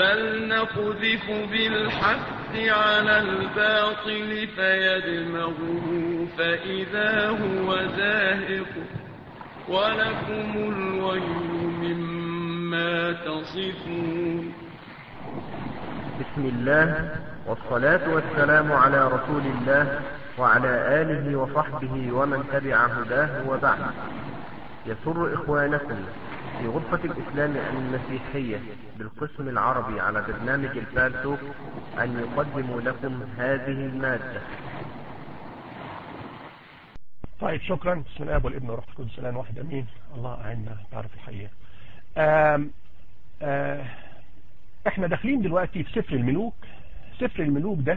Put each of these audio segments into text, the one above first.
بل نقذف بالحق على الباطل فيدمغه فإذا هو زاهق ولكم الويل مما تصفون. بسم الله والصلاة والسلام على رسول الله وعلى آله وصحبه ومن تبع هداه وبعد. يسر إخوانكم في غرفة الإسلام المسيحية بالقسم العربي على برنامج الفالتوك أن يقدموا لكم هذه المادة. طيب شكرا. بسم الله والابن والروح القدس الآن واحد أمين. الله أعنا تعرف الحقيقة. احنا داخلين دلوقتي في سفر الملوك. سفر الملوك ده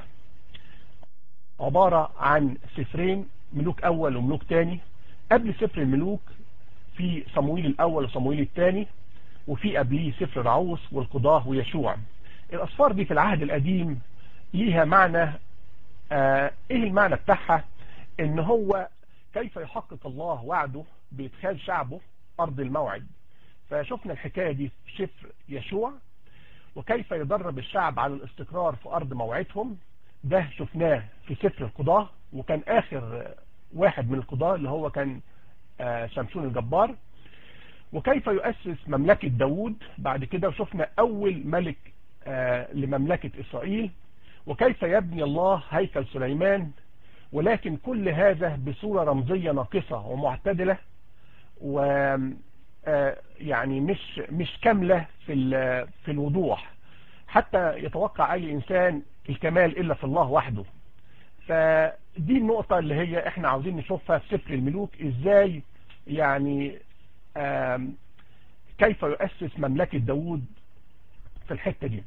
عبارة عن سفرين، ملوك أول وملوك تاني. قبل سفر الملوك في صموئيل الأول وصموئيل الثاني، وفي قبليه سفر رعوس والقضاة ويشوع. الأسفار دي في العهد القديم ليها معنى. ايه المعنى بتاعها؟ ان هو كيف يحقق الله وعده بإدخال شعبه أرض الموعد. فشفنا الحكاية دي في سفر يشوع، وكيف يدرب الشعب على الاستقرار في أرض موعدهم. ده شفناه في سفر القضاة، وكان آخر واحد من القضاة اللي هو كان شمشون الجبار. وكيف يؤسس مملكة داود بعد كده، وشفنا أول ملك لمملكة إسرائيل. وكيف يبني الله هيكل سليمان، ولكن كل هذا بصورة رمزية ناقصة ومعتدلة، ويعني مش كاملة في الوضوح، حتى يتوقع أي إنسان الكمال إلا في الله وحده. فدي النقطة اللي هي احنا عاوزين نشوفها في سفر الملوك، ازاي يعني كيف يؤسس مملكة داود في الحتة دي.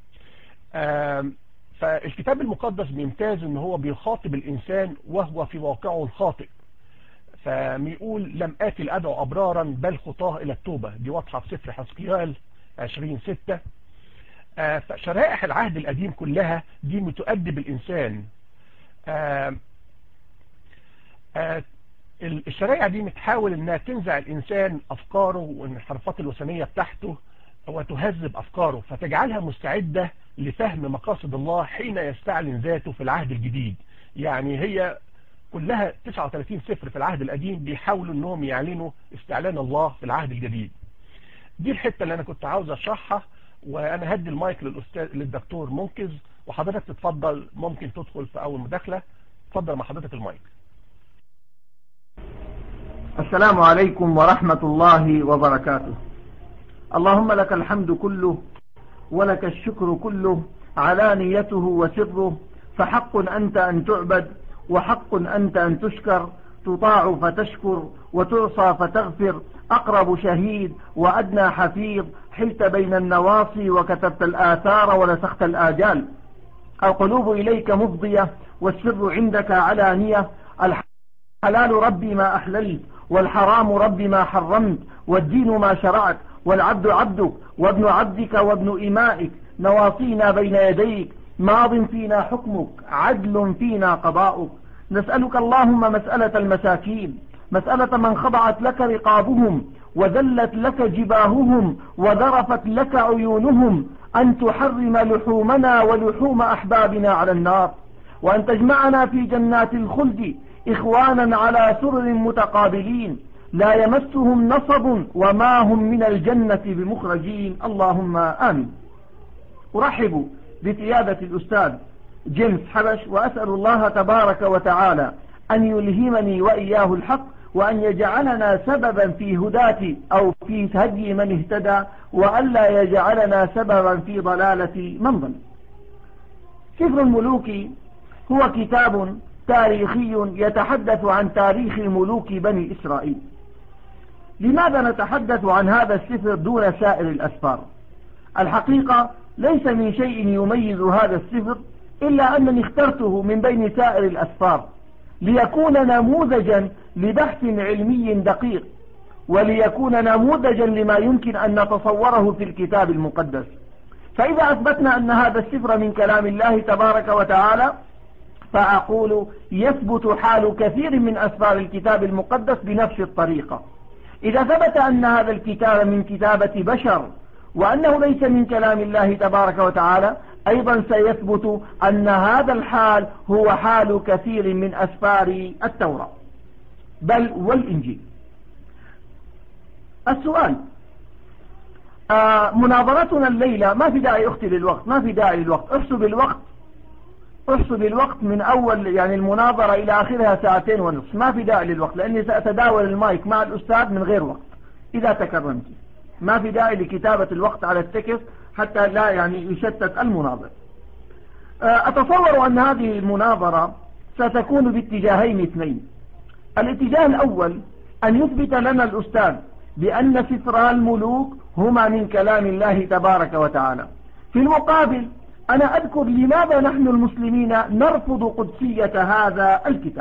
فالكتاب المقدس بيمتاز ان هو بيخاطب الانسان وهو في واقعه الخاطئ. فبيقول لم آتي لأدعو أبرارا بل خطاه إلى التوبة. دي واضحة في سفر حزقيال 20:6. فشرائح العهد القديم كلها دي بتؤدب الإنسان. الشرائع دي بتحاول انها تنزع الانسان افكاره والانحرافات الوثنيه بتاعته وتهذب افكاره، فتجعلها مستعده لفهم مقاصد الله حين يستعلن ذاته في العهد الجديد. يعني هي كلها 39 سفر في العهد القديم بيحاولوا انهم يعلنوا استعلان الله في العهد الجديد. دي الحته اللي انا كنت عاوز اشرحها، وانا هدي المايك للدكتور منقذ، وحضرتك تتفضل. ممكن تدخل في اول مداخله. اتفضل مع حضرتك المايك. السلام عليكم ورحمة الله وبركاته. اللهم لك الحمد كله ولك الشكر كله، علانيته وسره، فحق أنت أن تعبد وحق أنت أن تشكر، تطاع فتشكر وتعصى فتغفر، أقرب شهيد وأدنى حفيظ، حلت بين النواصي وكتبت الآثار ونسخت الآجال. القلوب إليك مفضية والسر عندك علانية، الحلال ربي ما أحللت والحرام ربي ما حرمت، والدين ما شرعت، والعبد عبدك وابن عبدك وابن إمائك، نواصينا بين يديك، ماض فينا حكمك، عدل فينا قضاؤك. نسألك اللهم مسألة المساكين، مسألة من خضعت لك رقابهم وذلت لك جباههم وذرفت لك عيونهم، أن تحرم لحومنا ولحوم أحبابنا على النار، وأن تجمعنا في جنات الخلد إخوانا على سرر متقابلين لا يمسهم نصب وما هم من الجنة بمخرجين. اللهم آمين. أرحب بقيادة الأستاذ جيمس حبش، وأسأل الله تبارك وتعالى أن يلهمني وإياه الحق، وأن يجعلنا سببا في هداة أو في هدي من اهتدى، وألا يجعلنا سببا في ضلالة من ضل. سفر الملوك هو كتاب تاريخي يتحدث عن تاريخ الملوك بني إسرائيل. لماذا نتحدث عن هذا السفر دون سائر الأسفار؟ الحقيقة ليس من شيء يميز هذا السفر إلا أنني اخترته من بين سائر الأسفار ليكون نموذجا لبحث علمي دقيق، وليكون نموذجا لما يمكن أن نتصوره في الكتاب المقدس. فإذا أثبتنا أن هذا السفر من كلام الله تبارك وتعالى، فأقول يثبت حال كثير من أسفار الكتاب المقدس بنفس الطريقة. إذا ثبت أن هذا الكتاب من كتابة بشر وأنه ليس من كلام الله تبارك وتعالى، أيضا سيثبت أن هذا الحال هو حال كثير من أسفار التوراة بل والإنجيل. السؤال، مناظرتنا الليلة ما في داعي أختي للوقت، ما في داعي للوقت، احسب الوقت من أول يعني المناظرة إلى آخرها 2.5 ساعة، ما في داعي للوقت، لأني سأتداول المايك مع الأستاذ من غير وقت إذا تكرمت. ما في داعي لكتابة الوقت على التكست حتى لا يعني يشتت المناظر. أتصور أن هذه المناظرة ستكون باتجاهين اثنين. الاتجاه الأول أن يثبت لنا الأستاذ بأن سفر الملوك هما من كلام الله تبارك وتعالى. في المقابل أنا أذكر لماذا نحن المسلمين نرفض قدسية هذا الكتاب.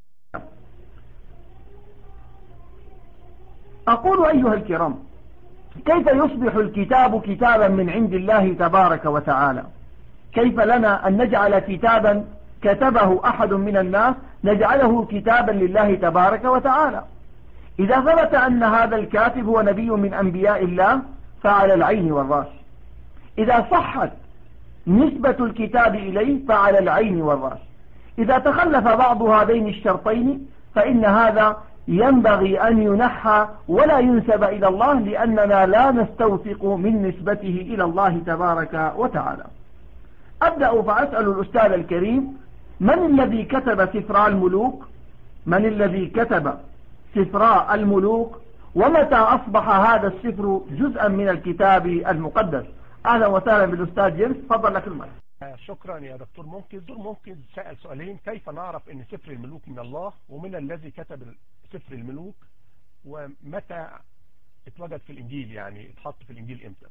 أقول أيها الكرام، كيف يصبح الكتاب كتابا من عند الله تبارك وتعالى؟ كيف لنا أن نجعل كتابا كتبه أحد من الناس نجعله كتابا لله تبارك وتعالى؟ إذا ثبت أن هذا الكاتب هو نبي من أنبياء الله فعلى العين والرأس، إذا صحت نسبة الكتاب إليه فعلى العين والرأس. إذا تخلف بعض هذين الشرطين فإن هذا ينبغي أن ينحى ولا ينسب إلى الله، لأننا لا نستوثق من نسبته إلى الله تبارك وتعالى. أبدأ فأسأل الأستاذ الكريم، من الذي كتب سفر الملوك؟ من الذي كتب سفر الملوك؟ ومتى أصبح هذا السفر جزءا من الكتاب المقدس؟ أهلا وسهلا بالأستاذ جيمس، تفضل لك المايك. شكرا يا دكتور منقذ. دكتور منقذ سأل سؤالين: كيف نعرف أن سفر الملوك من الله؟ ومن الذي كتب سفر الملوك؟ ومتى اتوجد في الإنجيل، يعني اتحط في الإنجيل إمتى؟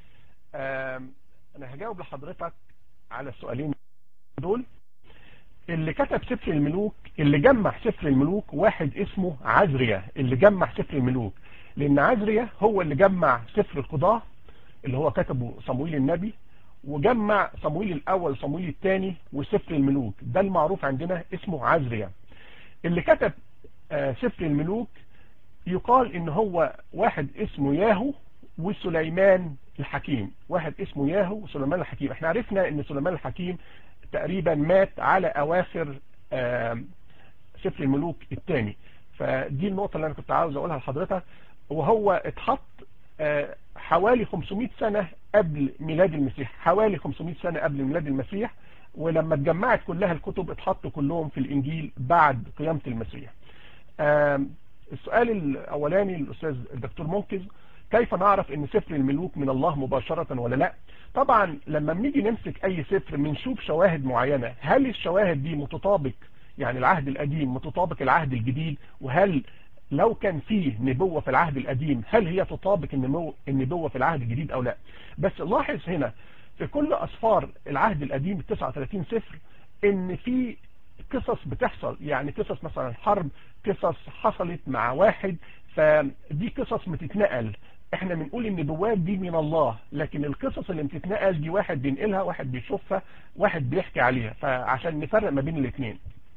أنا هجاوب لحضرتك على السؤالين دول. اللي كتب سفر الملوك، اللي جمع سفر الملوك، واحد اسمه عزريا اللي جمع سفر الملوك، لأن عزريا هو اللي جمع سفر القضاة اللي هو كتبه صموئيل النبي، وجمع صموئيل الأول صموئيل الثاني وسفر الملوك، ده المعروف عندنا اسمه عزريا. اللي كتب سفر الملوك يقال ان هو واحد اسمه ياهو وسليمان الحكيم، واحد اسمه ياهو وسليمان الحكيم. احنا عرفنا ان سليمان الحكيم تقريبا مات على اواخر سفر الملوك الثاني، فدي النقطة اللي انا كنت عاوز اقولها لحضرتك. وهو اتحط حوالي 500 سنة قبل ميلاد المسيح، حوالي 500 سنة قبل ميلاد المسيح، ولما اتجمعت كلها الكتب اتحطوا كلهم في الإنجيل بعد قيامة المسيح. السؤال الأولاني للأستاذ الدكتور منقذ: كيف نعرف ان سفر الملوك من الله مباشرة ولا لا؟ طبعا لما بنيجي نمسك اي سفر بنشوف شواهد معينة، هل الشواهد دي متطابق، يعني العهد القديم متطابق العهد الجديد، وهل لو كان فيه نبوة في العهد القديم هل هي تطابق النبوة في العهد الجديد او لا؟ بس لاحظ هنا في كل أسفار العهد القديم 39 سفر ان في قصص بتحصل، يعني قصص مثلا حرب، قصص حصلت مع واحد، فدي قصص بتتنقل. احنا بنقول النبوات دي من الله، لكن القصص اللي بتتنقل دي واحد بينقلها، واحد بيشوفها، واحد بيحكي عليها، فعشان نفرق ما بين الاثنين.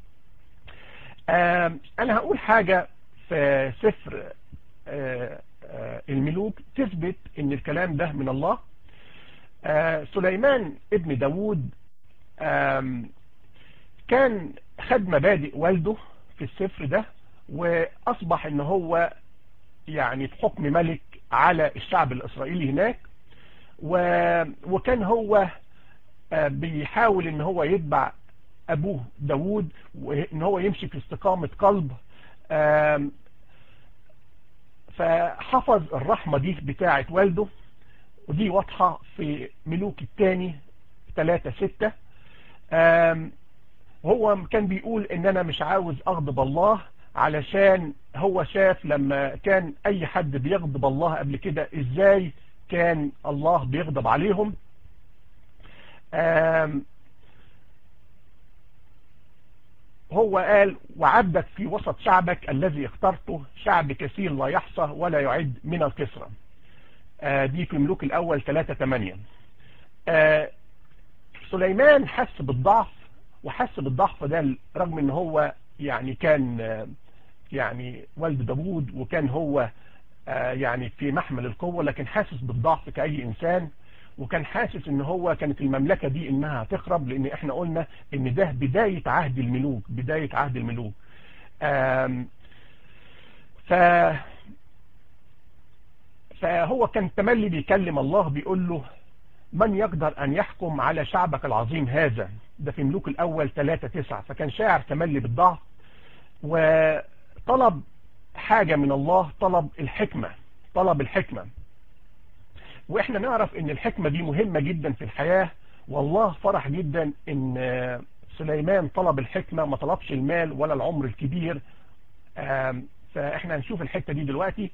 انا هقول حاجة في سفر الملوك تثبت ان الكلام ده من الله. سليمان ابن داود كان خد مبادئ والده في السفر ده، واصبح ان هو يعني في حكم ملك على الشعب الاسرائيلي هناك، وكان هو بيحاول ان هو يتبع ابوه داود، وان هو يمشي في استقامة قلب، فحفظ الرحمة دي بتاعة والده، ودي واضحة في ملوك الثاني 3:6. هو كان بيقول ان انا مش عاوز اغضب الله، علشان هو شاف لما كان اي حد بيغضب الله قبل كده ازاي كان الله بيغضب عليهم. هو قال: وعبدك في وسط شعبك الذي اخترته، شعب كثير لا يحصى ولا يعد من الكسرة. دي في ملوك الأول 3:8. سليمان حس بالضعف، وحس بالضعف ده رغم ان هو يعني كان يعني والد داوود، وكان هو يعني في محمل القوة، لكن حاسس بالضعف كأي إنسان، وكان حاسس ان هو كانت المملكة دي انها هتخرب، لان احنا قلنا ان ده بداية عهد الملوك، بداية عهد الملوك. فهو كان تملي بيكلم الله، بيقول له من يقدر ان يحكم على شعبك العظيم هذا؟ ده في ملوك الاول 3:9. فكان شاعر تملي بالضعف، وطلب حاجة من الله، طلب الحكمة. واحنا نعرف ان الحكمة دي مهمة جدا في الحياة، والله فرح جدا ان سليمان طلب الحكمة، ما طلبش المال ولا العمر الكبير. فاحنا هنشوف الحتة دي دلوقتي.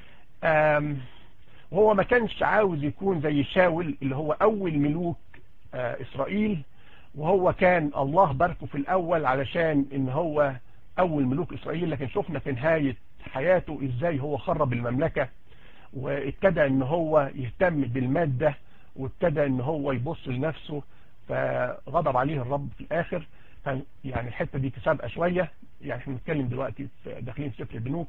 وهو ما كانش عاوز يكون زي شاول اللي هو اول ملوك اسرائيل، وهو كان الله باركه في الاول علشان ان هو اول ملوك اسرائيل، لكن شفنا في نهاية حياته ازاي هو خرب المملكة، وابتدى ان هو يهتم بالمادة، وابتدى ان هو يبص لنفسه، فغضب عليه الرب في الاخر. يعني الحتة دي تسابقى شوية، يعني احنا بنتكلم دلوقتي في داخلين سفر البنوك.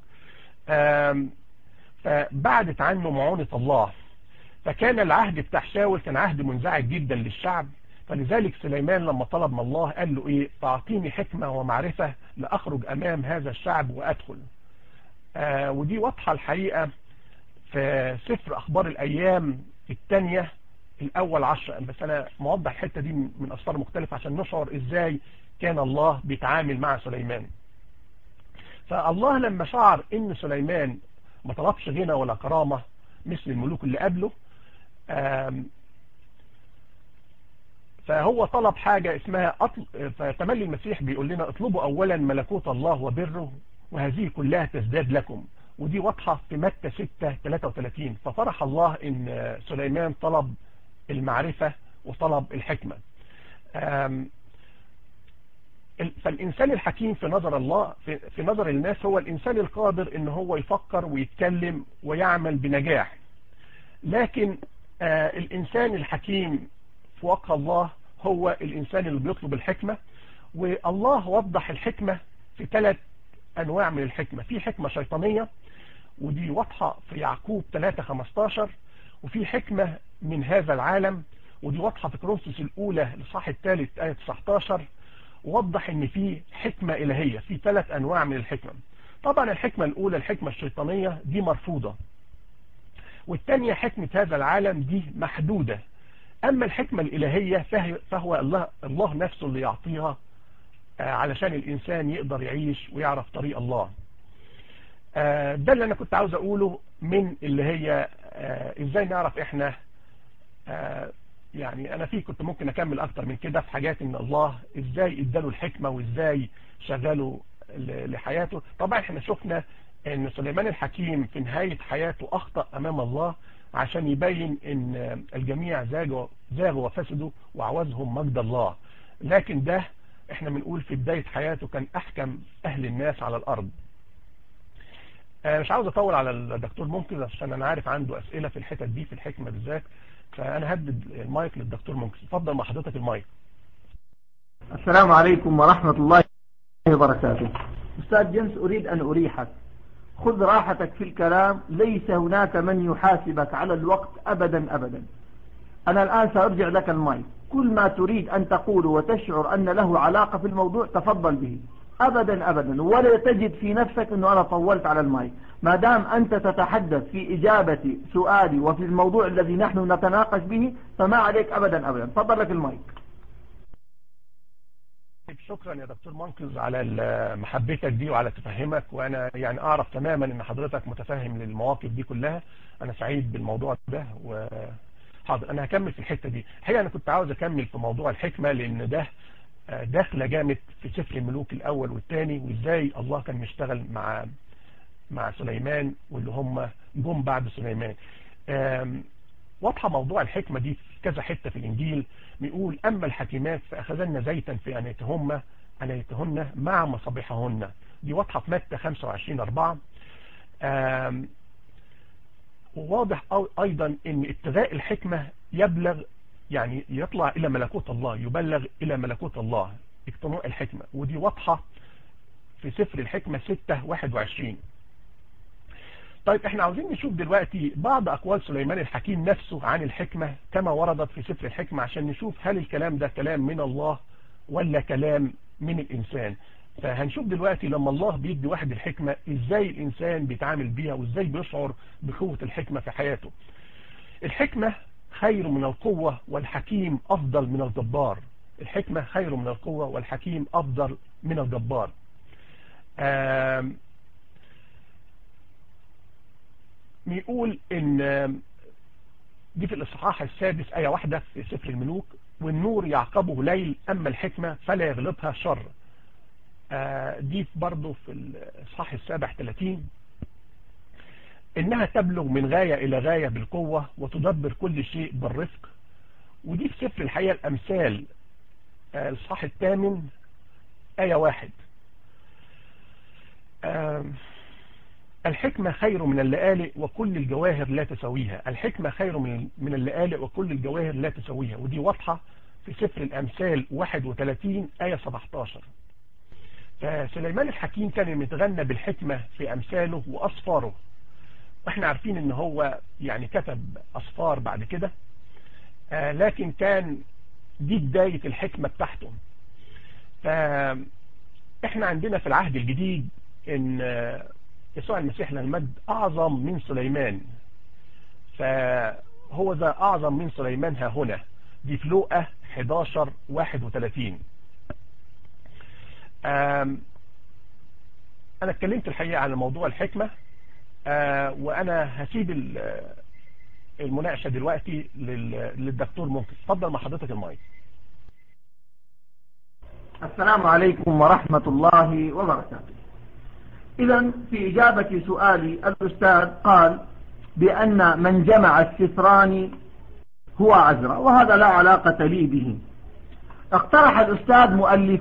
فبعدت عنه معونة الله، فكان العهد بتاع شاول كان عهد منزعج جدا للشعب. فلذلك سليمان لما طلب من الله قال له ايه؟ فاعطيني حكمة ومعرفة لأخرج امام هذا الشعب وادخل. ودي واضحة الحقيقة في سفر اخبار الايام الثانية الاول 10. بس انا موضح الحتة دي من اسفار مختلفة عشان نشعر ازاي كان الله بيتعامل مع سليمان. فالله لما شعر ان سليمان ما طلبش غنى ولا كرامة مثل الملوك اللي قبله، فهو طلب حاجة اسمها فتملي المسيح بيقول لنا اطلبوا اولا ملكوت الله وبره وهذه كلها تزداد لكم. ودي واضحة في متى 6:33. ففرح الله ان سليمان طلب المعرفة وطلب الحكمة. فالإنسان الحكيم في نظر الله، في نظر الناس، هو الإنسان القادر ان هو يفكر ويتكلم ويعمل بنجاح. لكن الإنسان الحكيم في وجه الله هو الإنسان اللي بيطلب الحكمة. والله وضح الحكمة في 3 أنواع من الحكمة. في حكمة شيطانية، ودي واضحة في يعقوب 3:15. وفي حكمة من هذا العالم، ودي واضحة في كورنثوس الأولى الإصحاح 3 آية 19. ووضح ان في حكمة إلهية، في 3 أنواع من الحكمة. طبعا الحكمة الأولى الحكمة الشيطانية دي مرفوضة، والثانية حكمة هذا العالم دي محدودة. أما الحكمة الإلهية فهو الله نفسه اللي يعطيها علشان الإنسان يقدر يعيش ويعرف طريق الله. ده اللي أنا كنت عاوز أقوله من اللي هي إزاي نعرف إحنا. يعني أنا كنت ممكن أكمل أكتر من كده في حاجات إن الله إزاي إداله الحكمة وإزاي شغله لحياته. طبعا إحنا شفنا إن سليمان الحكيم في نهاية حياته أخطأ أمام الله عشان يبين إن الجميع زاغوا وفسدوا وعوزهم مجد الله. لكن ده إحنا بنقول في بداية حياته كان أحكم أهل الناس على الأرض. مش عاوز أطول على الدكتور منقذ عشان أنا عارف عنده أسئلة في الحتة دي في الحكمة بالذات، فأنا هدد المايك للدكتور منقذ. اتفضل مع حضرتك المايك. السلام عليكم ورحمة الله وبركاته. أستاذ جيمس، أريد أن أريحك، خذ راحتك في الكلام، ليس هناك من يحاسبك على الوقت أبدا أبدا. أنا الآن سأرجع لك المايك، كل ما تريد أن تقوله وتشعر أن له علاقة في الموضوع تفضل به، أبدا أبدا، ولا تجد في نفسك أنه أنا طولت على المايك. ما دام أنت تتحدث في إجابة سؤالي وفي الموضوع الذي نحن نتناقش به فما عليك أبدا أبدا. تفضل لك المايك. شكرا يا دكتور منقذ على محبتك دي وعلى تفهمك، وانا يعني اعرف تماما ان حضرتك متفهم للمواقف دي كلها. انا سعيد بالموضوع ده. وحاضر انا هكمل في الحتة دي. الحقيقة انا كنت عاوز اكمل في موضوع الحكمة، لان ده داخله جامد في سفر الملوك الاول والثاني، وازاي الله كان بيشتغل مع سليمان واللي هم جم بعد سليمان. واضحة موضوع الحكمة دي في كذا حتة في الإنجيل. بيقول أما الحكيمات فأخذن زيتا في أنيتهن مع مصابيحهن. دي واضحة في متى 25:4. وواضح أيضا أن ابتغاء الحكمة يبلغ، يعني يطلع إلى ملكوت الله، يبلغ إلى ملكوت الله، اقتناء الحكمة. ودي واضحة في سفر الحكمة 6:21. طيب احنا عاوزين نشوف دلوقتي بعض اقوال سليمان الحكيم نفسه عن الحكمة كما وردت في سفر الحكمة، عشان نشوف هل الكلام ده كلام من الله ولا كلام من الانسان. فهنشوف دلوقتي لما الله بيدي واحد الحكمة ازاي الانسان بيتعامل بيها وازاي بيشعر بقوة الحكمة في حياته. الحكمة خير من القوة والحكيم افضل من الجبار. الحكمة خير من القوة والحكيم افضل من الجبار. بيقول ان دي في الاصحاح السادس آية 1 في سفر الملوك: والنور يعقبه ليل أما الحكمة فلا يغلبها شر. دي برضو في الإصحاح السابع 30: إنها تبلغ من غاية إلى غاية بالقوة وتدبر كل شيء بالرفق. ودي في سفر الحقيقة الأمثال الإصحاح الثامن آية 1: الحكمة خير من اللآلئ وكل الجواهر لا تسويها. الحكمة خير من اللآلئ وكل الجواهر لا تسويها. ودي واضحة في سفر الأمثال 31 آية 17. فسليمان الحكيم كان متغنى بالحكمة في أمثاله وأصفاره، واحنا عارفين ان هو يعني كتب أصفار بعد كده، لكن كان دي بداية الحكمة بتاعته. فاحنا عندنا في العهد الجديد ان يسوع المسيح للمجد أعظم من سليمان، فهو ذا أعظم من سليمان ها هنا. دي في لوقا 11:31. أنا اتكلمت الحقيقة عن موضوع الحكمة، وأنا هسيب المناقشة دلوقتي للدكتور منقذ. اتفضل مع حضرتك المايك. السلام عليكم ورحمة الله وبركاته. إذا في إجابة سؤالي الأستاذ قال بأن من جمع السفران هو عزرا، وهذا لا علاقة لي به. اقترح الأستاذ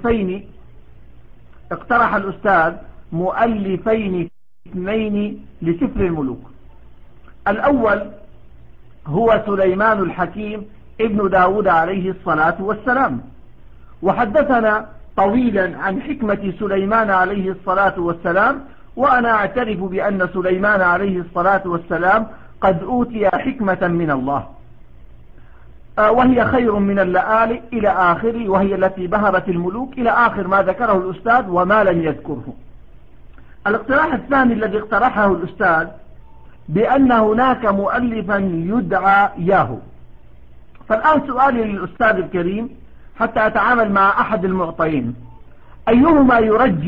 مؤلفين اثنين لسفر الملوك. الأول هو سليمان الحكيم ابن داود عليه الصلاة والسلام، وحدثنا طويلا عن حكمة سليمان عليه الصلاة والسلام، وأنا أعترف بأن سليمان عليه الصلاة والسلام قد أوتي حكمة من الله، وهي خير من اللآلئ إلى آخر، وهي التي بهرت الملوك إلى آخر ما ذكره الأستاذ وما لم يذكره. الاقتراح الثاني الذي اقترحه الأستاذ بأن هناك مؤلفا يدعى ياهو. فالآن سؤالي للأستاذ الكريم حتى أتعامل مع أحد المعطيين: أيهما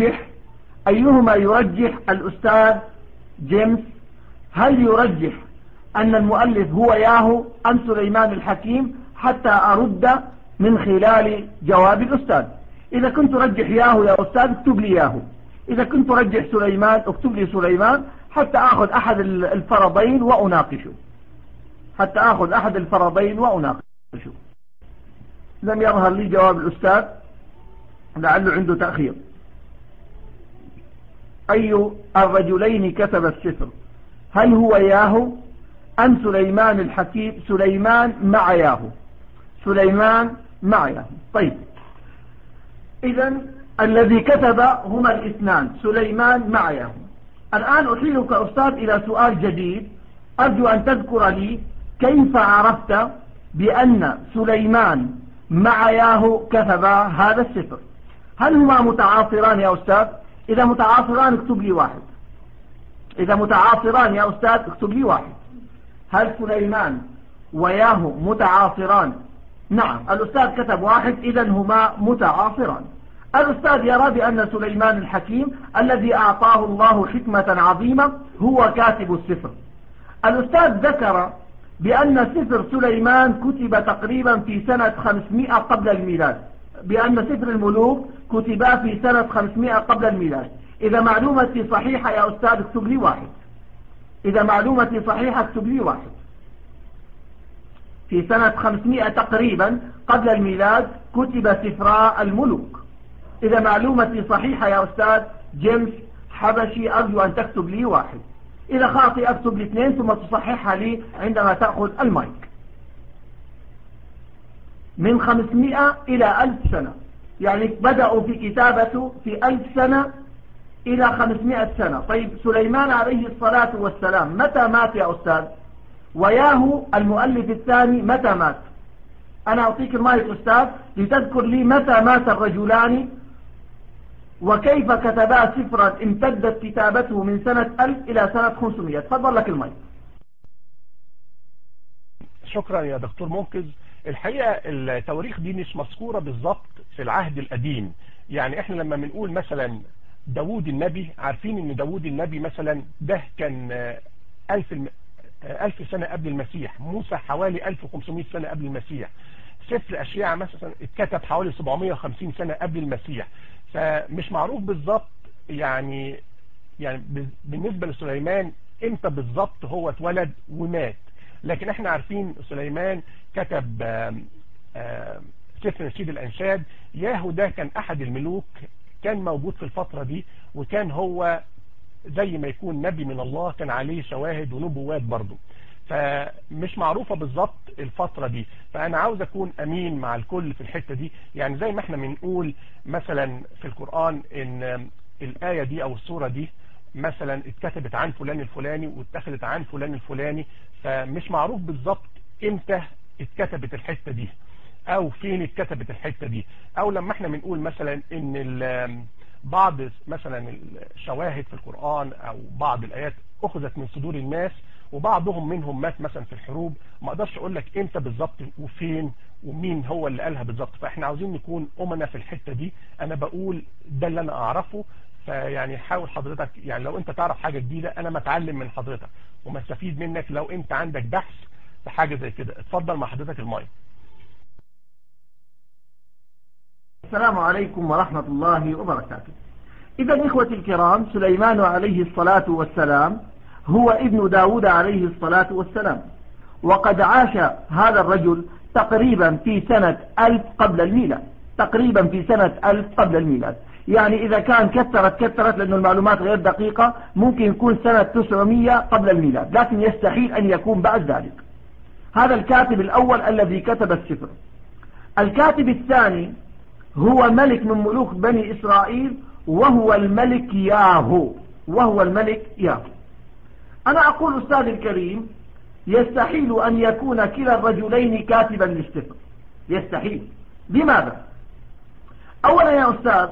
يرجح الأستاذ جيمس؟ هل يرجح أن المؤلف هو ياهو أم سليمان الحكيم، حتى أرد من خلال جواب الأستاذ؟ إذا كنت رجح ياهو يا أستاذ اكتب لي ياهو، إذا كنت رجح سليمان اكتب لي سليمان، حتى أخذ أحد الفرضين وأناقشه. لم يظهر لي جواب الأستاذ، لعله عنده تأخير. أي الرجلين كتب السفر؟ هل هو ياهو أم سليمان الحكيم؟ سليمان مع ياهو. طيب، إذا الذي كتب هما الاثنان، سليمان مع ياهو. الآن أحيلك أستاذ إلى سؤال جديد، أرجو أن تذكر لي كيف عرفت بأن سليمان مع ياهو كتب هذا السفر؟ هل هما متعاصران يا أستاذ؟ إذا متعاصران اكتب لي واحد. هل سليمان وياهو متعاصران؟ نعم، الأستاذ كتب واحد، إذا هما متعاصران. الأستاذ يرى بأن سليمان الحكيم الذي أعطاه الله حكمة عظيمة هو كاتب السفر. الأستاذ ذكر بأن سفر سليمان كتب تقريبا في سنة 500 قبل الميلاد، بأن سفر الملوك كتبا في سنة 500 قبل الميلاد. إذا معلومتي صحيحة يا أستاذ اكتب لي واحد. في سنة 500 تقريبا قبل الميلاد كتب سفراء الملوك. إذا معلومتي صحيحة يا أستاذ جيمس حبشي أرجو أن تكتب لي واحد. إذا خاطئ أكتب لي 2 ثم تصححها لي عندما تأخذ المايك. من 500 إلى 1000 سنة، يعني بدأوا في كتابته في 1000 سنة إلى 500 سنة. طيب سليمان عليه الصلاة والسلام متى مات يا أستاذ؟ وياهو المؤلف الثاني متى مات؟ أنا أعطيك المايك أستاذ لتذكر لي متى مات الرجلان وكيف كتبا سفرا امتدت كتابته من سنة 1000 إلى سنة 500. تفضل لك المايك. شكرا يا دكتور منقذ. الحقيقة التواريخ دي مش مذكورة بالضبط في العهد القديم. يعني احنا لما بنقول مثلا داوود النبي، عارفين ان داوود النبي مثلا ده كان 1000 سنة قبل المسيح، موسى حوالي 1500 سنة قبل المسيح، سفر أشعياء مثلا اتكتب حوالي 750 سنة قبل المسيح. فمش معروف بالضبط يعني بالنسبة لسليمان امتى بالضبط هو اتولد ومات. لكن احنا عارفين سليمان كتب سفر نشيد الأنشاد. ياهو ده كان أحد الملوك، كان موجود في الفترة دي، وكان هو زي ما يكون نبي من الله، كان عليه شواهد ونبوات برضه. فمش معروفة بالضبط الفترة دي. فأنا عاوز أكون أمين مع الكل في الحتة دي. يعني زي ما احنا بنقول مثلا في القرآن إن الآية دي أو السورة دي مثلا اتكتبت عن فلان الفلاني واتخذت عن فلان الفلاني، فمش معروف بالضبط امتى اتكتبت الحتة دي او فين اتكتبت الحتة دي. او لما احنا بنقول مثلا ان بعض مثلا الشواهد في القرآن او بعض الايات اخذت من صدور الناس وبعضهم منهم مات مثلا في الحروب، ما اقدرش اقول لك امتى بالظبط وفين ومين هو اللي قالها بالظبط. فاحنا عاوزين نكون امنا في الحتة دي. انا بقول ده اللي انا اعرفه. فيعني حاول حضرتك، يعني لو انت تعرف حاجة جديدة انا متعلم من حضرتك ومستفيد منك لو انت عندك بحث في حاجة زي كده. اتفضل مع حضرتك المايك. السلام عليكم ورحمة الله وبركاته. إذا إخوتي الكرام، سليمان عليه الصلاة والسلام هو ابن داود عليه الصلاة والسلام، وقد عاش هذا الرجل تقريبا في سنة 1000 قبل الميلاد، تقريبا في سنة 1000 قبل الميلاد. يعني إذا كان كثرت لأن المعلومات غير دقيقة، ممكن يكون سنة 900 قبل الميلاد، لكن يستحيل أن يكون بعد ذلك. هذا الكاتب الأول الذي كتب السفر. الكاتب الثاني هو ملك من ملوك بني إسرائيل، وهو الملك ياهو، أنا أقول أستاذ الكريم يستحيل أن يكون كلا الرجلين كاتبا للسفر، يستحيل. لماذا؟ أولا يا أستاذ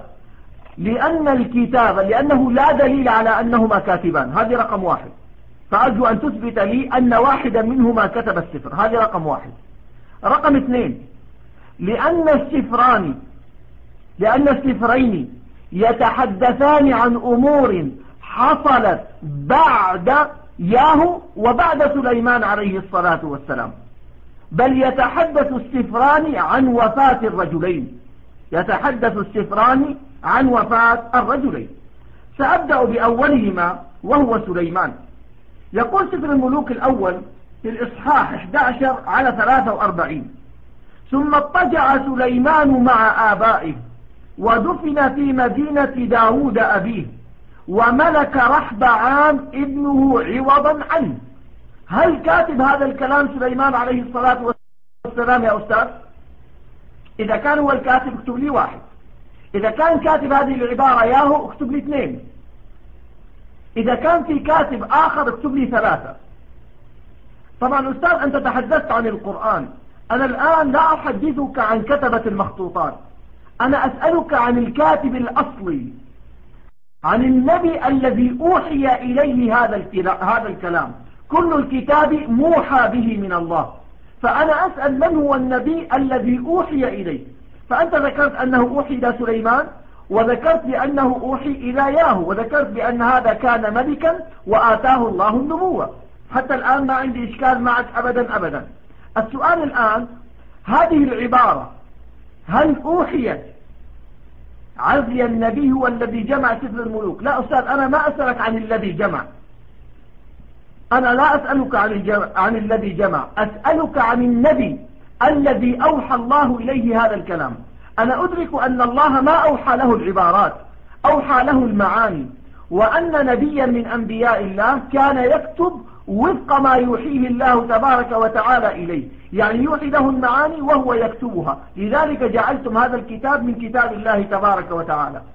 لأنه لا دليل على أنهما كاتبان، هذه رقم واحد. فأرجو أن تثبت لي أن واحدا منهما كتب السفر، هذه رقم واحد. رقم اثنين، لأن السفرين يتحدثان عن أمور حصلت بعد ياهو وبعد سليمان عليه الصلاة والسلام، بل يتحدث السفران عن وفاة الرجلين. سأبدأ بأولهما وهو سليمان. يقول سفر الملوك الأول في الإصحاح 11 على 43: ثم اضطجع سليمان مع آبائه ودفن في مدينة داود أبيه، وملك رحبعام ابنه عوضا عنه. هل كاتب هذا الكلام سليمان عليه الصلاة والسلام يا أستاذ؟ إذا كان هو الكاتب اكتب لي واحد، إذا كان كاتب هذه العبارة ياهو اكتب لي اثنين، إذا كان في كاتب آخر اكتب لي ثلاثة. طبعا أستاذ أنت تحدثت عن القرآن، أنا الآن لا أحدثك عن كتبة المخطوطات، أنا أسألك عن الكاتب الأصلي، عن النبي الذي أوحي إليه هذا الكلام. كل الكتاب موحى به من الله، فأنا أسأل من هو النبي الذي أوحي إليه. فأنت ذكرت أنه أوحي إلى سليمان، وذكرت بأنه أوحي إلى ياهو، وذكرت بأن هذا كان ملكا وآتاه الله النبوة. حتى الآن ما عندي إشكال معك أبدا. السؤال الآن، هذه العبارة هل أوحيت عزي النبي هو الذي جمع سفر الملوك؟ لا أستاذ، أنا ما أسألك عن الذي جمع، أنا لا أسألك عن الذي جمع، أسألك عن النبي الذي أوحى الله إليه هذا الكلام. أنا أدرك أن الله ما أوحى له العبارات، أوحى له المعاني، وأن نبيا من أنبياء الله كان يكتب وفق ما يوحيه الله تبارك وتعالى إليه، يعني يوحي له المعاني وهو يكتبها، لذلك جعلتم هذا الكتاب من كتاب الله تبارك وتعالى.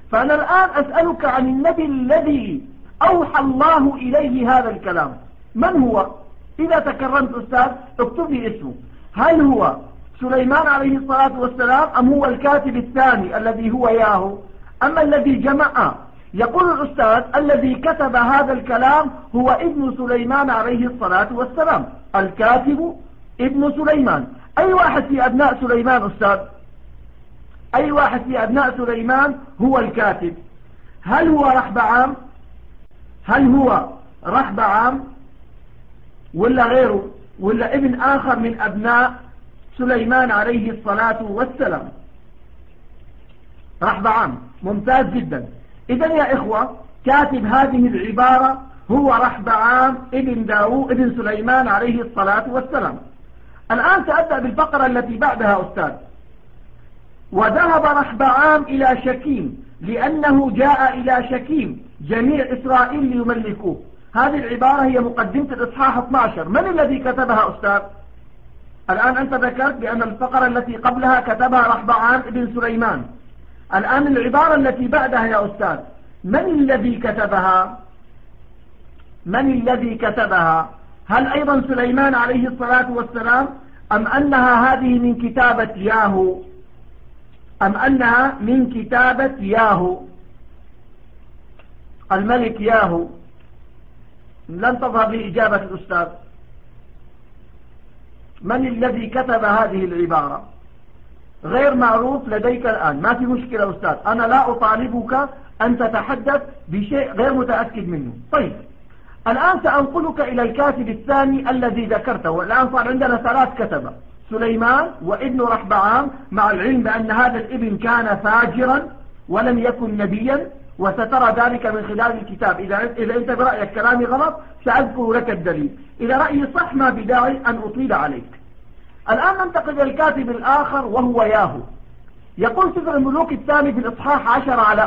فأنا الآن أسألك عن النبي الذي أوحى الله إليه هذا الكلام، من هو؟ إذا تكرمت أستاذ اكتب لي اسمه. هل هو سليمان عليه الصلاة والسلام أم هو الكاتب الثاني الذي هو ياهو؟ أما الذي جمع؟ يقول الأستاذ الذي كتب هذا الكلام هو ابن سليمان عليه الصلاة والسلام، الكاتب ابن سليمان. أي واحد في أبناء سليمان أستاذ؟ أي واحد في أبناء سليمان هو الكاتب؟ هل هو رحبعام؟ هل هو رحبعام ولا غيره ولا ابن آخر من أبناء سليمان عليه الصلاة والسلام؟ رحبعام. ممتاز جدا. إذن يا إخوة كاتب هذه العبارة هو رحبعام ابن داوود ابن سليمان عليه الصلاة والسلام. الآن سأبدأ بالفقرة التي بعدها أستاذ. وذهب رحبعام إلى شكيم لأنه جاء إلى شكيم جميع إسرائيل ليملكوه. هذه العبارة هي مقدمة الإصحاح 12. من الذي كتبها أستاذ؟ الآن أنت ذكرت بأن الفقرة التي قبلها كتبها رحبعام ابن سليمان. الآن العبارة التي بعدها يا أستاذ من الذي كتبها؟ من الذي كتبها؟ هل أيضا سليمان عليه الصلاة والسلام أم أنها هذه من كتابة ياهو؟ أم أنها من كتابة ياهو الملك ياهو؟ لن تظهر لي إجابة الأستاذ. من الذي كتب هذه العبارة؟ غير معروف لديك الآن. ما في مشكلة أستاذ، أنا لا أطالبك أن تتحدث بشيء غير متأكد منه. طيب الآن سأنقلك إلى الكاتب الثاني الذي ذكرته. والآن صار عندنا 3 كتبة، سليمان وابن رحبعام، مع العلم بأن هذا الابن كان فاجرا ولم يكن نبيا، وسترى ذلك من خلال الكتاب. إذا أنت برأيك كلامي غلط سأذكر لك الدليل، إذا رأيي صح ما بداعي أن أطيل عليك. الآن ننتقل إلى الكاتب الآخر وهو ياهو. يقول سفر الملوك الثاني في الإصحاح 10 على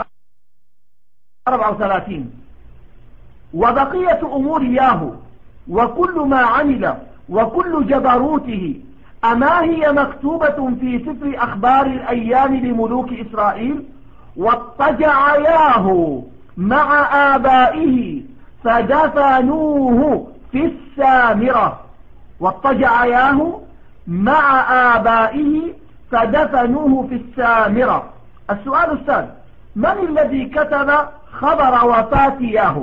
34: وبقية أمور ياهو وكل ما عمل وكل جبروته أما هي مكتوبة في سفر أخبار الأيام لملوك إسرائيل؟ واضطجع ياهو مع آبائه فدفنوه في السامرة. واضطجع ياهو مع آبائه فدفنوه في السامرة. السؤال أستاذ، من الذي كتب خبر وفاة ياهو؟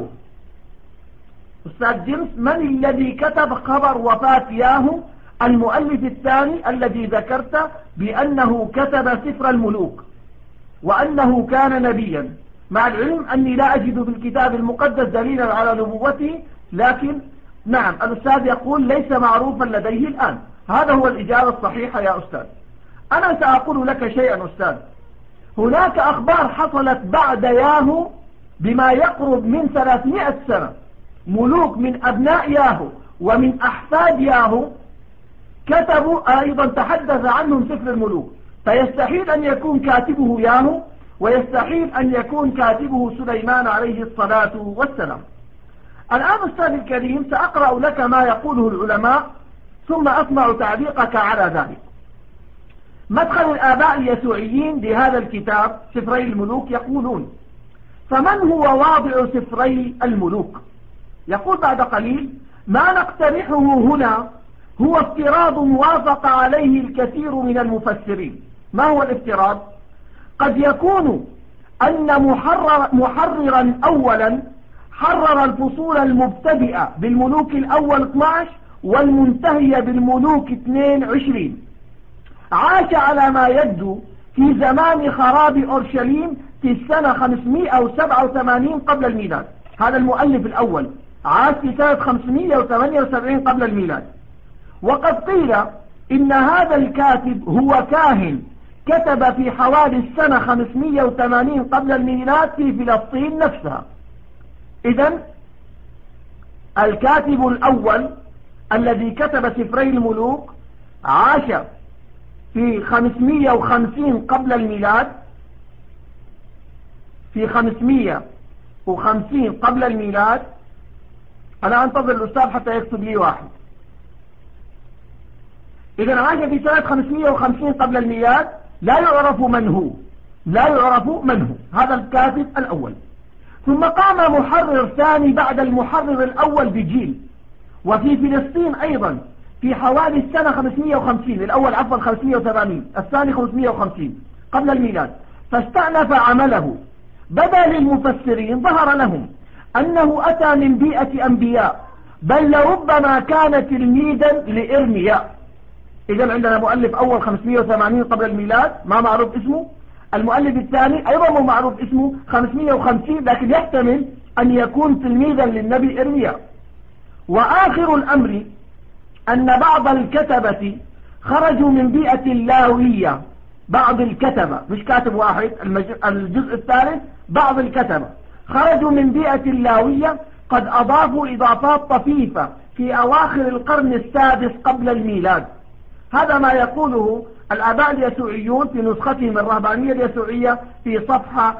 أستاذ جيمس، من الذي كتب خبر وفاة ياهو؟ المؤلف الثاني الذي ذكرت بأنه كتب سفر الملوك وأنه كان نبيا، مع العلم أني لا أجد في الكتاب المقدس دليلا على نبوته، لكن نعم الأستاذ يقول ليس معروفا لديه الآن. هذا هو الإجابة الصحيحة يا أستاذ. أنا سأقول لك شيئا أستاذ. هناك أخبار حصلت بعد ياهو بما يقرب من 300 سنة، ملوك من أبناء ياهو ومن أحفاد ياهو كتبوا أيضا تحدث عنهم سفر الملوك، فيستحيل أن يكون كاتبه ياهو ويستحيل أن يكون كاتبه سليمان عليه الصلاة والسلام. الآن أستاذ الكريم سأقرأ لك ما يقوله العلماء ثم أسمع تعليقك على ذلك. مدخل الآباء اليسوعيين لهذا الكتاب سفري الملوك يقولون: فمن هو واضع سفري الملوك؟ يقول بعد قليل: ما نقترحه هنا هو افتراض وافق عليه الكثير من المفسرين. ما هو الافتراض؟ قد يكون أن محررا أولا حرر الفصول المبتدئة بالملوك الأول 12 والمنتهية بالملوك 22، عاش على ما يبدو في زمان خراب أورشليم في السنة 587 قبل الميلاد. هذا المؤلف الأول عاش في سنة 578 قبل الميلاد. وقد قيل إن هذا الكاتب هو كاهن كتب في حوالي السنة 580 قبل الميلاد في فلسطين نفسها. إذن الكاتب الأول الذي كتب سفري الملوك عاش في 550 قبل الميلاد، في 550 قبل الميلاد. أنا أنتظر الأستاذ حتى يكتب لي واحد. إذن عاش في سنة 550 قبل الميلاد، لا يعرف من هو، لا يعرف من هو. هذا الكاتب الأول. ثم قام محرر ثاني بعد المحرر الأول بجيل، وفي فلسطين أيضا في حوالي السنة 550، الأول عفوا 580، الثاني 550 قبل الميلاد، فاستأنف عمله. بدا للمفسرين ظهر لهم أنه أتى من بيئة أنبياء، بل لربما كان تلميذا لإرمياء. إذا عندنا مؤلف أول 580 قبل الميلاد ما معروف اسمه، المؤلف الثاني أيضا مو معروف اسمه 550، لكن يحتمل أن يكون تلميذا للنبي إرمياء. وآخر الأمر أن بعض الكتبة خرجوا من بيئة اللاوية، بعض الكتبة مش كاتب واحد، الجزء الثالث بعض الكتبة خرجوا من بيئة اللاوية قد أضافوا إضافات طفيفة في أواخر القرن السادس قبل الميلاد. هذا ما يقوله الآباء اليسوعيون في نسختهم الرهبانية اليسوعية في صفحة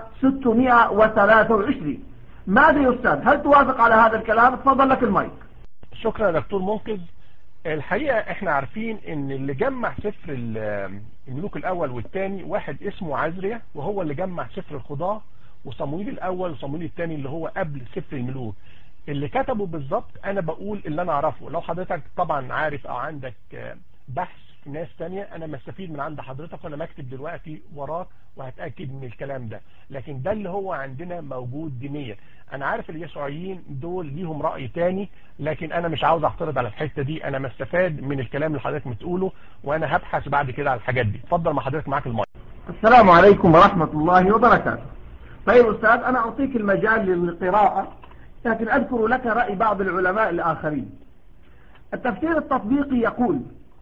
623. ماذا يا أستاذ؟ هل توافق على هذا الكلام؟ تفضل لك المايك. شكرا دكتور منقذ. الحقيقة احنا عارفين ان اللي جمع سفر الملوك الاول والثاني واحد اسمه عزريا، وهو اللي جمع سفر القضاة وصموئيل الاول وصموئيل الثاني اللي هو قبل سفر الملوك. اللي كتبه بالظبط انا بقول اللي انا اعرفه، لو حضرتك طبعا عارف او عندك بحث في ناس تانية انا مستفيد من عند حضرتك، وانا مكتب دلوقتي وراك وهتأكد من الكلام ده، لكن ده اللي هو عندنا موجود دينيا. انا عارف اليسوعيين دول ليهم رأي تاني، لكن انا مش عاوز اعترض على الحتة دي، انا مستفاد من الكلام اللي حضرتك بتقوله، وانا هبحث بعد كده على الحاجات دي. اتفضل مع حضرتك، معاك المايك. السلام عليكم ورحمة الله وبركاته. طيب أستاذ، أنا أعطيك المجال للقراءة، لكن أذكر لك رأي بعض العلماء الآخرين. التفسير التطبيقي يقول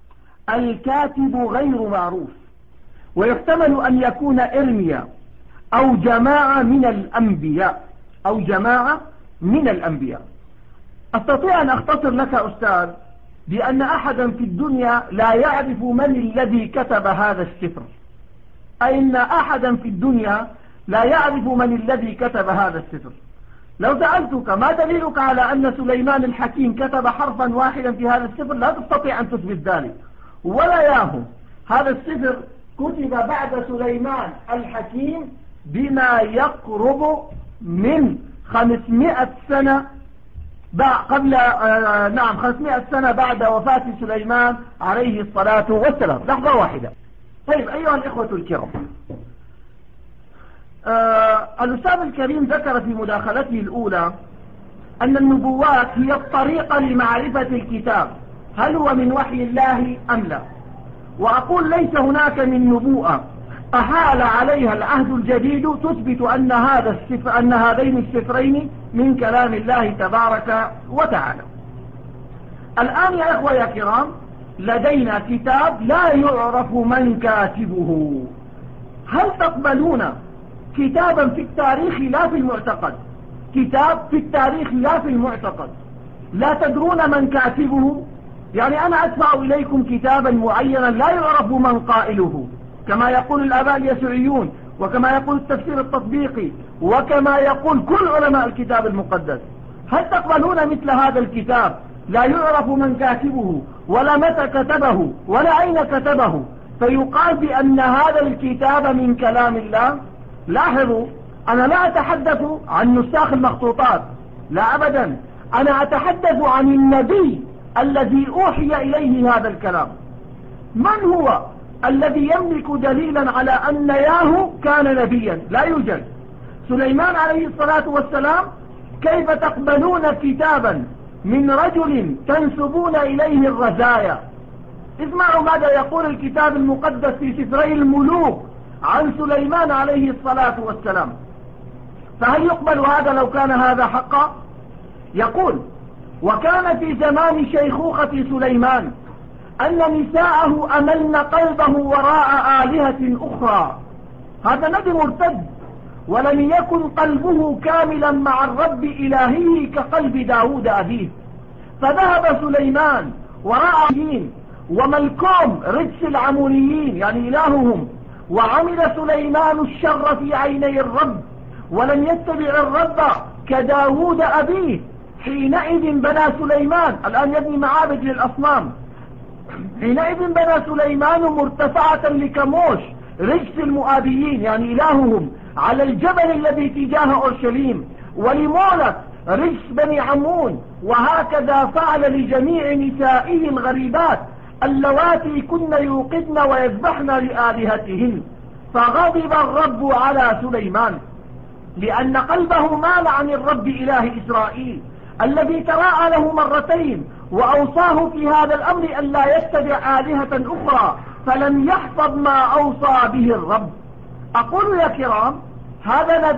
الكاتب غير معروف، ويحتمل أن يكون إرميا أو جماعة من الأنبياء أو جماعة من الأنبياء. أستطيع أن أختصر لك أستاذ بأن أحدا في الدنيا لا يعرف من الذي كتب هذا السفر، أي أن أحدا في الدنيا لا يعرف من الذي كتب هذا السفر. لو سألتك ما دليلك على أن سليمان الحكيم كتب حرفا واحدا في هذا السفر، لا تستطيع أن تثبت ذلك. ولا ياهو هذا السفر كتب بعد سليمان الحكيم بما يقرب من 500 سنة قبل 500 سنة بعد وفاة سليمان عليه الصلاة والسلام. لحظة واحدة. طيب أيها الإخوة الكرام، الأستاذ الكريم ذكر في مداخلته الأولى أن النبوات هي الطريقة لمعرفة الكتاب هل هو من وحي الله أم لا. وأقول ليس هناك من نبوءة أحال عليها العهد الجديد تثبت أن هذين السفرين من كلام الله تبارك وتعالى. الآن يا إخوة يا كرام، لدينا كتاب لا يعرف من كاتبه. هل تقبلون كتابا في التاريخ لا في المعتقد، كتاب في التاريخ لا في المعتقد، لا تدرون من كاتبه؟ يعني أنا أدفع إليكم كتابا معينا لا يعرف من قائله، كما يقول الآباء اليسوعيون، وكما يقول التفسير التطبيقي، وكما يقول كل علماء الكتاب المقدس. هل تقبلون مثل هذا الكتاب لا يعرف من كاتبه ولا متى كتبه ولا أين كتبه، فيقال بأن هذا الكتاب من كلام الله؟ لاحظوا، أنا لا أتحدث عن نساخ المخطوطات، لا أبدا، أنا أتحدث عن النبي الذي أوحي إليه هذا الكلام. من هو الذي يملك دليلا على أن ياهو كان نبيا؟ لا يوجد. سليمان عليه الصلاة والسلام، كيف تقبلون كتابا من رجل تنسبون إليه الرزايا؟ اسمعوا ماذا يقول الكتاب المقدس في سفري الملوك عن سليمان عليه الصلاة والسلام. فهل يقبل هذا لو كان هذا حقا؟ يقول: وكان في زمان شيخوخة سليمان أن نساءه أملن قلبه وراء آلهة أخرى. هذا نبي مرتد، ولم يكن قلبه كاملا مع الرب إلهه كقلب داود أبيه. فذهب سليمان وراء آلهين وملكهم رجس العمونيين يعني إلههم، وعمل سليمان الشر في عيني الرب ولم يتبع الرب كداود أبيه. حينئذ بنى سليمان، الآن يبني معابد للأصنام، حينئذ بنى سليمان مرتفعة لكموش رجس المؤابيين يعني إلههم على الجبل الذي تجاه أورشليم، ولمولك رجس بني عمون، وهكذا فعل لجميع نسائه الغريبات اللواتي كن يوقدن ويذبحن لآلهتهن. فغضب الرب على سليمان لأن قلبه مال عن الرب إله إسرائيل الذي تراءى له مرتين وأوصاه في هذا الأمر أن لا يتبع آلهة أخرى، فلم يحفظ ما أوصى به الرب. أقول يا كرام، هذا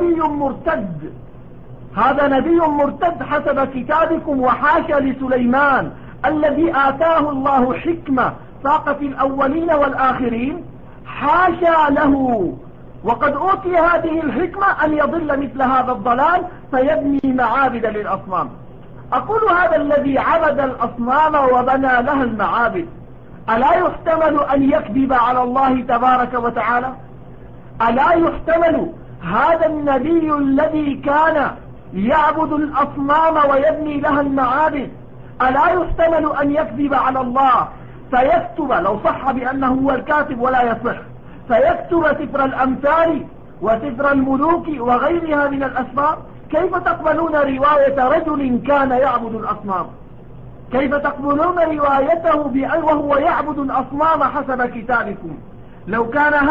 نبي مرتد حسب كتابكم، وحاشا لسليمان الذي آتاه الله حكمة فاقت الأولين والآخرين، حاشا له، وقد أوتي هذه الحكمة أن يضل مثل هذا الضلال فيبني معابد للأصنام. أقول هذا الذي عبد الأصنام وبنى لها المعابد ألا يحتمل أن يكذب على الله تبارك وتعالى؟ ألا يحتمل هذا النبي الذي كان يعبد الأصنام ويبني لها المعابد ألا يحتمل أن يكذب على الله فيكتب، لو صح بأنه هو الكاتب ولا يصح، فيكتب سفر الأمثال وسفر الملوك وغيرها من الأسفار؟ كيف تقبلون رواية رجل كان يعبد الأصنام؟ كيف تقبلون روايته وهو يعبد الأصنام حسب كتابكم؟ لو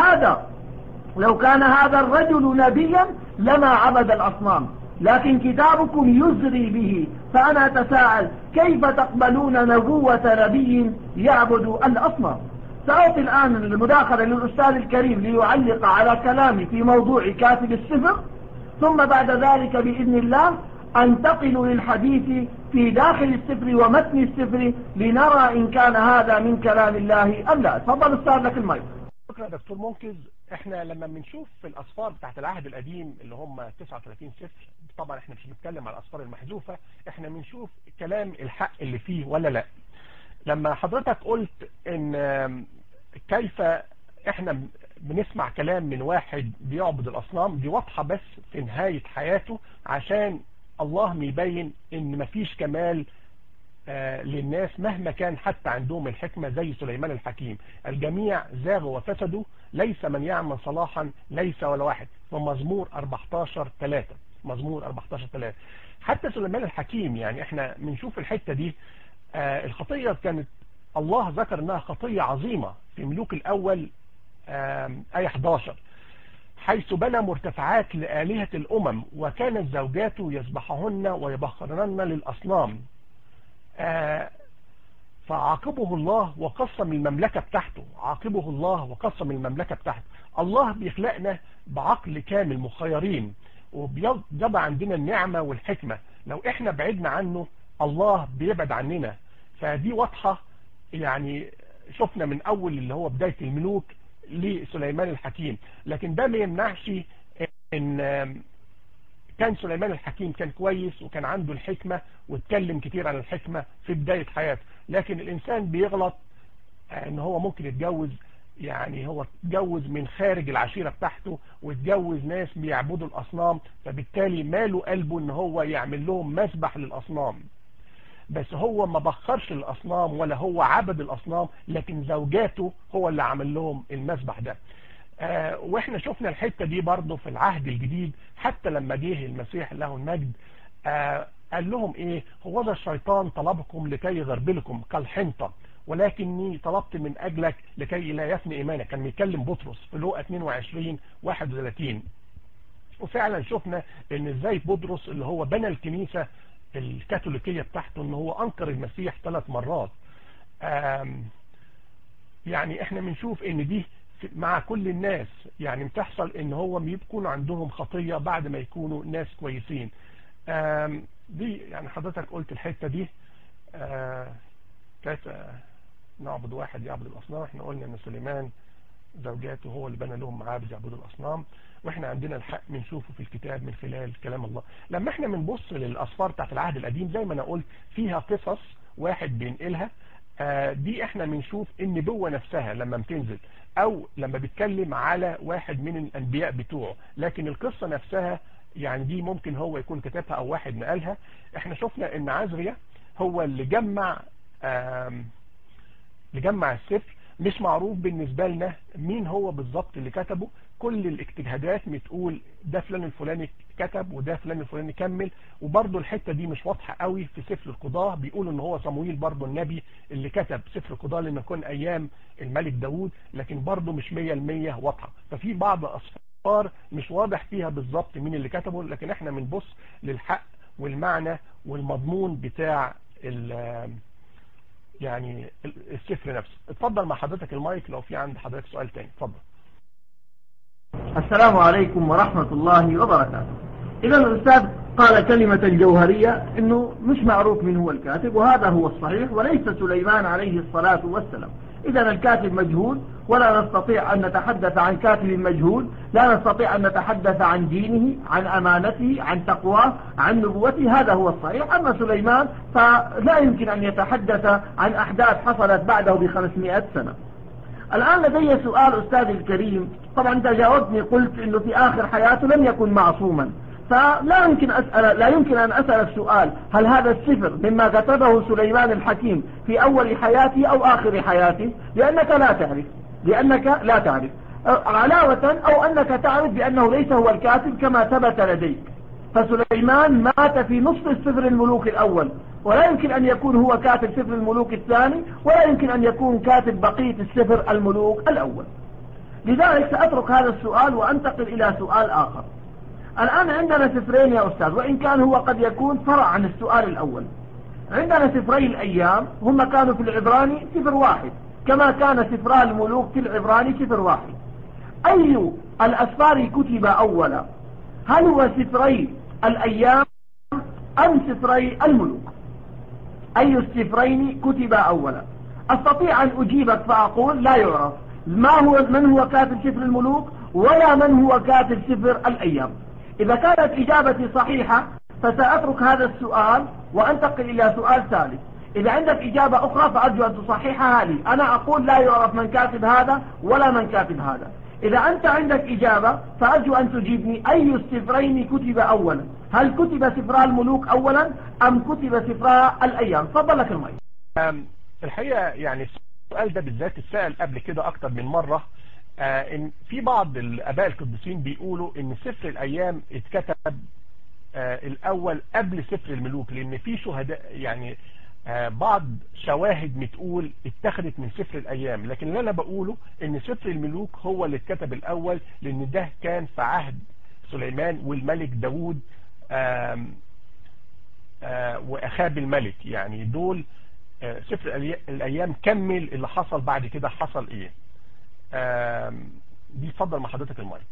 كان هذا الرجل نبيا لما عبد الأصنام، لكن كتابكم يزري به. فأنا أتساءل كيف تقبلون نبوة نبي يعبد الأصنام؟ سأعطي الآن المداخلة للأستاذ الكريم ليعلق على كلامي في موضوع كاتب السفر، ثم بعد ذلك بإذن الله أنتقل للحديث في داخل السفر ومتن السفر لنرى إن كان هذا من كلام الله أم لا. تفضل أستاذ، لك المايك. شكرا دكتور منقذ. احنا لما بنشوف في الأسفار بتاعت العهد القديم اللي هم 39 سفر، طبعا احنا مش بنتكلم على الأسفار المحذوفة، احنا بنشوف كلام الحق اللي فيه ولا لا. لما حضرتك قلت ان كيف احنا بنسمع كلام من واحد بيعبد الأصنام، دي واضحة بس في نهاية حياته عشان الله ميبين ان مفيش كمال للناس مهما كان حتى عندهم الحكمة زي سليمان الحكيم. الجميع زاغوا وفسدوا، ليس من يعمل صلاحا ليس ولا واحد. ومزمور 14:3 مزمور 14:3. حتى سليمان الحكيم يعني احنا بنشوف الحتة دي الخطية كانت الله ذكر انها خطية عظيمة في ملوك الأول آية 11، حيث بنى مرتفعات لآلهة الأمم وكانت زوجاته يذبحهن ويبخرنن للأصنام. فعاقبه الله وقسم المملكة بتاعته، عاقبه الله وقسم المملكة بتاعته. الله بيخلقنا بعقل كامل مخيرين، وبيضع عندنا النعمة والحكمة. لو احنا بعدنا عنه الله بيبعد عننا. فدي واضحة، يعني شفنا من أول اللي هو بداية الملوك لسليمان الحكيم. لكن ده ما يمنعش ان كان سليمان الحكيم كان كويس وكان عنده الحكمة واتكلم كتير عن الحكمة في بداية حياته. لكن الإنسان بيغلط ان هو ممكن يتجوز، يعني هو اتجوز من خارج العشيرة بتاعته واتجوز ناس بيعبدوا الأصنام، فبالتالي ماله قلبه ان هو يعمل لهم مسبح للأصنام. بس هو ما بخرش الأصنام ولا هو عبد الأصنام، لكن زوجاته هو اللي عمل لهم المسبح ده. واحنا شفنا الحتة دي برضو في العهد الجديد، حتى لما جه المسيح له المجد قال لهم ايه؟ هو ذا الشيطان طلبكم لكي يغربلكم كالحنطة، ولكني طلبت من اجلك لكي لا يفني ايمانك. كان بيتكلم بطرس في لوقا 22:31. وفعلا شفنا ان ازاي بطرس اللي هو بنى الكنيسة الكاثوليكية بتاعته ان هو انكر المسيح 3 مرات. يعني احنا بنشوف ان دي مع كل الناس، يعني بتحصل ان هو بيكون عندهم خطية بعد ما يكونوا ناس كويسين. دي يعني حضرتك قلت الحتة دي كيف نعبد واحد يعبد الأصنام. احنا قلنا ان سليمان زوجاته هو اللي بنى لهم معابد يعبدوا الأصنام، واحنا عندنا الحق بنشوفه في الكتاب من خلال كلام الله. لما احنا بنبص للأسفار بتاعت العهد القديم زي ما انا قلت فيها قصص واحد بينقلها، دي احنا بنشوف النبوة نفسها لما بتنزل او لما بيتكلم على واحد من الانبياء بتوعه، لكن القصة نفسها يعني دي ممكن هو يكون كتبها او واحد نقلها. احنا شفنا ان عزريا هو اللي جمع السفر مش معروف بالنسبة لنا مين هو بالظبط اللي كتبه. كل الاجتهادات بتقول ده فلان الفلاني كتب وده فلان الفلاني كمل، وبرضه الحتة دي مش واضحة قوي في سفر القضاء. بيقولوا ان هو صموئيل برضه النبي اللي كتب سفر القضاء لما يكون ايام الملك داود، لكن برضه مش 100% واضحة. ففي بعض اسفار مش واضح فيها بالظبط مين اللي كتبه، لكن احنا بنبص للحق والمعنى والمضمون بتاع يعني السفر نفسه. اتفضل مع حضرتك المايك لو في عند حضرتك سؤال تاني. اتفضل. السلام عليكم ورحمة الله وبركاته. إذا الأستاذ قال كلمة جوهرية إنه مش معروف من هو الكاتب، وهذا هو الصحيح، وليس سليمان عليه الصلاة والسلام. إذا الكاتب مجهول، ولا نستطيع أن نتحدث عن كاتب مجهول، لا نستطيع أن نتحدث عن دينه، عن أمانته، عن تقواه، عن نبوته. هذا هو الصحيح. أما سليمان فلا يمكن أن يتحدث عن أحداث حصلت بعده ب500 سنة. الآن لدي سؤال أستاذ الكريم. طبعا أنت جاوبتني قلت إنه في آخر حياته لم يكن معصوما، فلا يمكن لا يمكن أن أسألك سؤال: هل هذا السفر مما كتبه سليمان الحكيم في أول حياته أو آخر حياته؟ لأنك لا تعرف علاوة، أو أنك تعرف بأنه ليس هو الكاتب كما ثبت لديك. فسليمان مات في نصف السفر الملوك الأول، ولا يمكن أن يكون هو كاتب سفر الملوك الثاني، ولا يمكن أن يكون كاتب بقية السفر الملوك الأول. لذلك سأترك هذا السؤال وأنتقل إلى سؤال آخر. الآن عندنا سفرين يا أستاذ، وإن كان هو قد يكون فرع عن السؤال الأول. عندنا سفري الأيام، هم كانوا في العبراني سفر واحد، كما كان سفرا الملوك في العبراني سفر واحد. أي الأسفار كتب أولا؟ هل هو سفري الأيام أم سفري الملوك؟ أي السفرين كتب أولا؟ أستطيع أن أجيبك فأقول لا يعرف من هو كاتب سفر الملوك ولا من هو كاتب سفر الأيام. إذا كانت إجابتي صحيحة فسأترك هذا السؤال وأنتقل إلى سؤال ثالث. إذا عندك إجابة أخرى فأرجو أن تصححها لي. أنا أقول لا يعرف من كاتب هذا ولا من كاتب هذا. إذا أنت عندك إجابة فأرجو أن تجيبني: أي السفرين كتب أولا؟ هل كتب سفر الملوك أولا أم كتب سفر الأيام؟ تفضل لك المايك. الحقيقة يعني السؤال ده بالذات اتسأل قبل كده أكتر من مرة. إن في بعض الآباء القديسين بيقولوا إن سفر الأيام اتكتب الأول قبل سفر الملوك، لأن في شهداء يعني بعض شواهد بتقول اتخذت من سفر الأيام. لكن اللي أنا بقوله إن سفر الملوك هو اللي اتكتب الأول، لأن ده كان في عهد سليمان والملك داود وأخاب الملك. يعني دول سفر الأيام كمل اللي حصل بعد كده حصل إيه. دي اتفضل مع حضرتك المايك.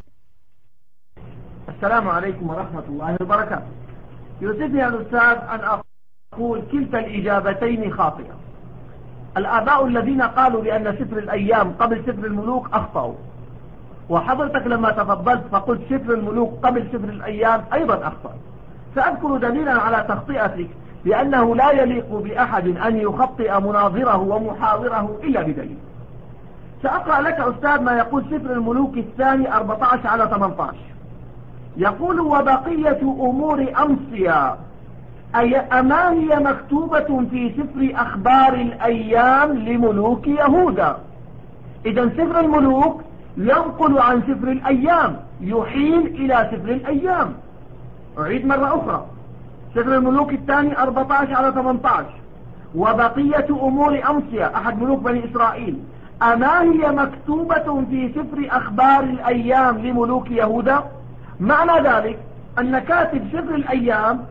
السلام عليكم ورحمة الله وبركاته. يوسفني يا الأستاذ أن أقول كلتا الإجابتين خاطئة. الآباء الذين قالوا بأن سفر الأيام قبل سفر الملوك أخطأوا، وحضرتك لما تفضلت فقلت سفر الملوك قبل سفر الأيام أيضا أخطأ. سأذكر دليلا على تخطئتك، لأنه لا يليق بأحد أن يخطئ مناظره ومحاوره إلا بدليل. سأقرأ لك أستاذ ما يقول سفر الملوك الثاني 14-18. يقول: وبقية أمور أمصيا أي أما هي مكتوبة في سفر أخبار الأيام لملوك يهوذا. إذن سفر الملوك ينقل عن سفر الأيام، يحيل إلى سفر الأيام. أعيد مرة أخرى: سفر الملوك الثاني 14-18. وبقية أمور أمصيا أحد ملوك بني إسرائيل أما هي مكتوبة في سفر أخبار الأيام لملوك يهوذا. معنى ذلك أن كاتب سفر الأيام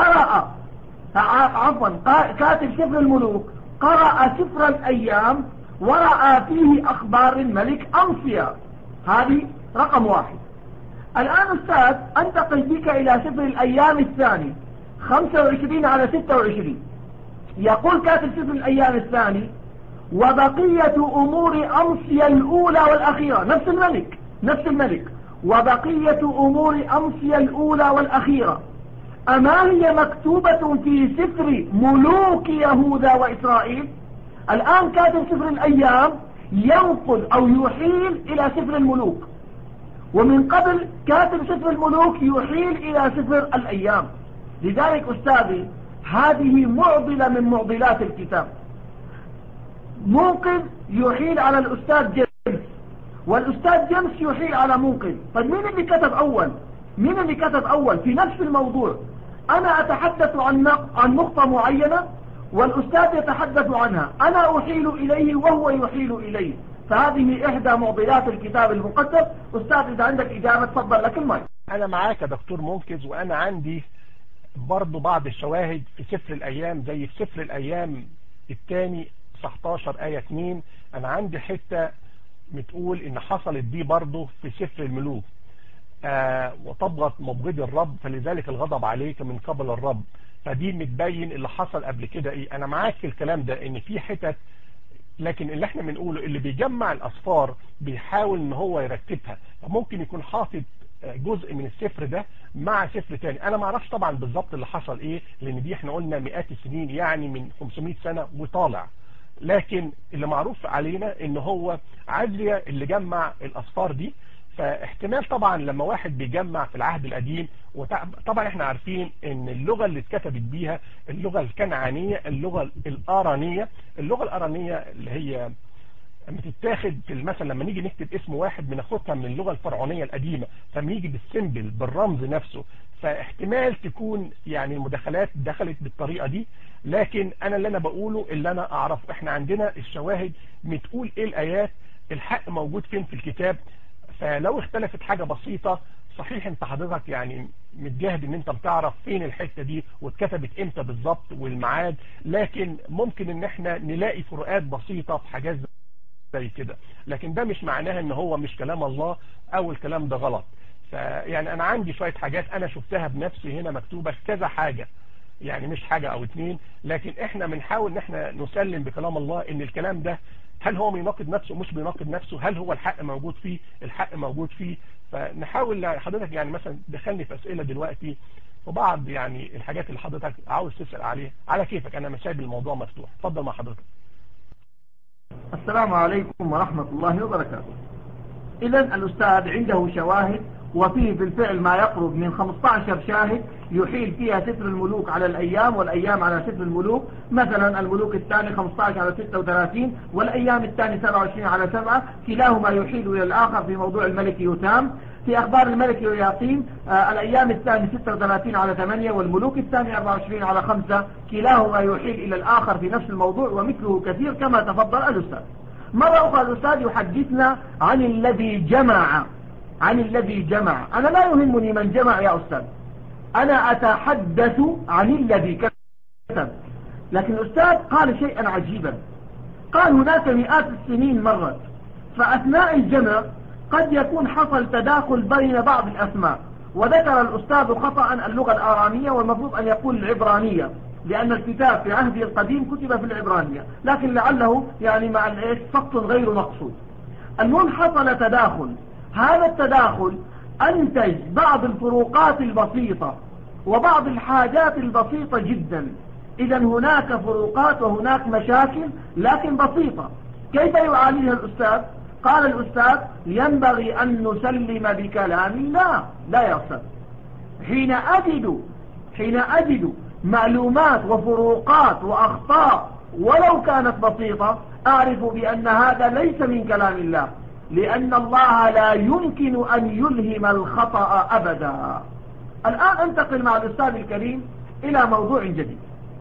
كاتب سفر الملوك قرأ سفر الأيام ورأى فيه أخبار الملك أمصيا. هذه رقم واحد. الآن أستاذ أنتقل بك إلى سفر الأيام الثاني 25-26. يقول كاتب سفر الأيام الثاني: وبقية أمور أمصيا الأولى والأخيرة. نفس الملك. وبقية أمور أمصيا الأولى والأخيرة أما هي مكتوبة في سفر ملوك يهوذا وإسرائيل. الآن كاتب سفر الأيام ينقل أو يحيل إلى سفر الملوك، ومن قبل كاتب سفر الملوك يحيل إلى سفر الأيام. لذلك أستاذي هذه معضلة من معضلات الكتاب. منقذ يحيل على الأستاذ جيمس، والأستاذ جيمس يحيل على منقذ. طيب مين اللي كتب أول؟ مين اللي كتب أول في نفس الموضوع؟ أنا أتحدث عن نقطة معينة والأستاذ يتحدث عنها، أنا أحيل إليه وهو يحيل إليه. فهذه إحدى معضلات الكتاب المقدس. أستاذ إذا عندك إجابة تفضل لك المايك. أنا معاك يا دكتور منقذ، وأنا عندي برضو بعض الشواهد في سفر الأيام، زي في سفر الأيام الثاني 19 آية 2. أنا عندي حتة بتقول إن حصلت دي برضو في سفر الملوك. وطبغت مبغض الرب فلذلك الغضب عليك من قبل الرب. فدي متبين اللي حصل قبل كده ايه. انا معاك في الكلام ده ان في حتت، لكن اللي احنا بنقوله اللي بيجمع الاسفار بيحاول ان هو يرتبها، فممكن يكون حاطط جزء من السفر ده مع سفر تاني. انا ما اعرفش طبعا بالظبط اللي حصل ايه، لان دي احنا قلنا مئات السنين، يعني من 500 سنة وطالع. لكن اللي معروف علينا ان هو عزريا اللي جمع الاسفار دي. فاحتمال طبعا لما واحد بيجمع في العهد القديم، وطبعا احنا عارفين ان اللغة اللي اتكتبت بيها اللغة الكنعانية، اللغة الارانية. اللغة الارانية اللي هي بتتاخد في مثلا لما نيجي نكتب اسم واحد بناخدها من اللغة الفرعونية القديمة، فبنيجي بالسيمبل بالرمز نفسه. فاحتمال تكون يعني المداخلات دخلت بالطريقة دي. لكن انا اللي انا بقوله اللي انا اعرفه، احنا عندنا الشواهد بتقول ايه الايات، الحق موجود فين في الكتاب. فلو اختلفت حاجة بسيطة، صحيح انت حضرتك يعني متجاهد ان انت بتعرف فين الحتة دي واتكتبت امتى بالظبط والميعاد، لكن ممكن ان احنا نلاقي فروقات بسيطة في حاجات زي كده. لكن ده مش معناها ان هو مش كلام الله او الكلام ده غلط. فيعني انا عندي شوية حاجات انا شفتها بنفسي هنا مكتوبة كذا حاجة، يعني مش حاجة او اتنين. لكن احنا بنحاول ان احنا نسلم بكلام الله ان الكلام ده هل هو بيناقض نفسه مش بيناقض نفسه، هل هو الحق موجود فيه، الحق موجود فيه. فنحاول حضرتك يعني مثلا دخلني في اسئلة دلوقتي وبعض يعني الحاجات اللي حضرتك عاوز تسأل عليها على كيفك، انا مش سايب الموضوع مفتوح. اتفضل مع حضرتك. السلام عليكم ورحمة الله وبركاته. إذا الأستاذ عنده شواهد، وفيه بالفعل ما يقرب من 15 شاهد يحيل فيها سفر الملوك على الأيام والأيام على سفر الملوك. مثلا الملوك الثاني 15 على 36 والأيام الثاني 27 على 7، كلاهما يحيل إلى الآخر في موضوع الملك يوتام. في أخبار الملك يوياقيم الأيام الثاني 36 على 8 والملوك الثاني 24 على 5، كلاهما يحيل إلى الآخر في نفس الموضوع، ومثله كثير كما تفضل الأستاذ. مرة أخرى الأستاذ يحدثنا عن الذي جمع، عن الذي جمع. أنا لا يهمني من جمع يا أستاذ، أنا أتحدث عن الذي كتب. لكن الأستاذ قال شيئا عجيبا، قال هناك مئات السنين مرت، فأثناء الجمع قد يكون حصل تداخل بين بعض الأسماء. وذكر الأستاذ خطأ اللغة الآرامية، والمفروض أن يقول العبرانية، لأن الكتاب في عهده القديم كتب في العبرانية، لكن لعله يعني مع سقط غير مقصود. المهم حصل تداخل، هذا التداخل أنتج بعض الفروقات البسيطة وبعض الحاجات البسيطة جدا. إذا هناك فروقات وهناك مشاكل لكن بسيطة. كيف يعالجها الأستاذ؟ قال الأستاذ ينبغي أن نسلم بكلام الله. لا يا أستاذ، حين أجد معلومات وفروقات وأخطاء ولو كانت بسيطة، أعرف بأن هذا ليس من كلام الله، لأن الله لا يمكن أن يلهم الخطأ أبدا. الآن أنتقل مع الأستاذ الكريم إلى موضوع جديد.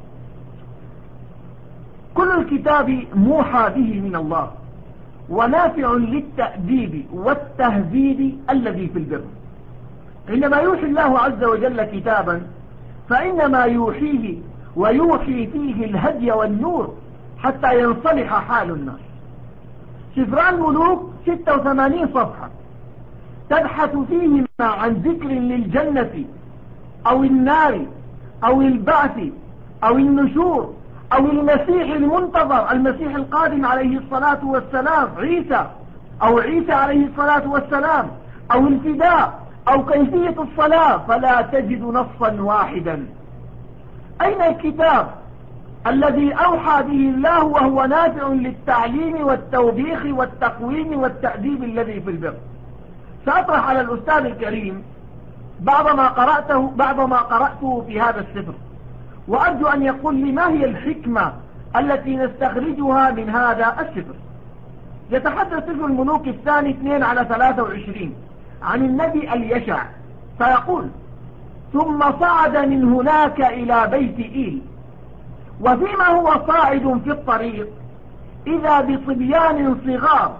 كل الكتاب موحى به من الله ونافع للتأديب والتهذيب الذي في البر. عندما يوحي الله عز وجل كتابا فإنما يوحيه ويوحي فيه الهدي والنور حتى ينصلح حال الناس. سفر الملوك 86 صفحة تبحث فيهما عن ذكر للجنة أو النار أو البعث أو النشور أو المسيح المنتظر، المسيح القادم عليه الصلاة والسلام، عيسى عليه الصلاة والسلام، أو الفداء أو كيفية الصلاة، فلا تجد نصا واحدا. أين الكتاب الذي أوحى به الله وهو نافع للتعليم والتوبيخ والتقويم والتأديب الذي في البر؟ سأطرح على الأستاذ الكريم بعض ما قرأته في هذا السفر، وأرجو أن يقول لي ما هي الحكمة التي نستخرجها من هذا السفر. يتحدث سفر الملوك الثاني 2:23 عن النبي اليشع، فيقول: ثم صعد من هناك إلى بيت إيل، وفيما هو صاعد في الطريق إذا بصبيان صغار،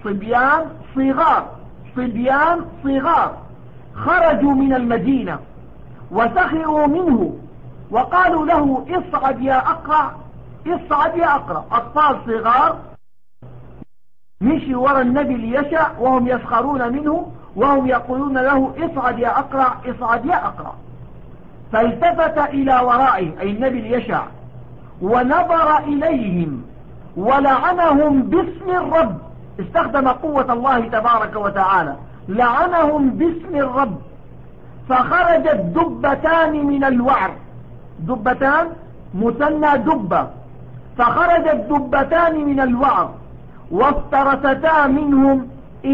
صبيان صغار خرجوا من المدينة وسخروا منه وقالوا له: اصعد يا أقرع، اصعد يا أقرع. أطفال صغار مشي وراء النبي ليشع وهم يسخرون منه وهم يقولون له: اصعد يا أقرع، اصعد يا أقرع. فالتفت إلى ورائه أي النبي ليشع ونظر إليهم ولعنهم باسم الرب، استخدم قوة الله تبارك وتعالى، لعنهم باسم الرب. فخرجت دبتان من الوعر، دبتان مثنى دبة، فخرجت دبتان من الوعر وافترستا منهم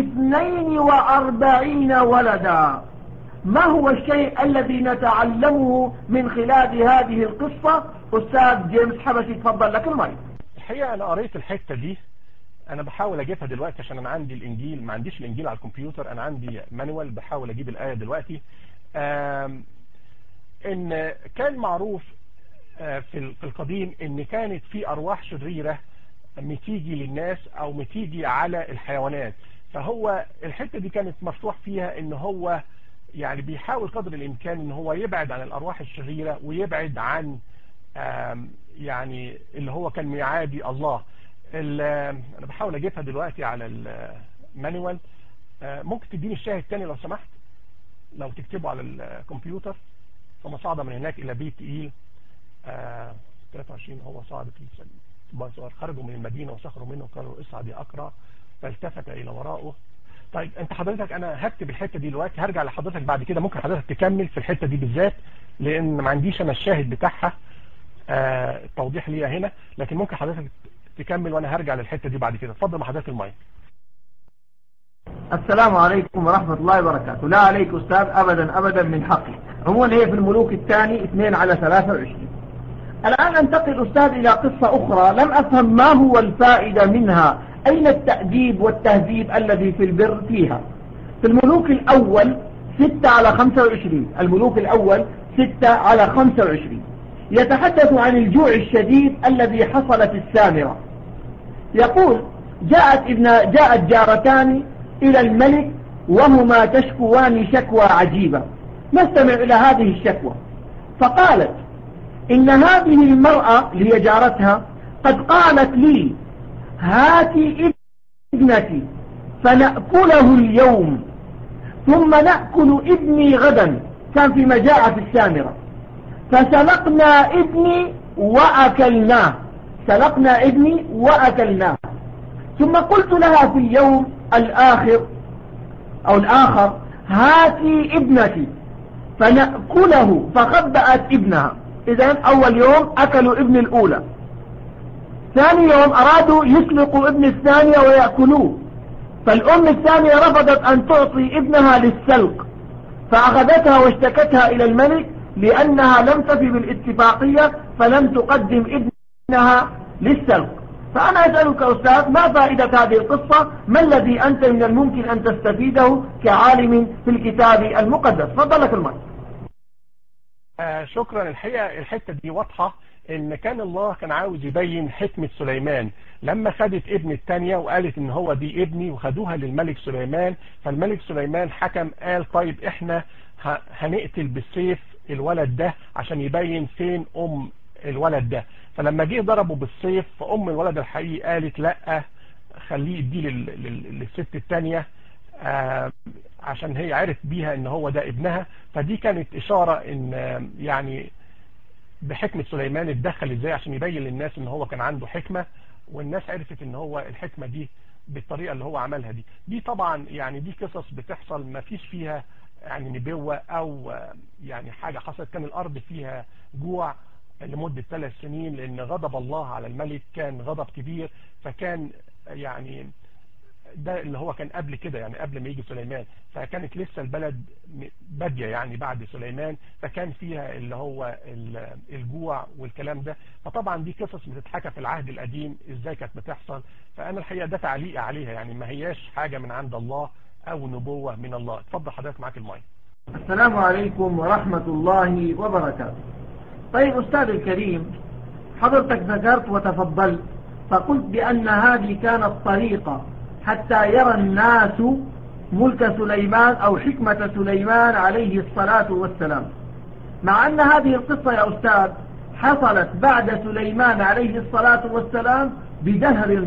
42 ولدا. ما هو الشيء الذي نتعلمه من خلال هذه القصة؟ أستاذ جيمس حبشي، تفضل لك المايك. الحقيقة أنا قريت الحتة دي، أنا بحاول أجيبها دلوقتي عشان أنا عندي الإنجيل، ما عنديش الإنجيل على الكمبيوتر، أنا عندي مانوال بحاول أجيب الآية دلوقتي. إن كان معروف في القديم إن كانت في أرواح شريرة متيجي للناس أو متيجي على الحيوانات، فهو الحتة دي كانت مفتوح فيها إن هو يعني بيحاول قدر الإمكان إن هو يبعد عن الأرواح الشريرة ويبعد عن يعني اللي هو كان يعادي الله. أنا بحاول أجيبها دلوقتي على المانيوال. ممكن تديني الشاهد تاني لو سمحت، لو تكتبه على الكمبيوتر. ثم صعد من هناك إلى بيت إيل 23. هو صعد في الصغار خرجوا من المدينة وسخروا منه وقالوا: اصعد يا أقرع، فالتفت إلى وراءه. طيب انت حضرتك، انا هكتب الحتة دي دلوقتي، هرجع لحضرتك بعد كده. ممكن حضرتك تكمل في الحتة دي بالذات لان ما عنديش انا الشاهد بتاعها توضيح ليها هنا، لكن ممكن حضرتك تكمل وانا هرجع للحتة دي بعد كده. اتفضل مع حضرتك المايك. السلام عليكم ورحمة الله وبركاته. لا عليك أستاذ، أبدا من حقي. عموما هي في الملوك الثاني 2:23. الآن أنتقل أستاذ إلى قصة أخرى لم أفهم ما هو الفائدة منها، أين التأديب والتهذيب الذي في البر فيها. في الملوك الأول 6:25، الملوك الأول 6:25 يتحدث عن الجوع الشديد الذي حصل في السامرة. يقول: جاءت جارتان إلى الملك وهما تشكوان شكوى عجيبة. نستمع إلى هذه الشكوى. فقالت: إن هذه المرأة اللي هي جارتها قد قالت لي: هاتي ابنتي فنأكله اليوم ثم نأكل ابني غدا. كان في مجاعة في السامرة، فسلقنا ابني وأكلناه، سلقنا ابني وأكلناه. ثم قلت لها في اليوم الآخر هاتي ابنتي فنأكله، فخبأت ابنها. إذن أول يوم أكلوا ابن الأولى، ثاني يوم أرادوا يسلقوا ابن الثانية ويأكلوه، فالأم الثانية رفضت أن تعطي ابنها للسلق، فأخذتها واشتكتها إلى الملك لأنها لم تفي بالاتفاقية فلم تقدم ابنها للسلق. فأنا أسألك أستاذ، ما فائدة هذه القصة؟ ما الذي أنت من الممكن أن تستفيده كعالم في الكتاب المقدس؟ فضلك المايك. شكرا. الحقيقة الحتة دي واضحة ان كان الله كان عاوز يبين حكمة سليمان لما خدت ابن التانية وقالت ان هو دي ابني وخدوها للملك سليمان. فالملك سليمان حكم قال: طيب احنا هنقتل بالسيف الولد ده عشان يبين فين ام الولد ده. فلما جه ضربه بالسيف فام الولد الحقيقي قالت: لا، خليه يديه للست التانية عشان هي عرف بيها ان هو ده ابنها. فدي كانت اشارة ان يعني بحكمة سليمان اتدخل ازاي عشان يبين للناس ان هو كان عنده حكمة، والناس عرفت ان هو الحكمة دي بالطريقة اللي هو عملها دي. دي طبعا يعني دي قصص بتحصل ما فيش فيها يعني نبوة او يعني حاجة حصلت. كان الارض فيها جوع لمدة 3 سنين لان غضب الله على الملك كان غضب كبير، فكان يعني ده اللي هو كان قبل كده، يعني قبل ما يجي سليمان، فكانت لسه البلد بادية يعني بعد سليمان، فكان فيها اللي هو الجوع والكلام ده. فطبعا دي قصص بتتحكى في العهد القديم ازاي كانت بتحصل. فانا الحقيقة ده تعليق عليها، يعني ما هياش حاجة من عند الله او نبوة من الله. اتفضل حضرتك، معاك المايك. السلام عليكم ورحمة الله وبركاته. طيب أستاذ الكريم، حضرتك ذكرت وتفضلت فقلت بأن هذه كانت طريقة حتى يرى الناس ملك سليمان أو حكمة سليمان عليه الصلاة والسلام، مع أن هذه القصة يا أستاذ حصلت بعد سليمان عليه الصلاة والسلام بدهر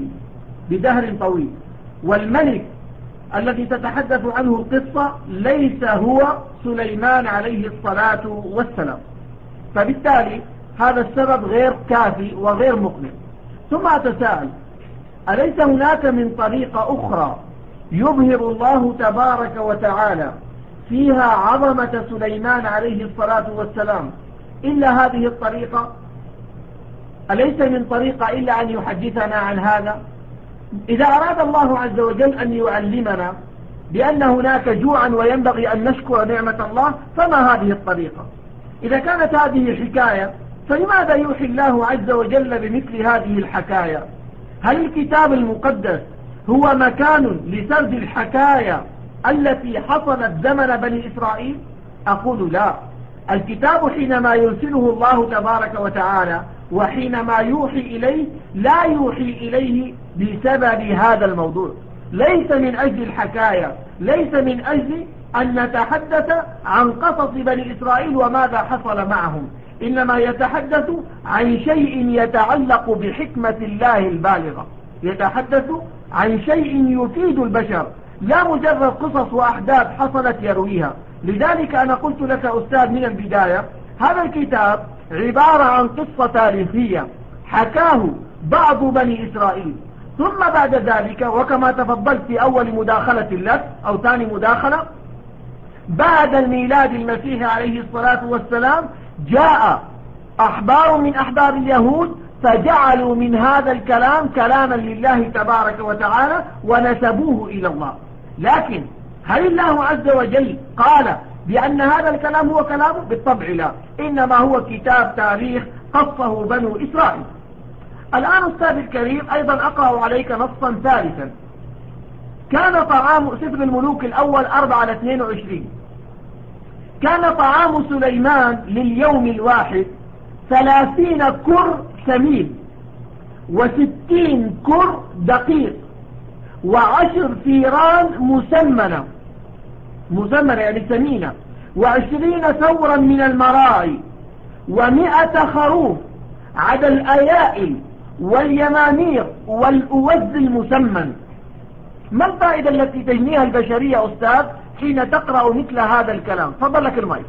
طويل، والملك الذي تتحدث عنه القصة ليس هو سليمان عليه الصلاة والسلام، فبالتالي هذا السبب غير كافي وغير مقنع. ثم أتساءل، أليس هناك من طريقة أخرى يظهر الله تبارك وتعالى فيها عظمة سليمان عليه الصلاة والسلام إلا هذه الطريقة؟ أليس من طريقة إلا أن يحدثنا عن هذا؟ إذا أراد الله عز وجل أن يعلمنا بأن هناك جوعا وينبغي أن نشكر نعمة الله، فما هذه الطريقة؟ إذا كانت هذه حكاية، فلماذا يوحي الله عز وجل بمثل هذه الحكاية؟ هل الكتاب المقدس هو مكان لسرد الحكاية التي حصلت زمن بني إسرائيل؟ أقول لا. الكتاب حينما يرسله الله تبارك وتعالى وحينما يوحي إليه لا يوحي إليه بسبب هذا الموضوع، ليس من أجل الحكاية، ليس من أجل أن نتحدث عن قصص بني إسرائيل وماذا حصل معهم، إنما يتحدث عن شيء يتعلق بحكمة الله البالغة، يتحدث عن شيء يفيد البشر، لا مجرد قصص وأحداث حصلت يرويها. لذلك أنا قلت لك أستاذ من البداية، هذا الكتاب عبارة عن قصة تاريخية حكاه بعض بني إسرائيل، ثم بعد ذلك وكما تفضلت في أول مداخلة لك أو ثاني مداخلة، بعد الميلاد المسيح عليه الصلاة والسلام جاء أحبار من أحبار اليهود فجعلوا من هذا الكلام كلاما لله تبارك وتعالى ونسبوه إلى الله. لكن هل الله عز وجل قال بأن هذا الكلام هو كلامه؟ بالطبع لا، إنما هو كتاب تاريخ قصه بنو إسرائيل. الآن أستاذ الكريم أيضا أقرأ عليك نصا ثالثا. كان طعام سفر الملوك الأول 4-22، كان طعام سليمان لليوم الواحد 30 كر سمين 60 كر دقيق 10 ثيران مسمنة يعني سمينة 20 ثورا من المراعي 100 خروف عدا الأيائل واليمامير والأوز المسمن. ما الفائدة التي تجنيها البشرية أستاذ حين تقرأ مثل هذا الكلام؟ فضل لك المايك.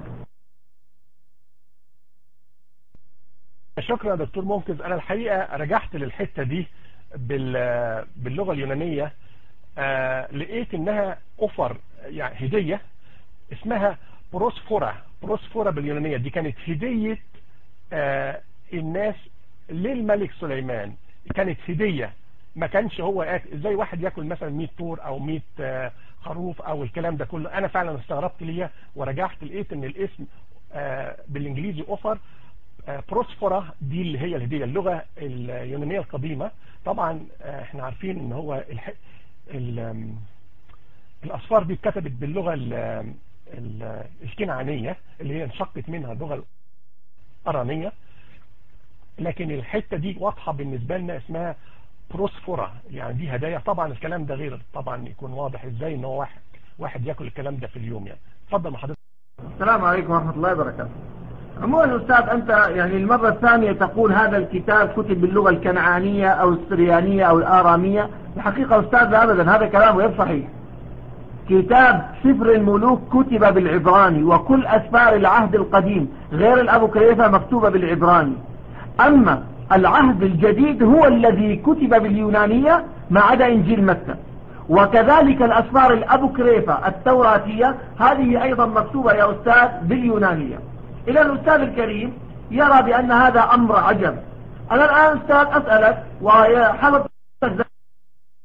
شكرا دكتور منقذ. أنا الحقيقة رجعت للحتة دي باللغة اليونانية، لقيت إنها أوفر يعني هدية اسمها بروسفورا باليونانية. دي كانت هدية الناس للملك سليمان، كانت هدية، ما كانش هو زي واحد ياكل مثلا 100 طور او 100 خروف او الكلام ده كله. انا فعلا استغربت ليها ورجعت لقيت ان الاسم بالانجليزي اوفر بروسفورا، دي اللي هي الهدية. اللغة اليونانية القديمة طبعا احنا عارفين ان هو الأصفار دي اتكتبت باللغة الكنعانية اللي هي انشقت منها اللغة الأرامية، لكن الحتة دي واضحة بالنسبة لنا اسمها بروسفورا، يعني دي هدايا. طبعا الكلام ده غير طبعا يكون واضح ازاي ان هو واحد ياكل الكلام ده في اليوم يعني. اتفضل حضرتك. السلام عليكم ورحمة الله وبركاته. عموما أستاذ أنت يعني المرة الثانية تقول هذا الكتاب كتب باللغة الكنعانية أو السريانية أو الآرامية. الحقيقة أستاذ أبدا هذا كلام غير صحيح. كتاب سفر الملوك كتب بالعبراني، وكل أسفار العهد القديم غير الأبوكريفة مكتوبة بالعبراني. أما العهد الجديد هو الذي كتب باليونانية ما عدا إنجيل متى، وكذلك الأسفار الأبوكريفة التوراتية هذه أيضا مكتوبة يا أستاذ باليونانية. إلى الأستاذ الكريم يرى بأن هذا أمر عجب. أنا الآن أستاذ أسألك وحضرتك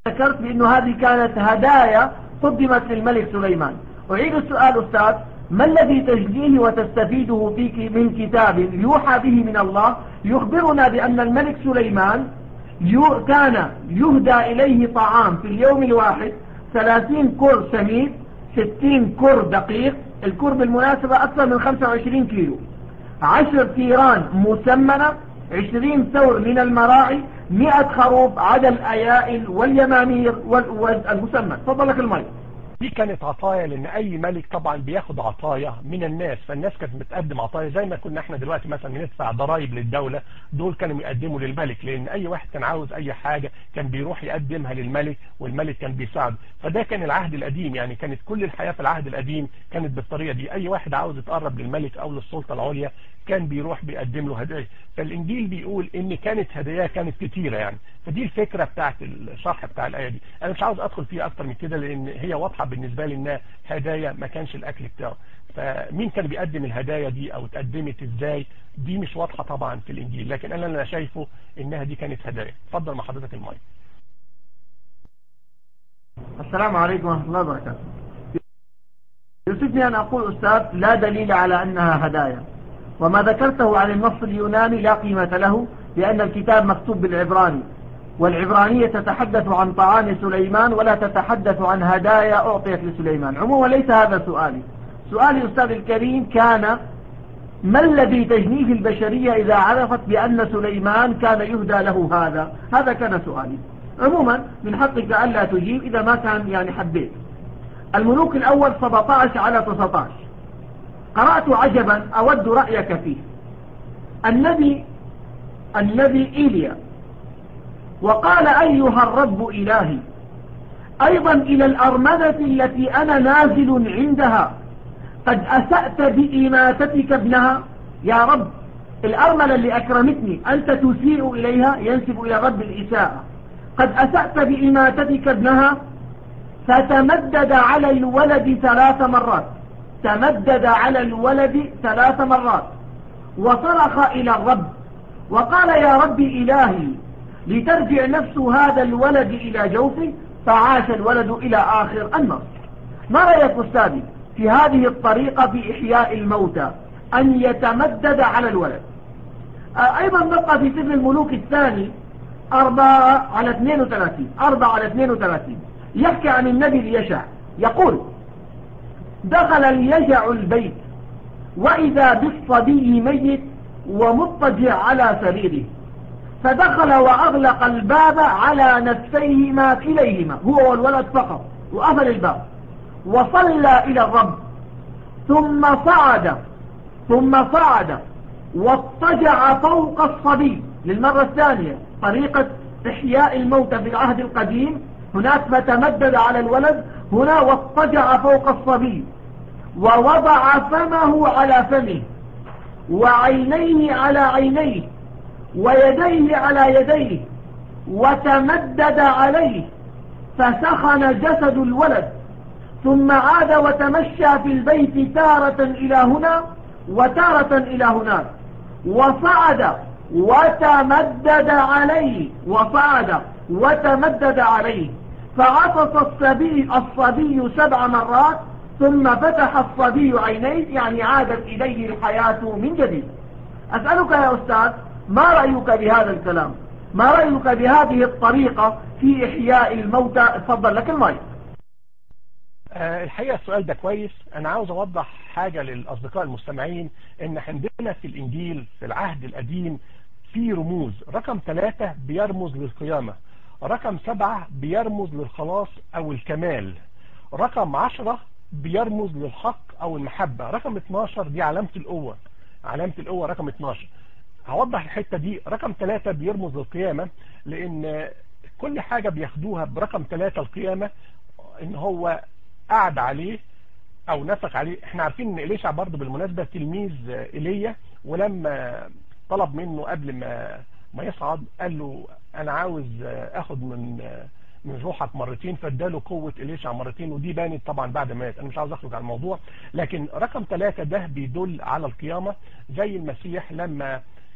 ذكرت بأنه هذه كانت هدايا قدمت للملك سليمان. أعيد السؤال أستاذ، ما الذي تجنيه وتستفيده فيك من كتاب يوحى به من الله يخبرنا بأن الملك سليمان كان يهدى إليه طعام في اليوم الواحد 30 كر سميد، 60 كر دقيق، الكر بالمناسبة أكثر من 25 كيلو، 10 تيران مسمنة، 20 ثور من المراعي، 100 خروف، عدا الأيائل واليمامير والمسمن. تفضلك المي. دي كانت عطايا، لان اي ملك طبعا بياخد عطايا من الناس، فالناس كانت بتقدم عطايا زي ما كنا احنا دلوقتي مثلا بندفع ضرائب للدولة، دول كانوا يقدموا للملك، لان اي واحد كان عاوز اي حاجة كان بيروح يقدمها للملك والملك كان بيساعده. فده كان العهد القديم، يعني كانت كل الحياة في العهد القديم كانت بالطريقة دي، اي واحد عاوز يتقرب للملك او للسلطة العليا كان بيروح بيقدم له هدايا. فالانجيل بيقول ان كانت هدايا كانت كتيرة يعني. فدي الفكرة بتاعت الشرح بتاع الآية دي. انا مش عاوز ادخل فيها اكتر من كده لان هي واضحة بالنسبة لي انها هدايا، ما كانش الاكل بتاعه. فمين كان بيقدم الهدايا دي او اتقدمت ازاي دي مش واضحة طبعا في الانجيل، لكن انا شايفه انها دي كانت هدايا. اتفضل مع حضرتك المايك. السلام عليكم ورحمة الله وبركاته. يوسفني أن أقول أستاذ لا دليل على أنها هدايا، وما ذكرته عن النص اليوناني لا قيمة له، لأن الكتاب مكتوب بالعبراني، والعبرانية تتحدث عن طعام سليمان ولا تتحدث عن هدايا أعطيت لسليمان. عموما ليس هذا سؤالي. سؤالي أستاذ الكريم كان ما الذي تجنيه البشرية إذا عرفت بأن سليمان كان يهدى له هذا كان سؤالي. عموما من حقك ألا تجيب إذا ما كان يعني حبيت. الملوك الأول 17-19 قرأت عجبا أود رأيك فيه. النبي إيليا وقال أيها الرب إلهي أيضا إلى الأرملة التي أنا نازل عندها قد أسأت بإماتتك ابنها. يا رب الأرملة اللي أكرمتني أنت تسيء إليها، ينسب إلى رب الإساءة. قد أسأت بإماتتك ابنها. فتمدد على الولد 3 مرات، تمدد على الولد 3 مرات، وصرخ إلى الرب وقال يا رب إلهي لترجع نفس هذا الولد إلى جوفه، فعاش الولد إلى آخر النص. ما رأيك أستاذي في هذه الطريقة في إحياء الموتى أن يتمدد على الولد؟ أيضا نبقى في سفر الملوك الثاني 4-32 يحكي عن النبي اليشع، يقول دخل اليشع البيت وإذا بالصبي ميت ومضطجع على سريره، فدخل وأغلق الباب على نفسيهما كليهما، هو والولد فقط، وقفل الباب وصلى إلى الرب، ثم صعد واضطجع فوق الصبي. للمرة الثانية طريقة إحياء الموتى في العهد القديم، هناك فتمدد على الولد، هنا واضطجع فوق الصبي ووضع فمه على فمه وعينيه على عينيه ويديه على يديه وتمدد عليه، فسخن جسد الولد، ثم عاد وتمشى في البيت تارة إلى هنا وتارة إلى هناك، وصعد وتمدد عليه، فعطس الصبي 7 مرات، ثم فتح الصبي عينيه، يعني عادت إليه الحياة من جديد. أسألك يا أستاذ ما رأيك بهذا الكلام؟ ما رأيك بهذه الطريقة في إحياء الموتى؟ اتفضل لك المايك. الحقيقة السؤال ده كويس. أنا عاوز أوضح حاجة للأصدقاء المستمعين، إن عندنا في الإنجيل في العهد القديم في رموز. رقم 3 بيرمز للقيامة، رقم 7 بيرمز للخلاص أو الكمال، رقم 10 بيرمز للحق أو المحبة، رقم 12 دي علامة القوة رقم 12. هوضح الحتة دي. رقم 3 بيرمز للقيامة، لأن كل حاجة بياخدوها برقم 3 القيامة، إن هو قعد عليه أو نفق عليه. احنا عارفين إن إليشع برضه بالمناسبة تلميذ إيليا، ولما طلب منه قبل ما يصعد قال له أنا عاوز أخد من روحك مرتين، فاداله قوة إليشع مرتين، ودي بانت طبعا بعد ما مات. أنا مش عاوز أخرج عن الموضوع، لكن رقم 3 ده بيدل على القيامة، زي المسيح لما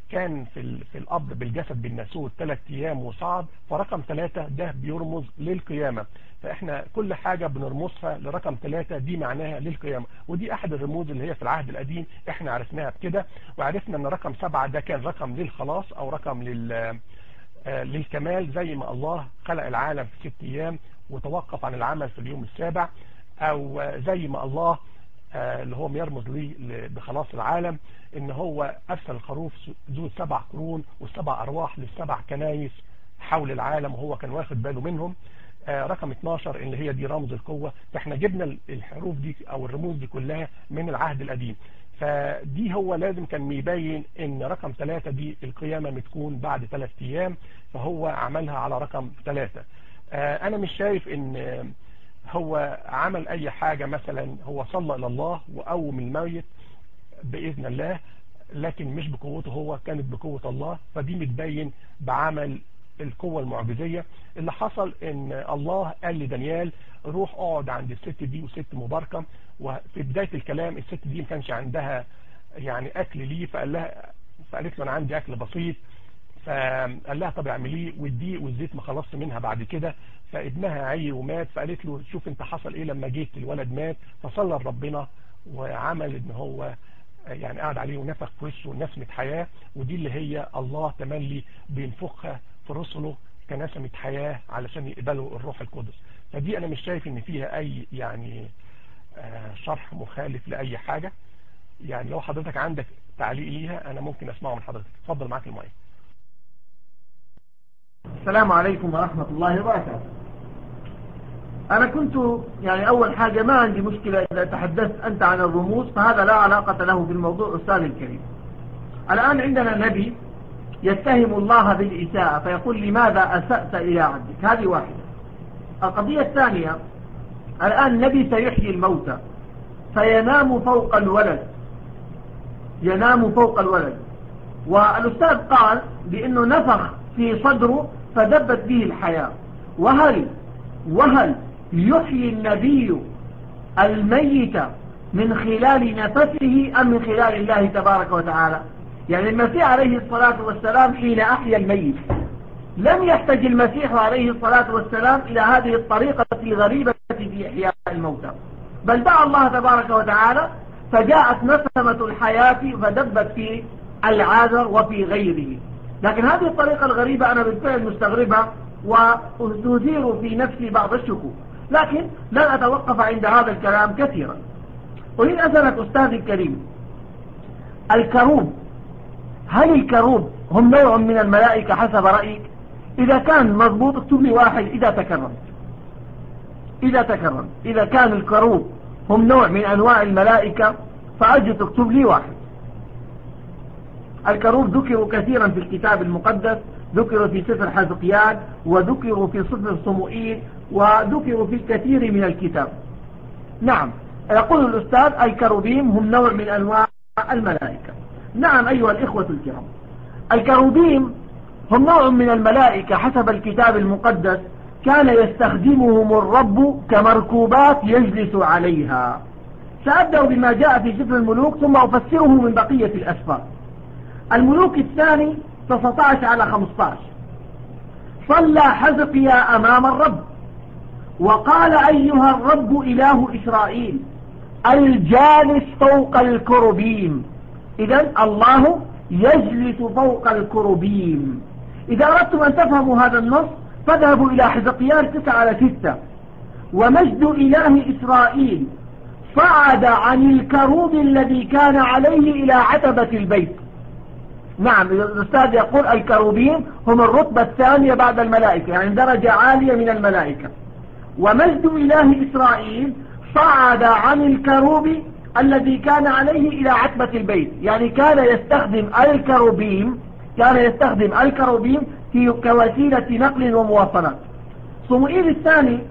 كان في القبر بالجسد بالناسوت 3 أيام وصعد، فرقم 3 ده بيرمز للقيامة. فاحنا كل حاجة بنرمزها لرقم 3 دي معناها للقيامة، ودي احد الرموز اللي هي في العهد القديم احنا عرفناها بكده. وعرفنا ان رقم 7 ده كان رقم للخلاص او رقم للكمال، زي ما الله خلق العالم في 6 أيام وتوقف عن العمل في اليوم السابع، او زي ما الله اللي هو يرمز ليه بخلاص العالم ان هو ارسل الخروف ذو 7 قرون و7 ارواح ل7 كنايس حول العالم وهو كان واخد باله منهم. رقم 12 اللي هي دي رمز القوة. فاحنا جبنا الحروف دي او الرموز دي كلها من العهد القديم، فدي هو لازم كان يبين ان رقم 3 دي القيامة بتكون بعد 3 أيام، فهو عملها على رقم 3. انا مش شايف ان هو عمل اي حاجة، مثلا هو صلى الى الله وقوم الميت باذن الله، لكن مش بقوته هو، كانت بقوة الله. فدي متبين بعمل القوة المعجزية. اللي حصل ان الله قال لدانيال روح اقعد عند الست دي، وست مباركة، وفي بداية الكلام الست دي ما كانش عندها يعني اكل ليه، فقالت له انا عندي اكل بسيط. فقال لها طب اعمليه، والدقيق والزيت ما خلصت منها بعد كده. فابنها عي ومات، فقالت له شوف انت حصل ايه لما جيت الولد مات. فصلى ربنا وعمل ان هو يعني قاعد عليه ونفخ في وشه نسمة حياة، ودي اللي هي الله تملي بينفخها في رسله كنسمة حياة علشان يقبلوا الروح القدس. فدي انا مش شايف ان فيها اي يعني شرح مخالف لأي حاجة. يعني لو حضرتك عندك تعليق ليها انا ممكن اسمعه من حضرتك. اتفضل معاك المايك. السلام عليكم ورحمة الله وبركاته. أنا كنت يعني أول حاجة ما عندي مشكلة إذا تحدثت أنت عن الرموز، فهذا لا علاقة له بالموضوع أستاذ الكريم. الآن عندنا نبي يتهم الله بالإساءة فيقول لماذا أسأت إلى عبدك؟ هذه واحدة. القضية الثانية، الآن نبي سيحيي الموتى فينام فوق الولد، ينام فوق الولد، والأستاذ قال بأنه نفخ في صدره فدبت به الحياة. وهل يحيي النبي الميت من خلال نفسه أم من خلال الله تبارك وتعالى؟ يعني المسيح عليه الصلاة والسلام حين أحيا الميت لم يحتج المسيح عليه الصلاة والسلام إلى هذه الطريقة الغريبة في إحياء الموتى، بل دعا الله تبارك وتعالى فجاءت نسمة الحياة فدبت في العاذر وفي غيره. لكن هذه الطريقة الغريبة أنا بالفعل مستغربها وتثير في نفسي بعض الشكوك، لكن لن أتوقف عند هذا الكلام كثيرا. أريد أسألك أستاذي الكريم، الكروب، هل الكروب هم نوع من الملائكة حسب رأيك؟ إذا كان مضبوط اكتب لي واحد إذا تكرم. إذا كان الكروب هم نوع من أنواع الملائكة فأجل تكتب لي واحد. الكروب ذكروا كثيرا في الكتاب المقدس، ذكروا في سفر حزقيال، وذكروا في سفر صموئيل، وذكروا في الكثير من الكتاب. نعم، يقول الأستاذ الكروبيم هم نوع من أنواع الملائكة. نعم أيها الإخوة الكرام، الكروبيم هم نوع من الملائكة حسب الكتاب المقدس كان يستخدمهم الرب كمركوبات يجلس عليها. سأبدأ بما جاء في سفر الملوك ثم أفسره من بقية الأسفار. الملوك الثاني 19-15. صلى حزقيا أمام الرب وقال أيها الرب إله إسرائيل الجالس فوق الكروبيم. إذن الله يجلس فوق الكروبيم. إذا أردتم أن تفهموا هذا النص فاذهبوا إلى حزقيال 9-6. ومجد إله إسرائيل صعد عن الكروب الذي كان عليه إلى عتبة البيت. نعم، الأستاذ يقول الكروبين هم الرتبة الثانية بعد الملائكة، يعني درجة عالية من الملائكة. ومجد إله إسرائيل صعد عن الكروب الذي كان عليه إلى عتبة البيت، يعني كان يستخدم الكروبيم في كوسيلة نقل ومواصلات. صموئيل الثاني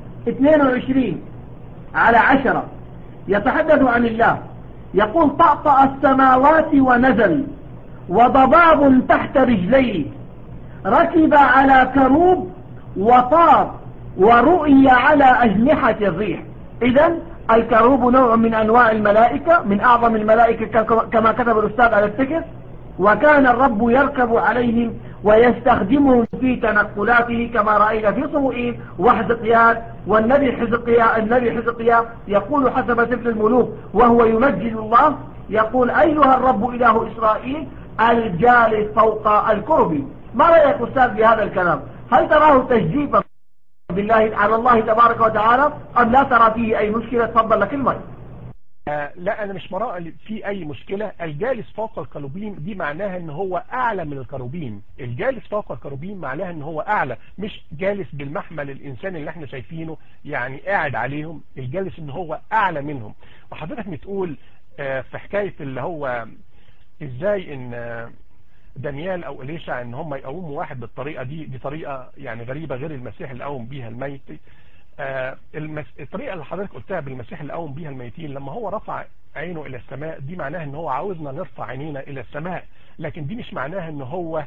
22-10 يتحدث عن الله، يقول طأطأ السماوات ونزل وضباب تحت رجليه، ركب على كروب وطار ورؤي على أجنحة الريح. إذن الكروب نوع من أنواع الملائكة، من أعظم الملائكة كما كتب الأستاذ على التكس. وكان الرب يركب عليهم ويستخدمهم في تنقلاته كما رأينا في صموئيل وحزقيال. والنبي حزقيال يقول حسب سفر الملوك وهو يمجد الله، يقول أيها الرب إله إسرائيل الجالس فوق الكرب. ما رأيك أستاذ بهذا الكلام؟ هل تراه تجديفا بالله على الله تبارك وتعالى أم لا ترى فيه أي مشكلة؟ تفضل لك الماء. لا أنا مش مرأى في أي مشكلة. الجالس فوق الكروبين دي معناها ان هو أعلى من الكروبين. الجالس فوق الكروبين معناها ان هو أعلى، مش جالس بالمحمل الإنسان اللي احنا شايفينه يعني قاعد عليهم. الجالس ان هو أعلى منهم. وحضرتك بتقول في حكاية اللي هو ازاي ان دانيال او إليشع ان هم يقوموا واحد بالطريقة دي طريقة يعني غريبة غير المسيح اللي قوم بيها الميت. الطريقة اللي حضرتك قلتها بالمسيح اللي قوم بيها الميتين لما هو رفع عينه الى السماء، دي معناها ان هو عاوزنا نرفع عينينا الى السماء، لكن دي مش معناها ان هو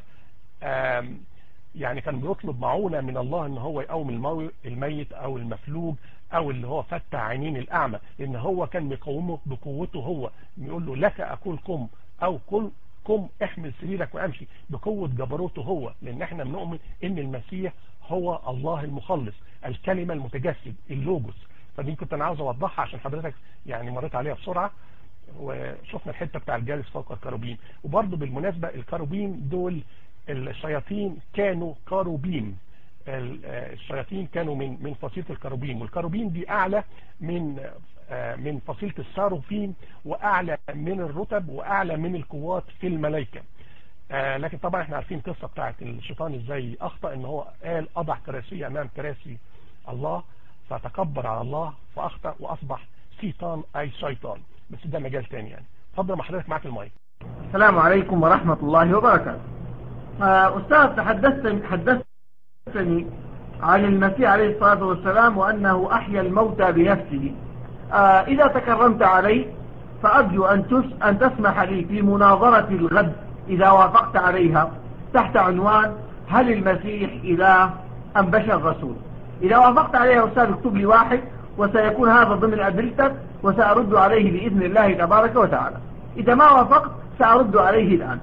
يعني كان بيطلب معونة من الله ان هو يقوم الميت او المفلوج او اللي هو فتح عينين الاعمى، لان هو كان بيقومه بقوته هو، بيقول له لك اقول قم او قم احمل سريرك وامشي، بقوة جبروته هو، لان احنا بنؤمن ان المسيح هو الله المخلص، الكلمة المتجسد، اللوجوس. فدي كنت انا عاوز اوضحها عشان حضرتك يعني مريت عليها بسرعة وشفنا الحتة بتاع الجالس فوق الكروبين. وبرضه بالمناسبة الكروبين دول الشياطين كانوا كروبين، الشياطين كانوا من فصيلة الكروبين، والكروبين دي اعلى من فصيلة الساروفين واعلى من الرتب واعلى من القوات في الملائكة. لكن طبعا احنا عارفين قصة بتاعت الشيطان ازاي اخطأ، ان هو قال اضع كراسي امام كراسي الله فتكبر على الله فاخطأ واصبح شيطان اي شيطان. بس ده مجال تاني يعني. اتفضل مع حضرتك معاك المايك. السلام عليكم ورحمة الله وبركاته. أستاذ تحدثتني عن المسيح عليه الصلاة والسلام وأنه أحيا الموتى بنفسه. إذا تكرمت علي فأرجو أن تسمح لي في مناظرة الغد إذا وافقت عليها تحت عنوان هل المسيح إله أم بشر رسول؟ إذا وافقت عليها أستاذ اكتب لي واحد وسيكون هذا ضمن أدلتك وسأرد عليه بإذن الله تبارك وتعالى. إذا ما وافقت سأرد عليه الآن.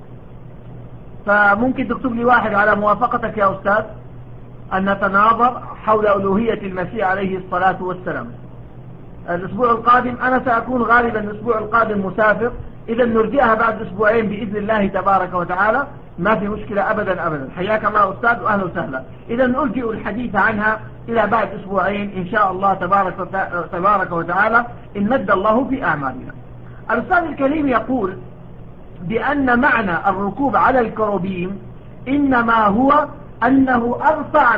فممكن تكتب لي واحد على موافقتك يا أستاذ أن نتناظر حول ألوهية المسيح عليه الصلاة والسلام. الأسبوع القادم أنا سأكون غالبا الأسبوع القادم مسافر، إذا نرجئها بعد أسبوعين بإذن الله تبارك وتعالى، ما في مشكلة أبدا أبدا. حياك الله أستاذ وأهلا وسهلا. إذا نرجئ الحديث عنها إلى بعد أسبوعين إن شاء الله تبارك وتعالى إن مد الله في أعمالنا. الأستاذ الكريم يقول بأن معنى الركوب على الكروبيم إنما هو أنه أرفع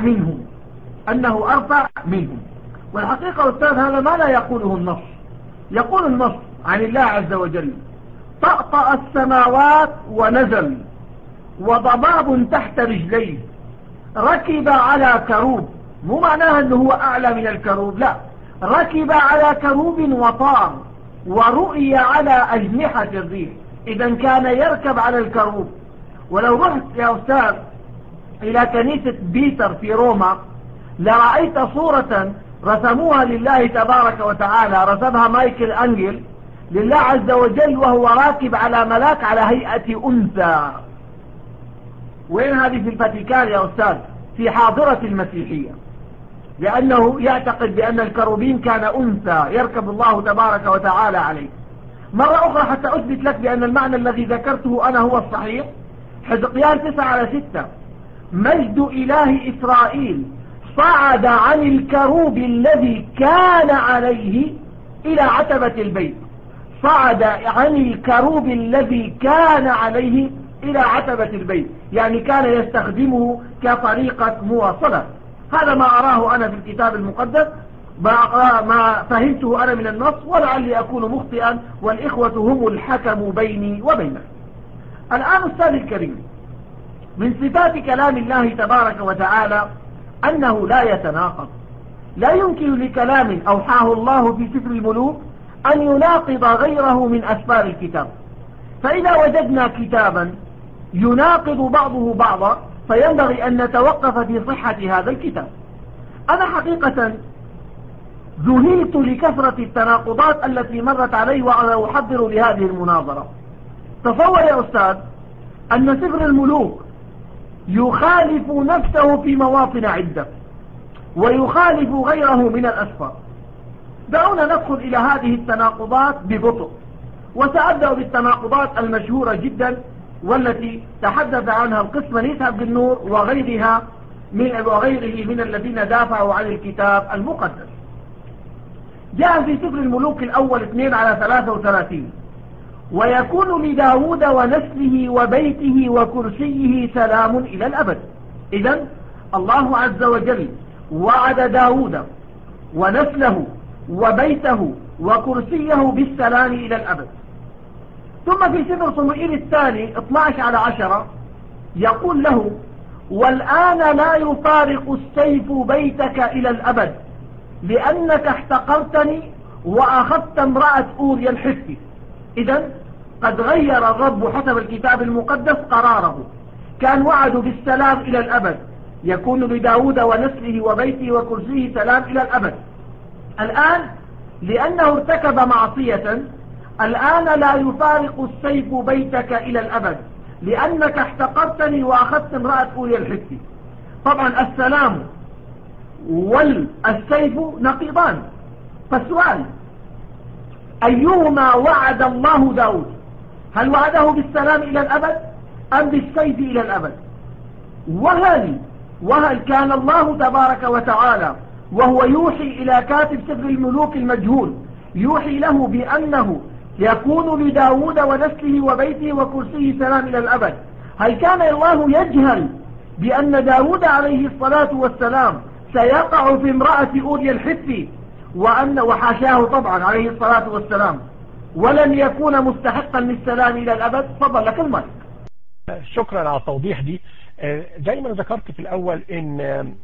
منهم. والحقيقة أستاذ هذا ما لا يقوله النص. يقول النص عن الله عز وجل طأطأ السماوات ونزل وضباب تحت رجليه ركب على كروب. مو معناها أنه هو أعلى من الكروب، لا، ركب على كروب وطار ورؤي على أجنحة الريح. إذا كان يركب على الكروب. ولو رحت يا أستاذ إلى كنيسة بيتر في روما لرأيت صورة رسموها لله تبارك وتعالى، رسمها مايكل أنجل لله عز وجل وهو راكب على ملاك على هيئة أنثى. وين هذه؟ في الفاتيكان يا أستاذ، في حاضرة المسيحية، لأنه يعتقد بأن الكروبين كان أنثى يركب الله تبارك وتعالى عليه. مرة أخرى حتى أثبت لك بأن المعنى الذي ذكرته أنا هو الصحيح، حزقيال 9:6 مجد إله إسرائيل صعد عن الكروب الذي كان عليه إلى عتبة البيت. صعد عن الكروب الذي كان عليه إلى عتبة البيت، يعني كان يستخدمه كطريقة مواصلة. هذا ما أراه أنا في الكتاب المقدس، ما فهمته أنا من النص، ولعلي أكون مخطئا والإخوة هم الحكم بيني وبينك. الآن أستاذ الكريم، من صفات كلام الله تبارك وتعالى أنه لا يتناقض. لا يمكن لكلام أوحاه الله في سفر الملوك أن يناقض غيره من أسفار الكتاب. فإذا وجدنا كتابا يناقض بعضه بعضا فينبغي أن نتوقف في صحة هذا الكتاب. أنا حقيقة ذهلت لكثرة التناقضات التي مرت علي وأنا أحضر لهذه المناظرة. تصور يا أستاذ أن سفر الملوك يخالف نفسه في مواطن عدة ويخالف غيره من الأسفار. دعونا ندخل إلى هذه التناقضات ببطء، وسأبدأ بالتناقضات المشهورة جدا والتي تحدث عنها القسم نيسا بن النور وغيره من الذين دافعوا عن الكتاب المقدس. جاء في سفر الملوك الأول 2:33: ويكون لداود ونسله وبيته وكرسيه سلام إلى الأبد. إذن الله عز وجل وعد داود ونسله وبيته وكرسيه بالسلام إلى الأبد. ثم في سفر صموئيل الثاني 12:10 يقول له: والآن لا يفارق السيف بيتك إلى الأبد لأنك احتقرتني وأخذت امرأة أوريا الحثي. إذن قد غير الرب حسب الكتاب المقدس قراره. كان وعده بالسلام إلى الأبد، يكون لداود ونسله وبيته وكرسيه سلام إلى الأبد. الآن لأنه ارتكب معصية، الآن لا يفارق السيف بيتك إلى الأبد لأنك احتقرتني وأخذت امرأة أوريا الحثي. طبعا السلام والسيف نقيضان، فالسؤال: أيهما وعد الله داود؟ هل وعده بالسلام إلى الأبد أم بالسيف إلى الأبد؟ وهل كان الله تبارك وتعالى وهو يوحي إلى كاتب سفر الملوك المجهول يوحي له بأنه يكون لداود ونسله وبيته وكرسيه سلام إلى الأبد، هل كان الله يجهل بأن داود عليه الصلاة والسلام سيقع في امرأة أوريا الحثي وحاشاه طبعا عليه الصلاة والسلام ولن يكون مستحقا للسلام إلى الأبد؟ تفضل لك المايك. شكرا على التوضيح دي. زي ما ذكرت في الأول إن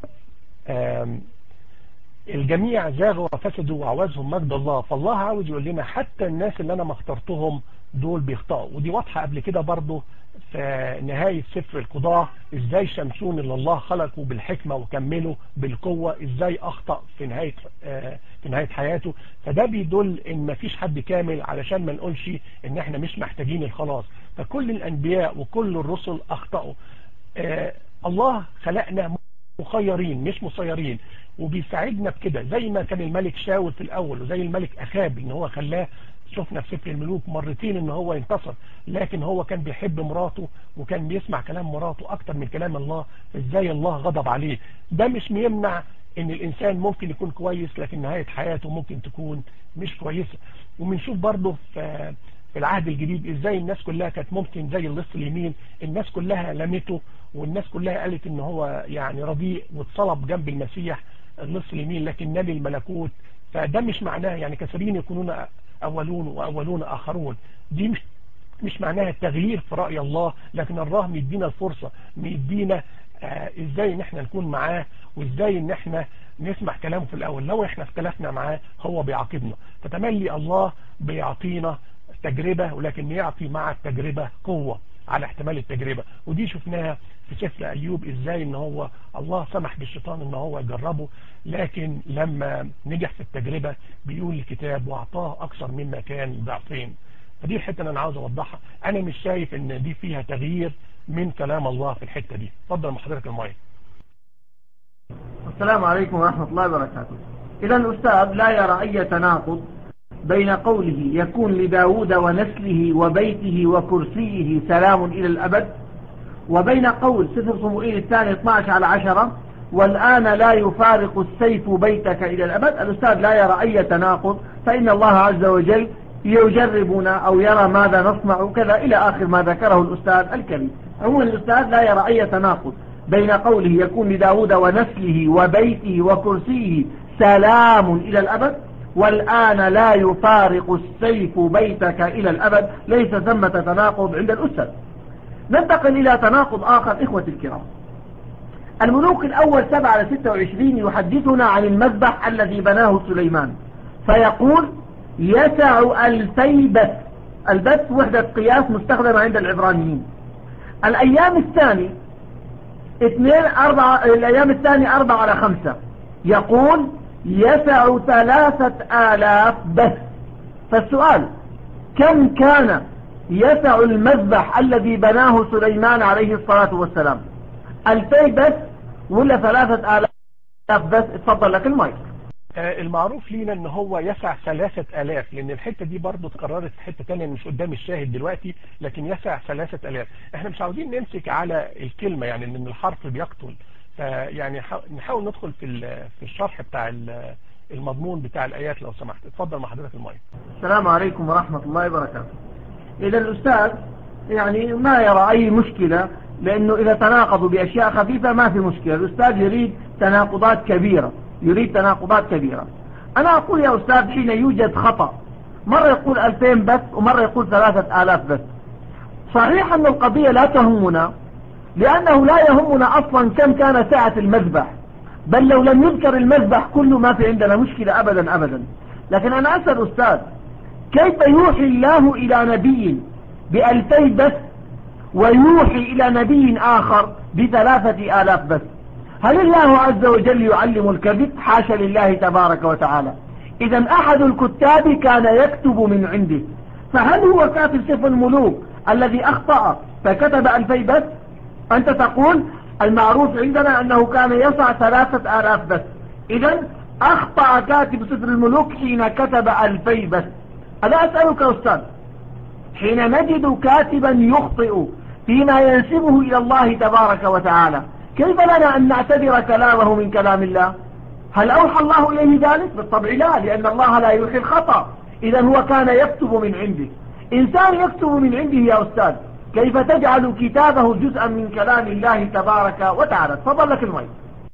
الجميع زاغوا وفسدوا وعوزهم مجد الله، فالله عاوز يقول لنا حتى الناس اللي أنا ما اخترتهم دول بيخطئوا. ودي واضحة قبل كده برضو في نهاية سفر القضاء، ازاي شمشون اللي الله خلقه بالحكمة وكمله بالقوة ازاي اخطأ في نهاية حياته. فده بيدل ان مفيش حد كامل، علشان ما نقولش ان احنا مش محتاجين الخلاص. فكل الانبياء وكل الرسل اخطأوا. الله خلقنا مخيرين مش مسيرين، وبيساعدنا بكده، زي ما كان الملك شاول في الاول وزي الملك اخاب ان هو خلاه، شفنا في سفر الملوك مرتين ان هو ينتصر، لكن هو كان بيحب مراته وكان بيسمع كلام مراته اكتر من كلام الله. ازاي الله غضب عليه. ده مش بيمنع ان الانسان ممكن يكون كويس، لكن نهاية حياته ممكن تكون مش كويسة. وبنشوف برضه في العهد الجديد ازاي الناس كلها كانت ممكن زي اللص اليمين، الناس كلها لمته والناس كلها قالت ان هو يعني رديء واتصلب جنب المسيح اللص اليمين، لكن نال الملكوت. فده مش معناه يعني كثيرين يكونون أولون وأولون آخرون. دي مش معناها التغيير في رأي الله، لكن الله مدينا الفرصة، مدينا ازاي ان احنا نكون معاه وازاي ان احنا نسمع كلامه في الأول. لو احنا اختلفنا معاه هو بيعاقبنا. فتملي الله بيعطينا تجربة، ولكن يعطي مع التجربة قوة على احتمال التجربة. ودي شفناها في سفر أيوب ازاي ان هو الله سمح بالشيطان ان هو يجربه، لكن لما نجح في التجربة بيقول الكتاب واعطاه اكثر مما كان ضعفين. فدي الحتة اللي انا عاوز اوضحها. انا مش شايف ان دي فيها تغيير من كلام الله في الحتة دي. اتفضل محضرك المايك. السلام عليكم ورحمة الله وبركاته. إذا الأستاذ لا يرى أي تناقض بين قوله يكون لداود ونسله وبيته وكرسيه سلام إلى الأبد، وبين قول سفر صموئيل الثاني 12:10 والآن لا يفارق السيف بيتك إلى الأبد. الأستاذ لا يرى أي تناقض، فإن الله عز وجل يجربنا أو يرى ماذا نصنع كذا إلى آخر ما ذكره الأستاذ الكريم. عموما الأستاذ لا يرى أي تناقض بين قوله يكون لداود ونسله وبيته وكرسيه سلام إلى الأبد والآن لا يفارق السيف بيتك إلى الأبد. ليس ثمة تناقض عند الأستاذ. ننتقل إلى تناقض آخر إخوتي الكرام. الملوك الأول 7-26 يحدثنا عن المذبح الذي بناه سليمان، فيقول يسع 2000 بث. البث وحدة قياس مستخدمة عند العبرانيين. الأيام الثاني 4/5 يقول يسع 3000 بث. فالسؤال كم كان يسع المذبح الذي بناه سليمان عليه الصلاة والسلام 2000 بس ولا 3000 بس؟ اتفضل لك المايك. المعروف لينا ان هو يسع 3000 لان الحتة دي برضو اتكررت في حتة تانية مش قدام الشاهد دلوقتي، لكن يسع 3000. احنا مش عاوزين نمسك على الكلمة يعني ان الحرف بيقتل، فيعني نحاول ندخل في الشرح بتاع المضمون بتاع الآيات لو سمحت. اتفضل مع حضرتك المايك. السلام عليكم ورحمة الله وبركاته. إذا الأستاذ يعني ما يرى أي مشكلة، لأنه إذا تناقضوا بأشياء خفيفة ما في مشكلة. الأستاذ يريد تناقضات كبيرة، أنا أقول يا أستاذ حين يوجد خطأ مرة يقول 2000 بس ومرة يقول 3000 بس، صحيح أن القضية لا تهمنا لأنه لا يهمنا أصلا كم كان سعة المذبح، بل لو لم يذكر المذبح كله ما في عندنا مشكلة أبدا أبدا. لكن أنا أسأل أستاذ كيف يوحي الله إلى نبي ب2000 بس ويوحي إلى نبي آخر ب3000 بس؟ هل الله عز وجل يعلم الكذب؟ حاشا لله تبارك وتعالى. إذا أحد الكتاب كان يكتب من عنده، فهل هو كاتب سفر الملوك الذي أخطأ فكتب 2000 بس؟ أنت تقول المعروف عندنا أنه كان يسع 3000 بس، إذا أخطأ كاتب سفر الملوك حين كتب 2000 بس. أنا أسألك أستاذ حين نجد كاتبا يخطئ فيما ينسبه إلى الله تبارك وتعالى، كيف لنا أن نعتبر كلامه من كلام الله؟ هل أوحى الله إليه ذلك؟ بالطبع لا، لأن الله لا يوحي الخطأ. إذا هو كان يكتب من عنده. إنسان يكتب من عنده يا أستاذ، كيف تجعل كتابه جزءا من كلام الله تبارك وتعالى؟ تفضل لك المايك.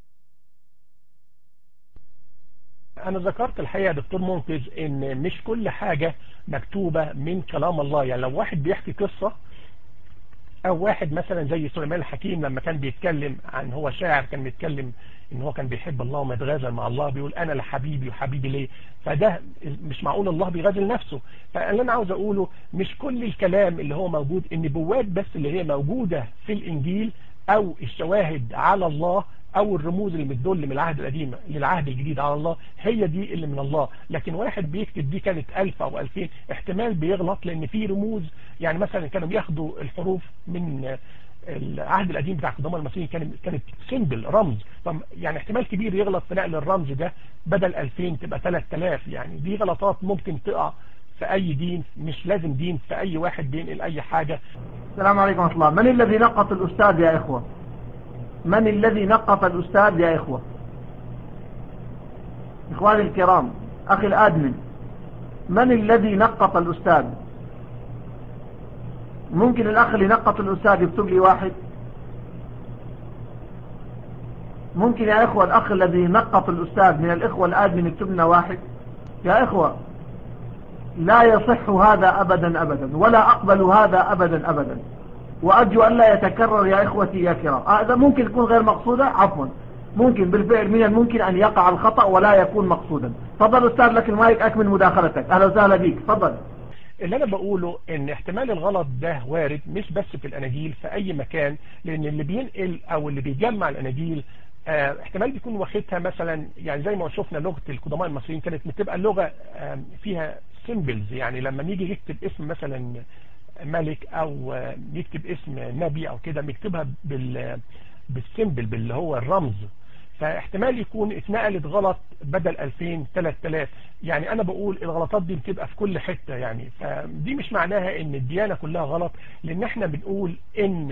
أنا ذكرت الحقيقة دكتور منقذ إن مش كل حاجة مكتوبة من كلام الله. يعني لو واحد بيحكي قصة أو واحد مثلا زي سليمان الحكيم لما كان بيتكلم عن هو شاعر، كان بيتكلم إن هو كان بيحب الله وما يتغازل مع الله، بيقول أنا لحبيبي وحبيبي ليه، فده مش معقول الله بيغازل نفسه. فاللي أنا عاوز أقوله مش كل الكلام اللي هو موجود، النبوات بس اللي هي موجودة في الإنجيل أو الشواهد على الله أو الرموز اللي بتدل من العهد القديم للعهد الجديد على الله هي دي اللي من الله. لكن واحد بيكتب دي كانت 1000 أو 2000 احتمال بيغلط، لأن في رموز يعني مثلا كانوا بياخدوا الحروف من العهد القديم بتاع القدماء المصريين كانت سيمبل رمز، يعني احتمال كبير يغلط في نقل الرمز ده بدل 2000 تبقى 3000. يعني دي غلطات ممكن تقع في أي دين، مش لازم دين، في أي واحد بينقل أي حاجة. السلام عليكم ورحمة الله. من الذي نقط الأستاذ يا إخوة؟ من الذي نقط الأستاذ يا إخوة؟ إخواني الكرام، أخي الآدمن، من الذي نقط الأستاذ؟ ممكن الأخ اللي نقط الأستاذ يكتب لي واحد؟ ممكن يا إخوة الأخ الذي نقط الأستاذ من الإخوة الآدمن يكتب لنا واحد؟ يا إخوة لا يصح هذا أبدا أبدا، ولا أقبل هذا أبدا أبدا، وأرجو أن لا يتكرر يا إخوتي يا كرام. هذا ممكن يكون غير مقصودة، عفوا ممكن بالفعل من الممكن أن يقع الخطأ ولا يكون مقصودا. تفضل أستاذ لك المايك، أكمل مداخلتك. أهلا وسهلا بيك، تفضل. اللي أنا بقوله إن احتمال الغلط ده وارد مش بس في الأناجيل، في أي مكان، لأن اللي بينقل أو اللي بيجمع الأناجيل احتمال بيكون واخدها مثلا، يعني زي ما شفنا لغة القدماء المصريين كانت بتبقى اللغة فيها سيمبلز. يعني لما نيجي يكتب اسم مثلا ملك او يكتب اسم نبي او كده بيكتبها بالسيمبل اللي هو الرمز، فاحتمال يكون اتنقلت غلط بدل 2000 3000. يعني انا بقول الغلطات دي بتبقى في كل حتة، يعني فدي مش معناها ان الديانة كلها غلط، لان احنا بنقول ان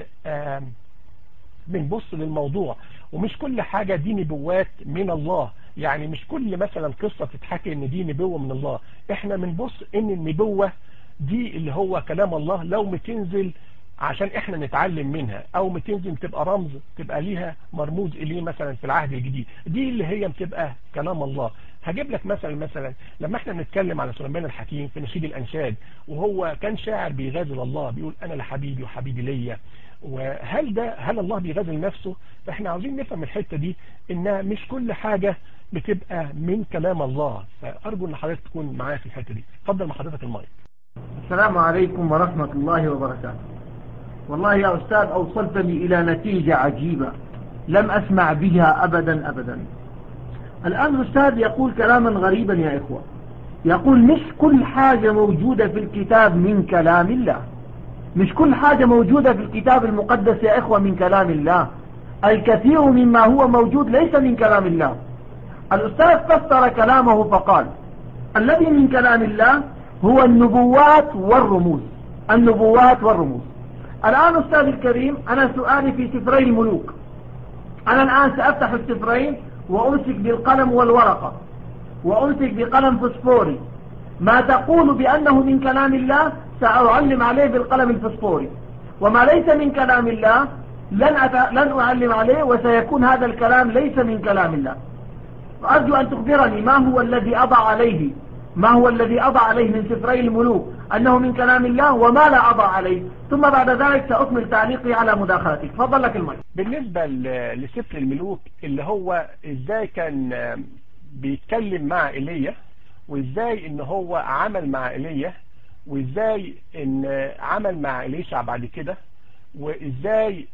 بنبص للموضوع، ومش كل حاجة دي نبوات من الله. يعني مش كل مثلا قصة تتحكي ان دي نبوة من الله، احنا بنبص ان النبوة دي اللي هو كلام الله لو بتنزل عشان احنا نتعلم منها، او بتنزل تبقى رمز تبقى ليها مرموز اليه مثلا في العهد الجديد، دي اللي هي بتبقى كلام الله. هجيب لك مثلا لما احنا بنتكلم على سليمان الحكيم في نشيد الانشاد، وهو كان شاعر بيغازل الله، بيقول انا لحبيبي وحبيبي ليا، هل الله بيغازل نفسه؟ فاحنا عاوزين نفهم الحتة دي انها مش كل حاجة بتبقى من كلام الله. فارجو ان حضرتك تكون معايا في الحتة دي. اتفضل مع حضرتك المايك. السلام عليكم ورحمة الله وبركاته. والله يا أستاذ أوصلتني إلى نتيجة عجيبة لم أسمع بها أبدا أبدا. الآن الأستاذ يقول كلاما غريبا يا إخوة، يقول مش كل حاجة موجودة في الكتاب من كلام الله. مش كل حاجة موجودة في الكتاب المقدس يا إخوة من كلام الله، الكثير مما هو موجود ليس من كلام الله. الأستاذ فسر كلامه فقال الذي من كلام الله هو النبوات والرموز. النبوات والرموز. الآن أستاذ الكريم، أنا سؤالي في سفري الملوك. أنا الآن سأفتح السفرين وأمسك بالقلم والورقة وأمسك بقلم فسفوري، ما تقول بأنه من كلام الله سأعلم عليه بالقلم الفسفوري، وما ليس من كلام الله لن أعلم عليه، وسيكون هذا الكلام ليس من كلام الله. أرجو أن تخبرني ما هو الذي أضع عليه من سفري الملوك أنه من كلام الله وما لا أضع عليه، ثم بعد ذلك سأكمل تعليقي على مداخلتك. تفضل لك المايك. بالنسبة لسفر الملوك اللي هو إزاي كان بيتكلم مع إيليا، وإزاي إن هو عمل مع إيليا، وإزاي إن عمل مع إليشع بعد كده، وإزاي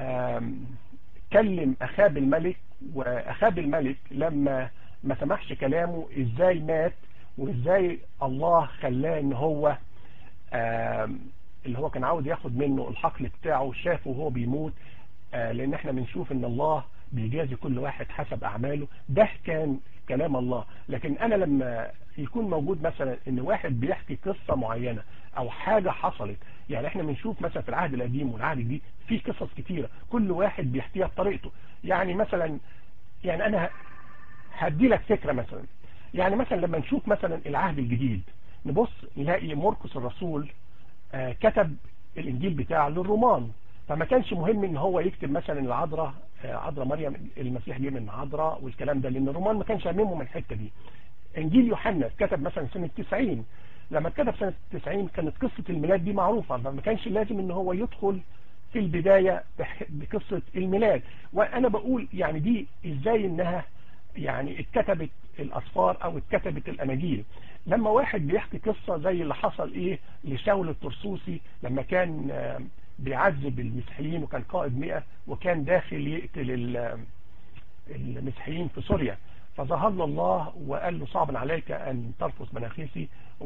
كلم أخاب الملك، وأخاب الملك لما ما سمحش كلامه إزاي مات، وإزاي الله خلاه إن هو اللي هو كان عاوز ياخد منه الحقل بتاعه شافه وهو بيموت، لأن احنا بنشوف إن الله بيجازي كل واحد حسب أعماله. ده كان كلام الله. لكن أنا لما يكون موجود مثلا إن واحد بيحكي قصة معينة أو حاجة حصلت، يعني احنا بنشوف مثلا في العهد القديم والعهد الجديد في قصص كتيرة كل واحد بيحكيها بطريقته. يعني مثلا أنا هدي لك فكرة مثلا، يعني مثلا لما نشوف مثلا العهد الجديد نبص نلاقي مرقس الرسول كتب الإنجيل بتاعه للرومان، فما كانش مهم ان هو يكتب مثلا العذراء مريم المسيح جه من عذراء والكلام ده، لان الرومان ما كانش همهم من الحته دي. انجيل يوحنا كتب مثلا سنه 90، لما كتب سنه 90 كانت قصه الميلاد دي معروفه، فما كانش لازم ان هو يدخل في البدايه بقصه الميلاد. وانا بقول يعني دي ازاي انها يعني اتكتبت الاسفار او اتكتبت الاناجيل. لما واحد بيحكي قصه زي اللي حصل لشاول الطرسوسي لما كان بيعذب المسيحيين وكان قائد 100 وكان داخل يقتل المسيحيين في سوريا، فظهر له الله وقال له صعب عليك أن ترفض مناخيسي،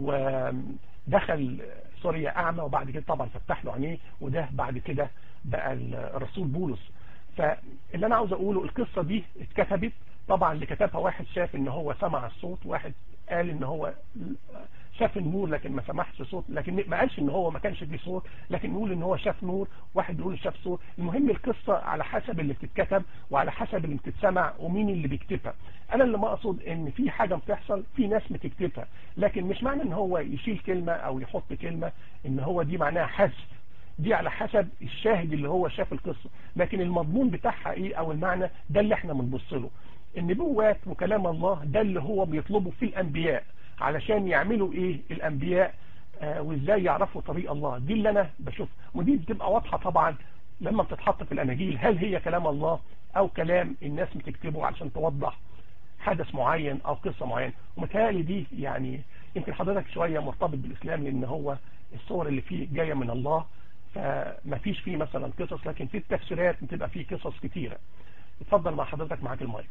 ودخل سوريا أعمى، وبعد كده طبعا فتح له عينيه، وده بعد كده بقى الرسول بولس. فاللي أنا عاوز أقوله القصة دي اتكتبت طبعا، اللي كتبها واحد شاف ان هو سمع الصوت، واحد قال ان هو شاف النور لكن ما سمعش صوت، لكن ما قالش ان هو ما كانش فيه صوت، لكن نقول ان هو شاف نور، واحد يقول شاف صوت. المهم القصة على حسب اللي بتتكتب وعلى حسب اللي بتتسمع ومين اللي بيكتبها. انا اللي ما اقصد ان في حاجة بتحصل في ناس بتكتبها، لكن مش معنى ان هو يشيل كلمة او يحط كلمة ان هو دي معناها حذف، دي على حسب الشاهد اللي هو شاف القصة، لكن المضمون بتاعها ايه او المعنى ده اللي احنا بنبص له. النبوات وكلام الله ده اللي هو بيطلبه في الانبياء علشان يعملوا ايه الانبياء وازاي يعرفوا طريق الله، دي اللي انا بشوف، ودي بتبقى واضحة طبعا لما بتتحط في الاناجيل هل هي كلام الله او كلام الناس بتكتبه علشان توضح حدث معين او قصة معينة. ومتهيألي دي يعني يمكن حضرتك شوية مرتبط بالاسلام لان هو الصور اللي فيه جاية من الله، فما فيش فيه مثلا قصص، لكن في التفسيرات بتبقى فيه قصص كتيرة. اتفضل مع حضرتك، معاك المايك.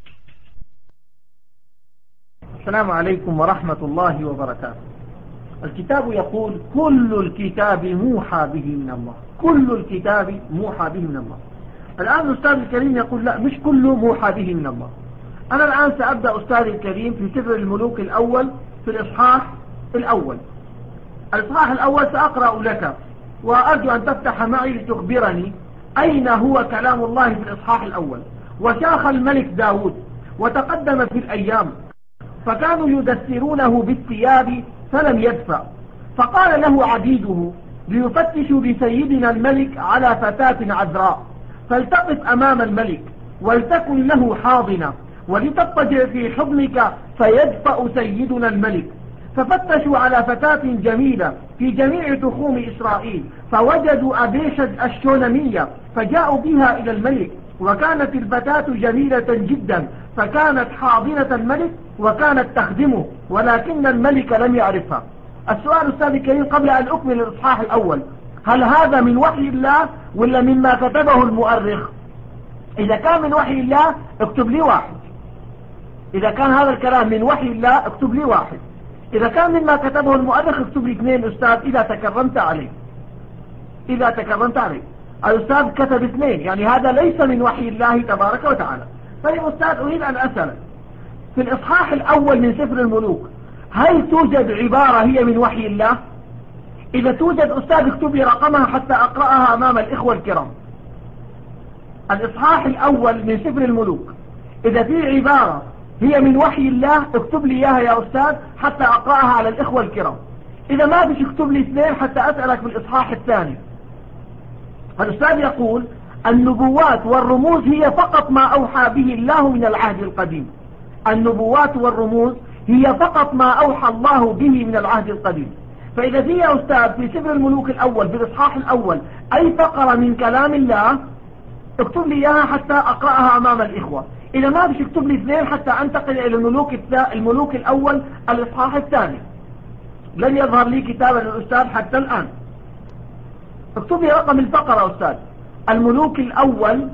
السلام عليكم ورحمة الله وبركاته. الكتاب يقول كل الكتاب موحى به من الله، كل الكتاب موحى به من الله. الآن الأستاذ الكريم يقول لا مش كله موحى به من الله. أنا الآن سأبدأ أستاذ الكريم في سفر الملوك الأول في الإصحاح الأول. الإصحاح الأول سأقرأ لك وأرجو أن تفتح معي لتخبرني أين هو كلام الله في الإصحاح الأول. وشاخ الملك داود وتقدم في الأيام فكانوا يدسرونه بالثياب فلم يدفع، فقال له عبيده ليفتشوا بسيدنا الملك على فتاة عذراء فلتقف أمام الملك ولتكن له حاضنة ولتضطجع في حضنك فيدفأ سيدنا الملك. ففتشوا على فتاة جميلة في جميع تخوم إسرائيل فوجدوا أبيشج الشونمية فجاءوا بها إلى الملك، وكانت الفتاة جميلة جدا فكانت حاضنة الملك وكانت تخدمه، ولكن الملك لم يعرفها. السؤال أستاذ الكريم قبل أن أكمل الإصحاح الأول، هل هذا من وحي الله ولا مما كتبه المؤرخ؟ إذا كان من وحي الله اكتب لي واحد، إذا كان هذا الكلام من وحي الله اكتب لي واحد، إذا كان مما كتبه المؤرخ اكتب لي 2 أستاذ إذا تكرمت عليه. إذا تكرمت عليه. الأستاذ كتب 2، يعني هذا ليس من وحي الله تبارك وتعالى. طيب أستاذ أريد أن أسأل، في الإصحاح الأول من سفر الملوك هل توجد عبارة هي من وحي الله؟ إذا توجد أستاذ اكتب لي رقمها حتى أقرأها أمام الإخوة الكرام. الإصحاح الأول من سفر الملوك إذا في عبارة هي من وحي الله اكتب لي إياها يا أستاذ حتى أقرأها على الإخوة الكرام. إذا ما فيش اكتب لي 2 حتى أسألك في الإصحاح الثاني. الأستاذ يقول النبوات والرموز هي فقط ما أوحى به الله من العهد القديم. النبوات والرموز هي فقط ما أوحى الله به من العهد القديم. فإذا في يا أستاذ في سفر الملوك الأول في الإصحاح الأول أي فقرة من كلام الله اكتب لي إياها حتى أقرأها أمام الإخوة. إذا ما فيش اكتب لي 2 حتى أنتقل إلى الملوك الأول الإصحاح الثاني. لن يظهر لي كتابا للأستاذ حتى الآن. اكتب لي رقم الفقرة أستاذ. الملوك الأول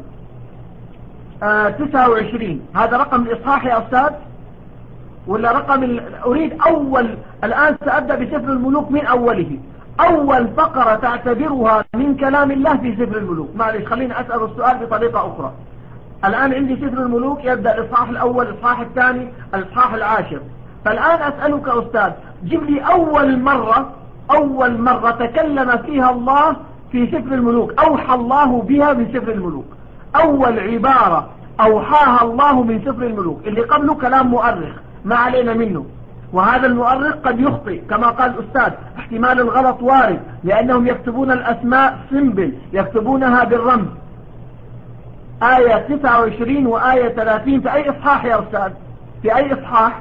29 هذا رقم الإصحاح يا أستاذ ولا رقم أريد أول. الآن سأبدأ بسفر الملوك من أوله. أول فقرة تعتبرها من كلام الله في سفر الملوك. معلش خليني أسأل السؤال بطريقة أخرى. الآن عندي سفر الملوك يبدأ الإصحاح الأول الإصحاح الثاني الإصحاح العاشر. فالآن أسألك أستاذ جيب لي أول مرة تكلم فيها الله في سفر الملوك أوحى الله بها من سفر الملوك. أول عبارة أوحاها الله من سفر الملوك. اللي قبله كلام مؤرخ ما علينا منه، وهذا المؤرخ قد يخطئ كما قال الأستاذ، احتمال الغلط وارد لأنهم يكتبون الأسماء سمبل يكتبونها بالرمز. آية 29 وآية 30 في أي إصحاح يا أستاذ؟ في أي إصحاح؟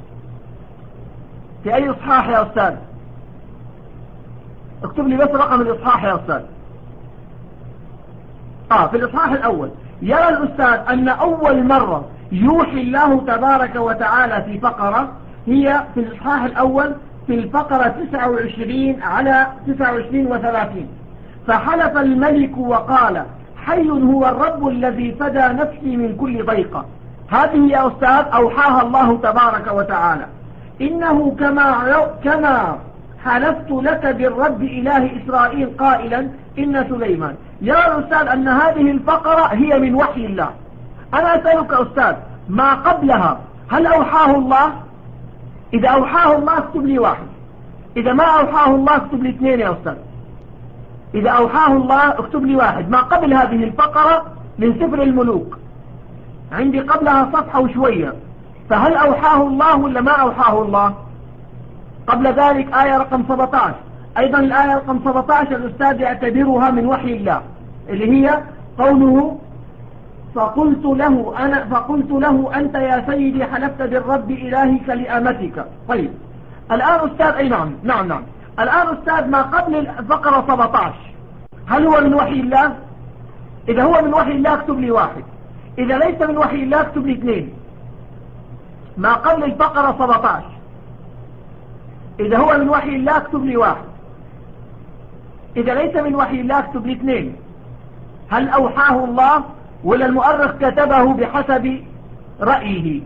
في أي إصحاح يا أستاذ؟ اكتب لي بس رقم الإصحاح يا أستاذ. في الإصحاح الأول. يرى الأستاذ أن أول مرة يوحي الله تبارك وتعالى في فقرة هي في الإصحاح الأول في الفقرة 29 على 29 و30. فحلف الملك وقال حي هو الرب الذي فدى نفسي من كل ضيقة. هذه يا أستاذ أوحاها الله تبارك وتعالى. إنه كما حلفت لك بالرب إله إسرائيل قائلا إن سليمان. يرى الأستاذ أن هذه الفقرة هي من وحي الله. أنا أسألك أستاذ ما قبلها هل أوحاه الله؟ إذا أوحاه الله اكتب لي 1. إذا ما أوحاه الله اكتب لي 2 يا أستاذ. إذا أوحاه الله اكتب لي 1. ما قبل هذه الفقرة من سفر الملوك عندي قبلها صفحة وشوية. فهل أوحاه الله ولا ما أوحاه الله؟ قبل ذلك آية رقم 17 أيضا الآية رقم 17 الأستاذ يعتبرها من وحي الله اللي هي قوله فقلت له أنت يا سيدي حلفت بالرب إلهك لأمتك. طيب الآن أستاذ أي نعم الآن أستاذ ما قبل الفقرة 17 هل هو من وحي الله؟ إذا هو من وحي الله اكتب لي 1. إذا ليس من وحي الله اكتب لي 2. ما قبل الفقرة 17 إذا هو من وحي الله اكتب لي 1. إذا ليس من وحي الله اكتب لي 2. هل أوحاه الله ولا المؤرخ كتبه بحسب رأيه؟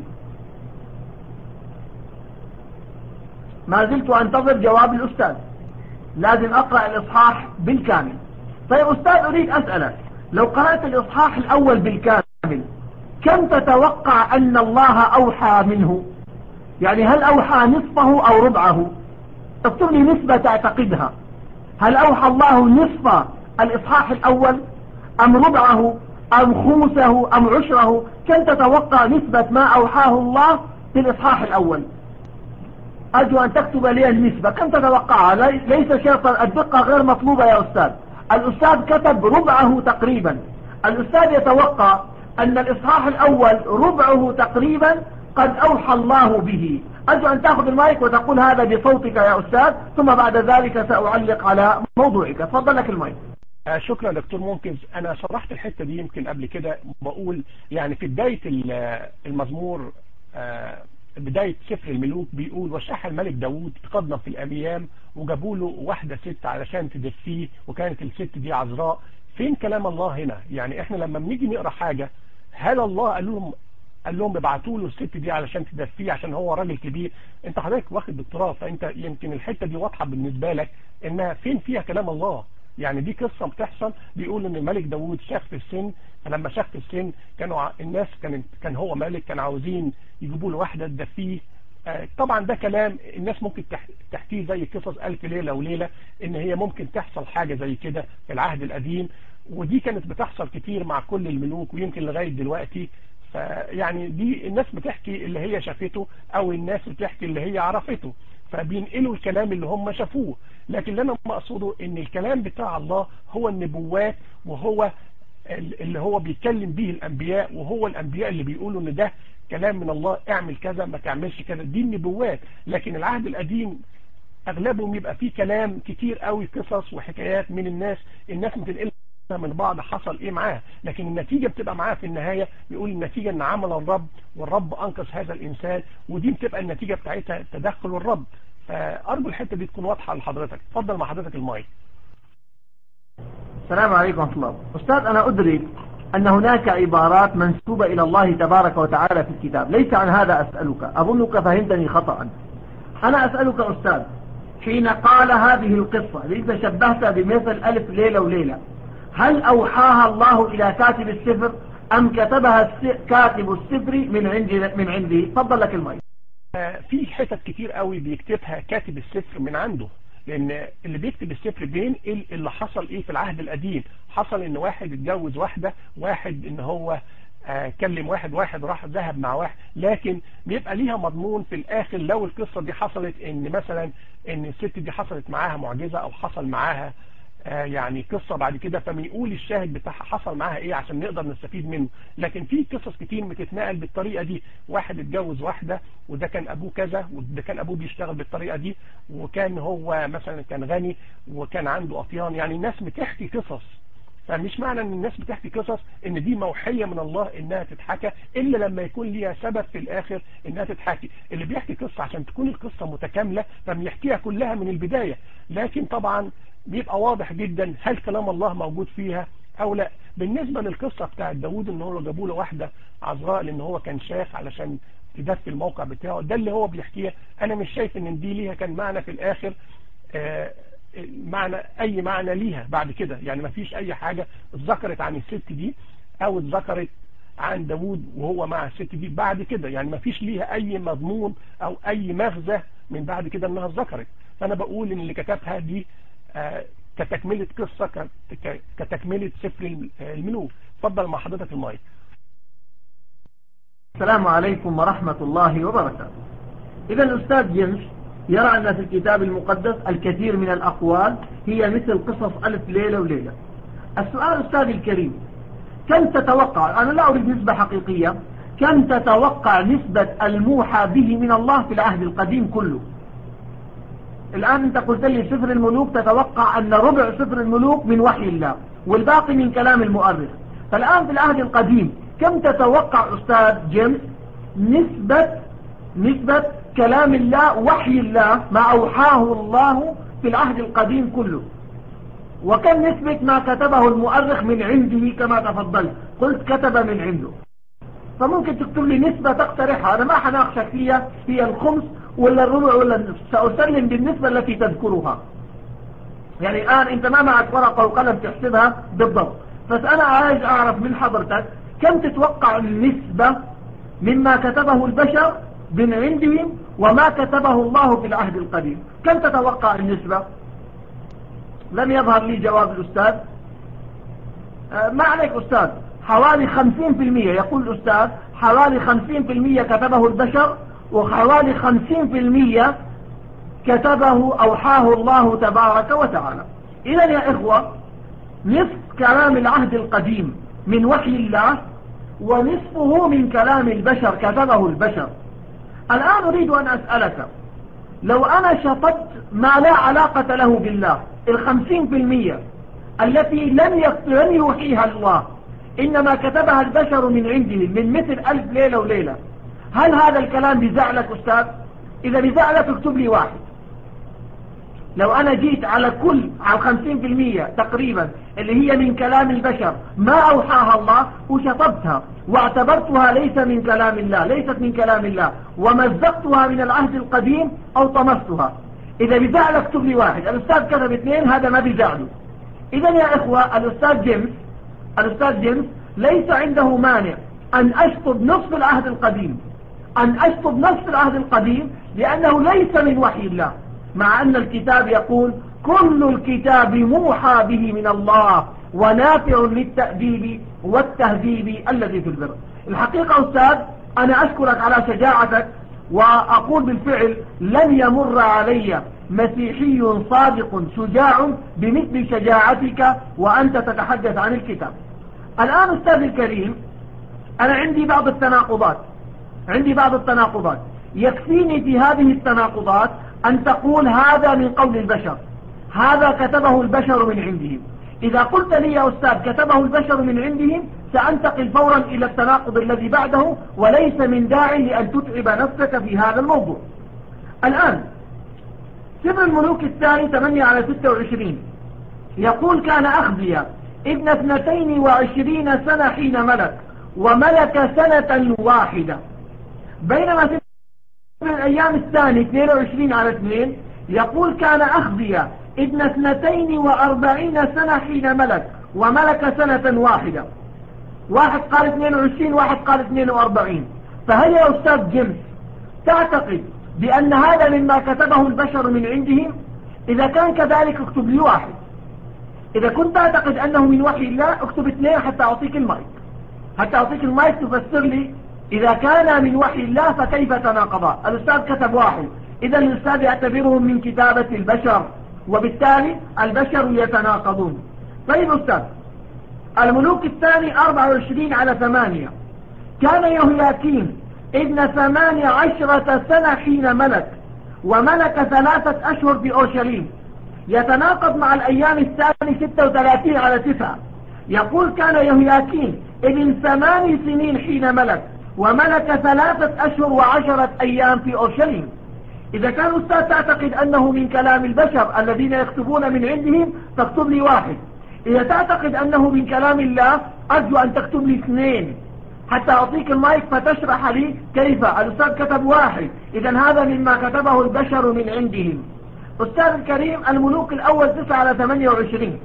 ما زلت أنتظر جواب الأستاذ. لازم أقرأ الإصحاح بالكامل. طيب أستاذ أريد أسألك لو قرأت الإصحاح الأول بالكامل كم تتوقع أن الله أوحى منه؟ يعني هل أوحى نصفه أو ربعه؟ اكتب لي نسبة تعتقدها. هل أوحى الله نصف الإصحاح الأول أم ربعه أم خمسه أم عشره؟ كم تتوقع نسبة ما أوحاه الله في الإصحاح الأول؟ أرجو أن تكتب لي النسبة كم تتوقعها. ليس شرطا، الدقة غير مطلوبة يا أستاذ. الأستاذ كتب ربعه تقريبا. الأستاذ يتوقع أن الإصحاح الأول ربعه تقريبا قد أوحى الله به. أرجو أن تأخذ المايك وتقول هذا بصوتك يا أستاذ ثم بعد ذلك سأعلق على موضوعك. تفضل لك المايك. شكرا دكتور منقذ. أنا شرحت الحتة دي يمكن قبل كده. بقول يعني في بداية المزمور بداية سفر الملوك بيقول وشاح الملك داود تقدم في الأيام وجابوا له واحدة ست علشان تدفيه وكانت الست دي عذراء. فين كلام الله هنا؟ يعني احنا لما بنيجي نقرأ حاجة هل الله قال لهم ابعتوا له الست دي علشان تدفيه عشان هو راجل كبير؟ انت حضرتك واخد دكتوراه فانت يمكن الحتة دي واضحة بالنسبة لك انها فين فيها كلام الله. يعني دي قصة بتحصل. بيقول ان الملك داوود شاخ في السن، فلما شاخ في السن كانوا الناس كان هو ملك، كان عاوزين يجيبوا له واحدة تدفيه. طبعا ده كلام الناس ممكن تحكيه زي قصص ألف ليلة وليلة، ان هي ممكن تحصل حاجة زي كده في العهد القديم، ودي كانت بتحصل كتير مع كل الملوك ويمكن لغاية دلوقتي. فيعني دي الناس بتحكي اللي هي شافته او الناس بتحكي اللي هي عرفته، فبينقلوا الكلام اللي هم شافوه. لكن اللي انا مقصوده ان الكلام بتاع الله هو النبوات، وهو اللي هو بيتكلم به الانبياء، وهو الانبياء اللي بيقولوا ان ده كلام من الله، اعمل كذا ما تعملش كذا، دي النبوات. لكن العهد القديم اغلبهم يبقى فيه كلام كتير قوي، قصص وحكايات من الناس بتنقلها من بعض حصل ايه معاه، لكن النتيجة بتبقى معاه في النهاية. بيقول النتيجة ان عمل الرب والرب انقذ هذا الانسان، ودي بتبقى النتيجة بتاعتها تدخل الرب. فارجو الحتة دي تكون واضحة لحضرتك. اتفضل مع حضرتك المايك. السلام عليكم ورحمة الله. أستاذ، أنا أدرك أن هناك عبارات منسوبة إلى الله تبارك وتعالى في الكتاب، ليس عن هذا أسألك، أظنك فهمتني خطأ. أنا أسألك أستاذ، حين قال هذه القصة التي شبهتها بمثل ألف ليلة وليلة، هل أوحاها الله إلى كاتب السفر أم كتبها كاتب السفر من عنده؟ تفضل لك المايك. في حتت كتير قوي بيكتبها كاتب السفر من عنده، لان اللي بيكتب السفر بينقل اللي حصل ايه في العهد القديم. حصل ان واحد اتجوز واحدة، واحد ان هو كلم واحد راح ذهب مع واحد، لكن بيبقى ليها مضمون في الاخر. لو القصة دي حصلت ان مثلا ان الست دي حصلت معاها معجزة او حصل معاها يعني قصة بعد كده، فبيقول الشاهد بتاعها حصل معاها ايه عشان نقدر نستفيد منه. لكن في قصص كتير بتتنقل بالطريقة دي، واحد اتجوز واحدة وده كان ابوه كذا، وده كان ابوه بيشتغل بالطريقة دي، وكان هو مثلا كان غني وكان عنده اطيان. يعني الناس بتحكي قصص، فمش معنى ان الناس بتحكي قصص ان دي موحية من الله انها تتحكى، الا لما يكون ليها سبب في الاخر انها تتحكي. اللي بيحكي قصة عشان تكون القصة متكاملة فبيحكيها كلها من البداية، لكن طبعا بيبقى واضح جدا هل كلام الله موجود فيها او لا. بالنسبة للقصة بتاعت داوود ان هو جابوا له واحدة عذراء لان هو كان شاخ علشان تدفي الموقع بتاعه، ده اللي هو بيحكيها. انا مش شايف ان دي ليها كان معنى في الاخر، معنى اي معنى ليها بعد كده. يعني ما فيش اي حاجة اتذكرت عن الست دي او اتذكرت عن داوود وهو مع الست دي بعد كده، يعني ما فيش ليها اي مضمون او اي مغزى من بعد كده انها اتذكرت. فانا بقول ان اللي كتبها دي كتكملة قصة، كتكملة سفر الملوك. اتفضل مع حضرتك المايك. السلام عليكم ورحمة الله وبركاته. إذا الأستاذ جيمس يرى أن في الكتاب المقدس الكثير من الأقوال هي مثل قصص ألف ليلة وليلة. السؤال أستاذ الكريم، كم تتوقع، أنا لا أريد نسبة حقيقية، كم تتوقع نسبة الموحى به من الله في العهد القديم كله؟ الآن أنت قلت لي سفر الملوك تتوقع أن ربع سفر الملوك من وحي الله والباقي من كلام المؤرخ. فالآن في العهد القديم كم تتوقع أستاذ جيمس نسبة كلام الله وحي الله ما أوحاه الله في العهد القديم كله؟ وكم نسبة ما كتبه المؤرخ من عنده كما تفضلت قلت كتب من عنده؟ فممكن تكتب لي نسبة تقترحها، أنا ما حناقشك فيها، هي الخمس ولا الربع ولا النصف، سأسلم بالنسبة التي تذكرها. يعني الآن أنت ما معك ورقة وقلم تحسبها بالضبط، فأنا عايز أعرف من حضرتك كم تتوقع النسبة مما كتبه البشر من عندهم وما كتبه الله في العهد القديم؟ كم تتوقع النسبة؟ لم يظهر لي جواب الأستاذ. ما عليك أستاذ، حوالي 50%. يقول الأستاذ حوالي 50% كتبه البشر وحوالي 50% كتبه أوحاه الله تبارك وتعالى. إذن يا إخوة، نصف كلام العهد القديم من وحي الله ونصفه من كلام البشر كتبه البشر. الآن أريد أن أسألك، لو أنا شطبت ما لا علاقة له بالله 50% التي لم يوحيها الله إنما كتبها البشر من عندهم من مثل ألف ليلة وليلة، هل هذا الكلام بزعلك أستاذ؟ إذا بزعلك اكتب لي واحد. لو أنا جيت على 50% تقريبا اللي هي من كلام البشر ما أوحاها الله وشطبتها واعتبرتها ليس من كلام الله، ليست من كلام الله، ومزقتها من العهد القديم أو طمستها، إذا بزعلك اكتب لي واحد. الأستاذ كتب 2، هذا ما بزعله. إذا يا إخوة الأستاذ جيمس ليس عنده مانع أن أشطب نصف العهد القديم لأنه ليس من وحي الله، مع أن الكتاب يقول كل الكتاب موحى به من الله ونافع للتأديب والتهذيب الذي في البر. الحقيقة أستاذ أنا أشكرك على شجاعتك، وأقول بالفعل لن يمر علي مسيحي صادق شجاع بمثل شجاعتك وأنت تتحدث عن الكتاب. الآن أستاذ الكريم أنا عندي بعض التناقضات، يكفيني في هذه التناقضات أن تقول هذا من قول البشر، هذا كتبه البشر من عندهم. إذا قلت لي يا أستاذ كتبه البشر من عندهم سأنتقل فورا إلى التناقض الذي بعده، وليس من داعي لأن تتعب نفسك في هذا الموضوع. الآن سفر الملوك الثاني 8-26 يقول كان أخزيا ابن 22 سنة حين ملك، وملك سنة واحدة. بينما في الأيام الثاني 22-2 يقول كان أخزيا ابن 42 سنة حين ملك، وملك سنة واحدة. واحد قال 22 واحد قال 42. فهل يا أستاذ جيمس تعتقد بأن هذا مما كتبه البشر من عندهم؟ إذا كان كذلك اكتب لي واحد. إذا كنت تعتقد أنه من وحي الله اكتب 2 حتى أعطيك المايك تفسر لي إذا كان من وحي الله فكيف تناقضا. الأستاذ كتب 1، إذا الأستاذ يعتبرهم من كتابة البشر، وبالتالي البشر يتناقضون. طيب أستاذ الملوك الثاني 24-8 كان يهوياكين ابن 18 سنة حين ملك، وملك 3 أشهر في أورشليم. يتناقض مع الأيام الثاني 36-9 يقول كان يهوياكين ابن 8 سنين حين ملك، وملك 3 أشهر و10 أيام في أورشليم. إذا كان أستاذ تعتقد أنه من كلام البشر الذين يكتبون من عندهم تكتب لي 1. إذا تعتقد أنه من كلام الله أرجو أن تكتب لي 2 حتى أعطيك المايك فتشرح لي كيف. الأستاذ كتب 1، إذا هذا مما كتبه البشر من عندهم. أستاذ الكريم الملوك الأول 9-28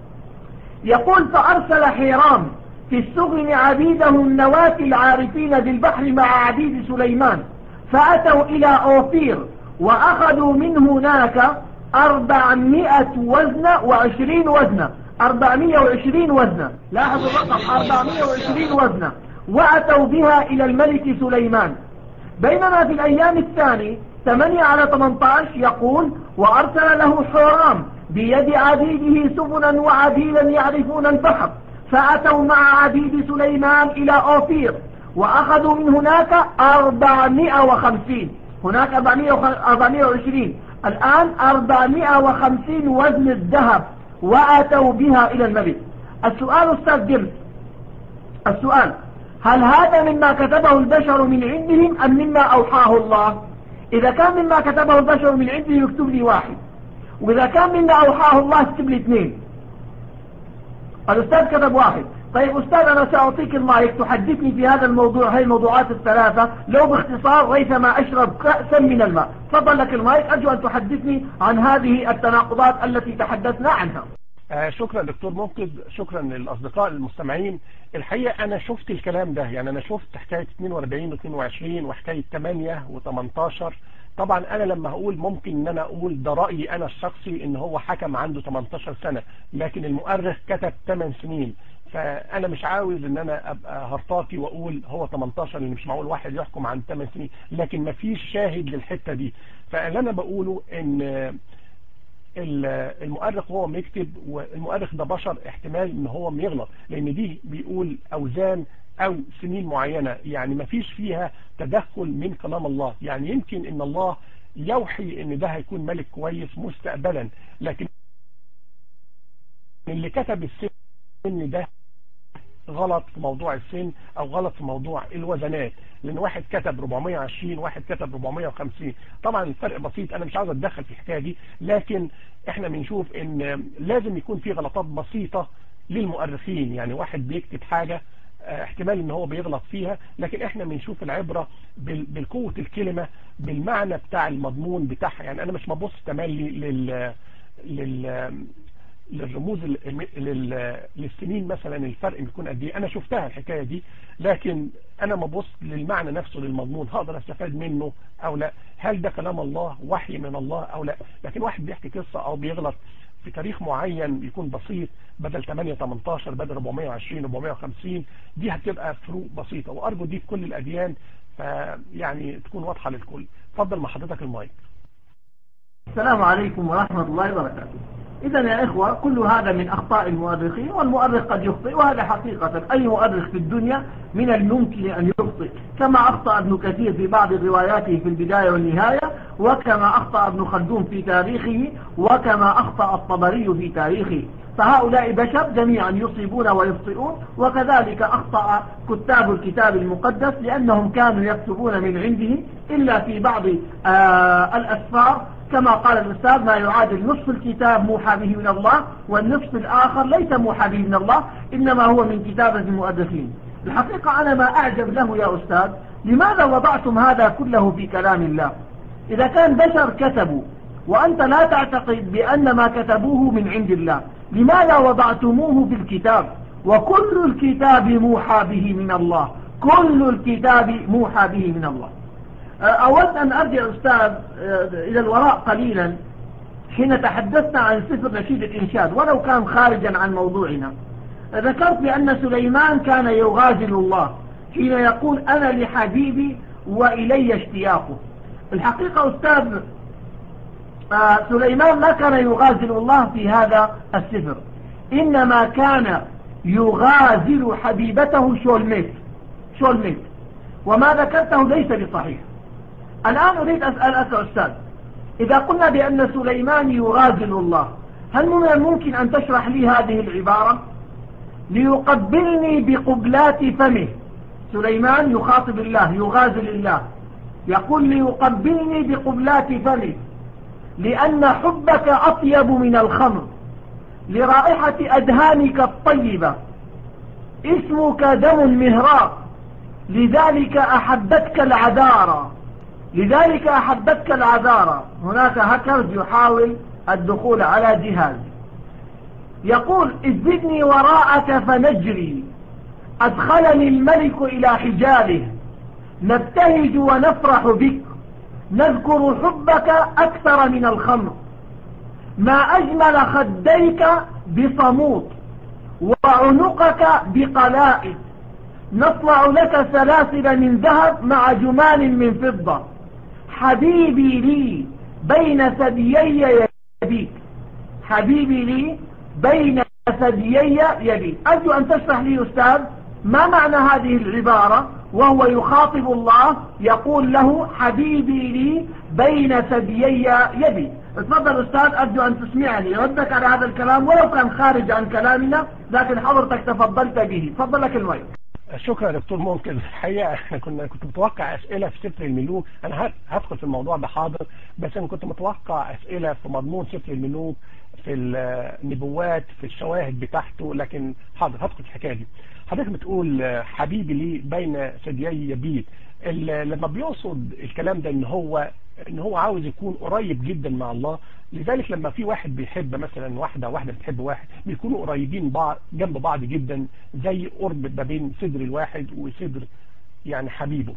يقول فأرسل حيرام في السجن عبيده النواتي العارفين بالبحر مع عبيد سليمان، فأتوا إلى أوفير وأخذوا من هناك 420 وزنة 420 وزنة، لاحظوا الرقم 420 وزنة، وأتوا بها إلى الملك سليمان. بينما في الأيام الثاني 8-18 يقول وأرسل له حورام بيد عبيده سفنا وعبيدا يعرفون البحر، فأتوا مع عبيد سليمان إلى أوفير وأخذوا من هناك 450. هناك 420، الآن 450 وزن الذهب، وأتوا بها إلى الملك. السؤال أستاذ جيمس، السؤال هل هذا مما كتبه البشر من عندهم أم مما أوحاه الله؟ إذا كان مما كتبه البشر من عندهم يكتب لي 1، وإذا كان مما أوحاه الله يكتب لي 2. الأستاذ كتب 1. طيب أستاذ أنا سأعطيك المايك تحدثني في هذا الموضوع، هاي الموضوعات ال3 لو باختصار ريثما أشرب كأسا من الماء. تفضل لك المايك، أرجو أن تحدثني عن هذه التناقضات التي تحدثنا عنها. شكرا دكتور منقذ، شكرا للأصدقاء المستمعين. الحقيقة أنا شفت الكلام ده، يعني أنا شفت حكاية 42 و22 وحكاية 8 و18. طبعا أنا لما هقول ممكن أن أنا أقول ده رأيي أنا الشخصي إن هو حكم عنده 18 سنة، لكن المؤرخ كتب 8 سنين. فأنا مش عاوز إن أنا أبقى هرطاكي وأقول هو 18، اللي مش معقول واحد يحكم عن 8 سنين، لكن مفيش شاهد للحتة دي. فاللي أنا بقوله إن المؤرخ هو بيكتب، والمؤرخ ده بشر، احتمال ان هو يغلط، لان دي بيقول اوزان او سنين معينة، يعني ما فيش فيها تدخل من كلام الله. يعني يمكن ان الله يوحي ان ده هيكون ملك كويس مستقبلا، لكن اللي كتب السن ده غلط في موضوع السن او غلط في موضوع الوزنات، لان واحد كتب 420 واحد كتب 450. طبعا الفرق بسيط، انا مش عاوز اتدخل في الحكايه دي، لكن احنا بنشوف ان لازم يكون في غلطات بسيطه للمؤرخين. يعني واحد بيكتب حاجه احتمال ان هو بيغلط فيها، لكن احنا بنشوف العبره بالقوه الكلمه، بالمعنى بتاع المضمون بتاعها. يعني انا مش ببص تملي للرموز للسنين مثلا الفرق بيكون قد ايه. انا شفتها الحكايه دي، لكن انا ما ببص للمعنى نفسه للمضمون، هقدر استفاد منه او لا، هل ده كلام الله وحي من الله او لا. لكن واحد بيحكي قصه او بيغلط في تاريخ معين يكون بسيط، بدل 8 18 بدل 420 450، دي هتبقى فروق بسيطه، وارجو دي في كل الاديان يعني تكون واضحه للكل. اتفضل مع حضرتك المايك. السلام عليكم ورحمة الله وبركاته. إذا يا إخوة، كل هذا من أخطاء المؤرخين، والمؤرخ قد يخطئ، وهذا حقيقة أي مؤرخ في الدنيا من الممكن أن يخطئ، كما أخطأ ابن كثير في بعض رواياته في البداية والنهاية، وكما أخطأ ابن خلدون في تاريخه، وكما أخطأ الطبري في تاريخه. فهؤلاء بشر جميعا يصيبون ويخطئون، وكذلك أخطأ كتاب الكتاب المقدس، لأنهم كانوا يكتبون من عنده إلا في بعض الأسفار، كما قال الأستاذ ما يعادل نصف الكتاب موحى به من الله، والنصف الآخر ليس موحى به من الله، إنما هو من كتابة المؤرخين. الحقيقة أنا ما أعجب له يا أستاذ، لماذا وضعتم هذا كله في كلام الله؟ إذا كان بشر كتبوا وأنت لا تعتقد بأن ما كتبوه من عند الله، لماذا وضعتموه في الكتاب؟ وكل الكتاب موحى به من الله، كل الكتاب موحى به من الله. أود أن أرجع أستاذ إلى الوراء قليلا، حين تحدثنا عن سفر نشيد الإنشاد، ولو كان خارجا عن موضوعنا. ذكرت بأن سليمان كان يغازل الله حين يقول أنا لحبيبي وإلي اشتياقه. الحقيقة أستاذ، سليمان ما كان يغازل الله في هذا السفر، إنما كان يغازل حبيبته شولميت، وما ذكرته ليس بصحيح. الآن أريد أسألك أستاذ، إذا قلنا بأن سليمان يغازل الله، هل من الممكن أن تشرح لي هذه العبارة؟ ليقبلني بقبلات فمه. سليمان يخاطب الله، يغازل الله، يقول ليقبلني بقبلات فمه، لأن حبك أطيب من الخمر، لرائحة أدهانك الطيبة، اسمك دم مهراق، لذلك أحبتك العذارى. هناك هكرز يحاول الدخول على جهاز، يقول ازدني وراءك فنجري، أدخلني الملك إلى حجاله، نبتهج ونفرح بك، نذكر حبك أكثر من الخمر، ما أجمل خديك بصموت، وعنقك بقلائد، نصنع لك سلاسل من ذهب مع جمان من فضة، حبيبي لي بين ثديي يبيك، حبيبي لي بين ثديي يبيك. أرجو أن تشرح لي أستاذ ما معنى هذه العبارة، وهو يخاطب الله يقول له حبيبي لي بين ثديي يبيك. اتفضل أستاذ، أرجو أن تسمعني ردك على هذا الكلام، ولو كان خارج عن كلامنا، لكن حضرتك تفضلت به. تفضل لك المايك. شكرا يا دكتور. ممكن الحقيقة كنت متوقع أسئلة في سفر الملوك، أنا هدخل في الموضوع ده حاضر، بس أنا كنت متوقع أسئلة في مضمون سفر الملوك، في النبوات، في الشواهد بتاعته، لكن حاضر هدخل في الحكاية دي. حضرتك بتقول حبيبي لي بين ثديي يبيت، لما بيقصد الكلام ده ان هو عاوز يكون قريب جدا مع الله. لذلك لما في واحد بيحب مثلا واحدة بتحب واحد، بيكونوا قريبين جنب بعض جدا، زي قرب ما بين صدر الواحد وصدر يعني حبيبه.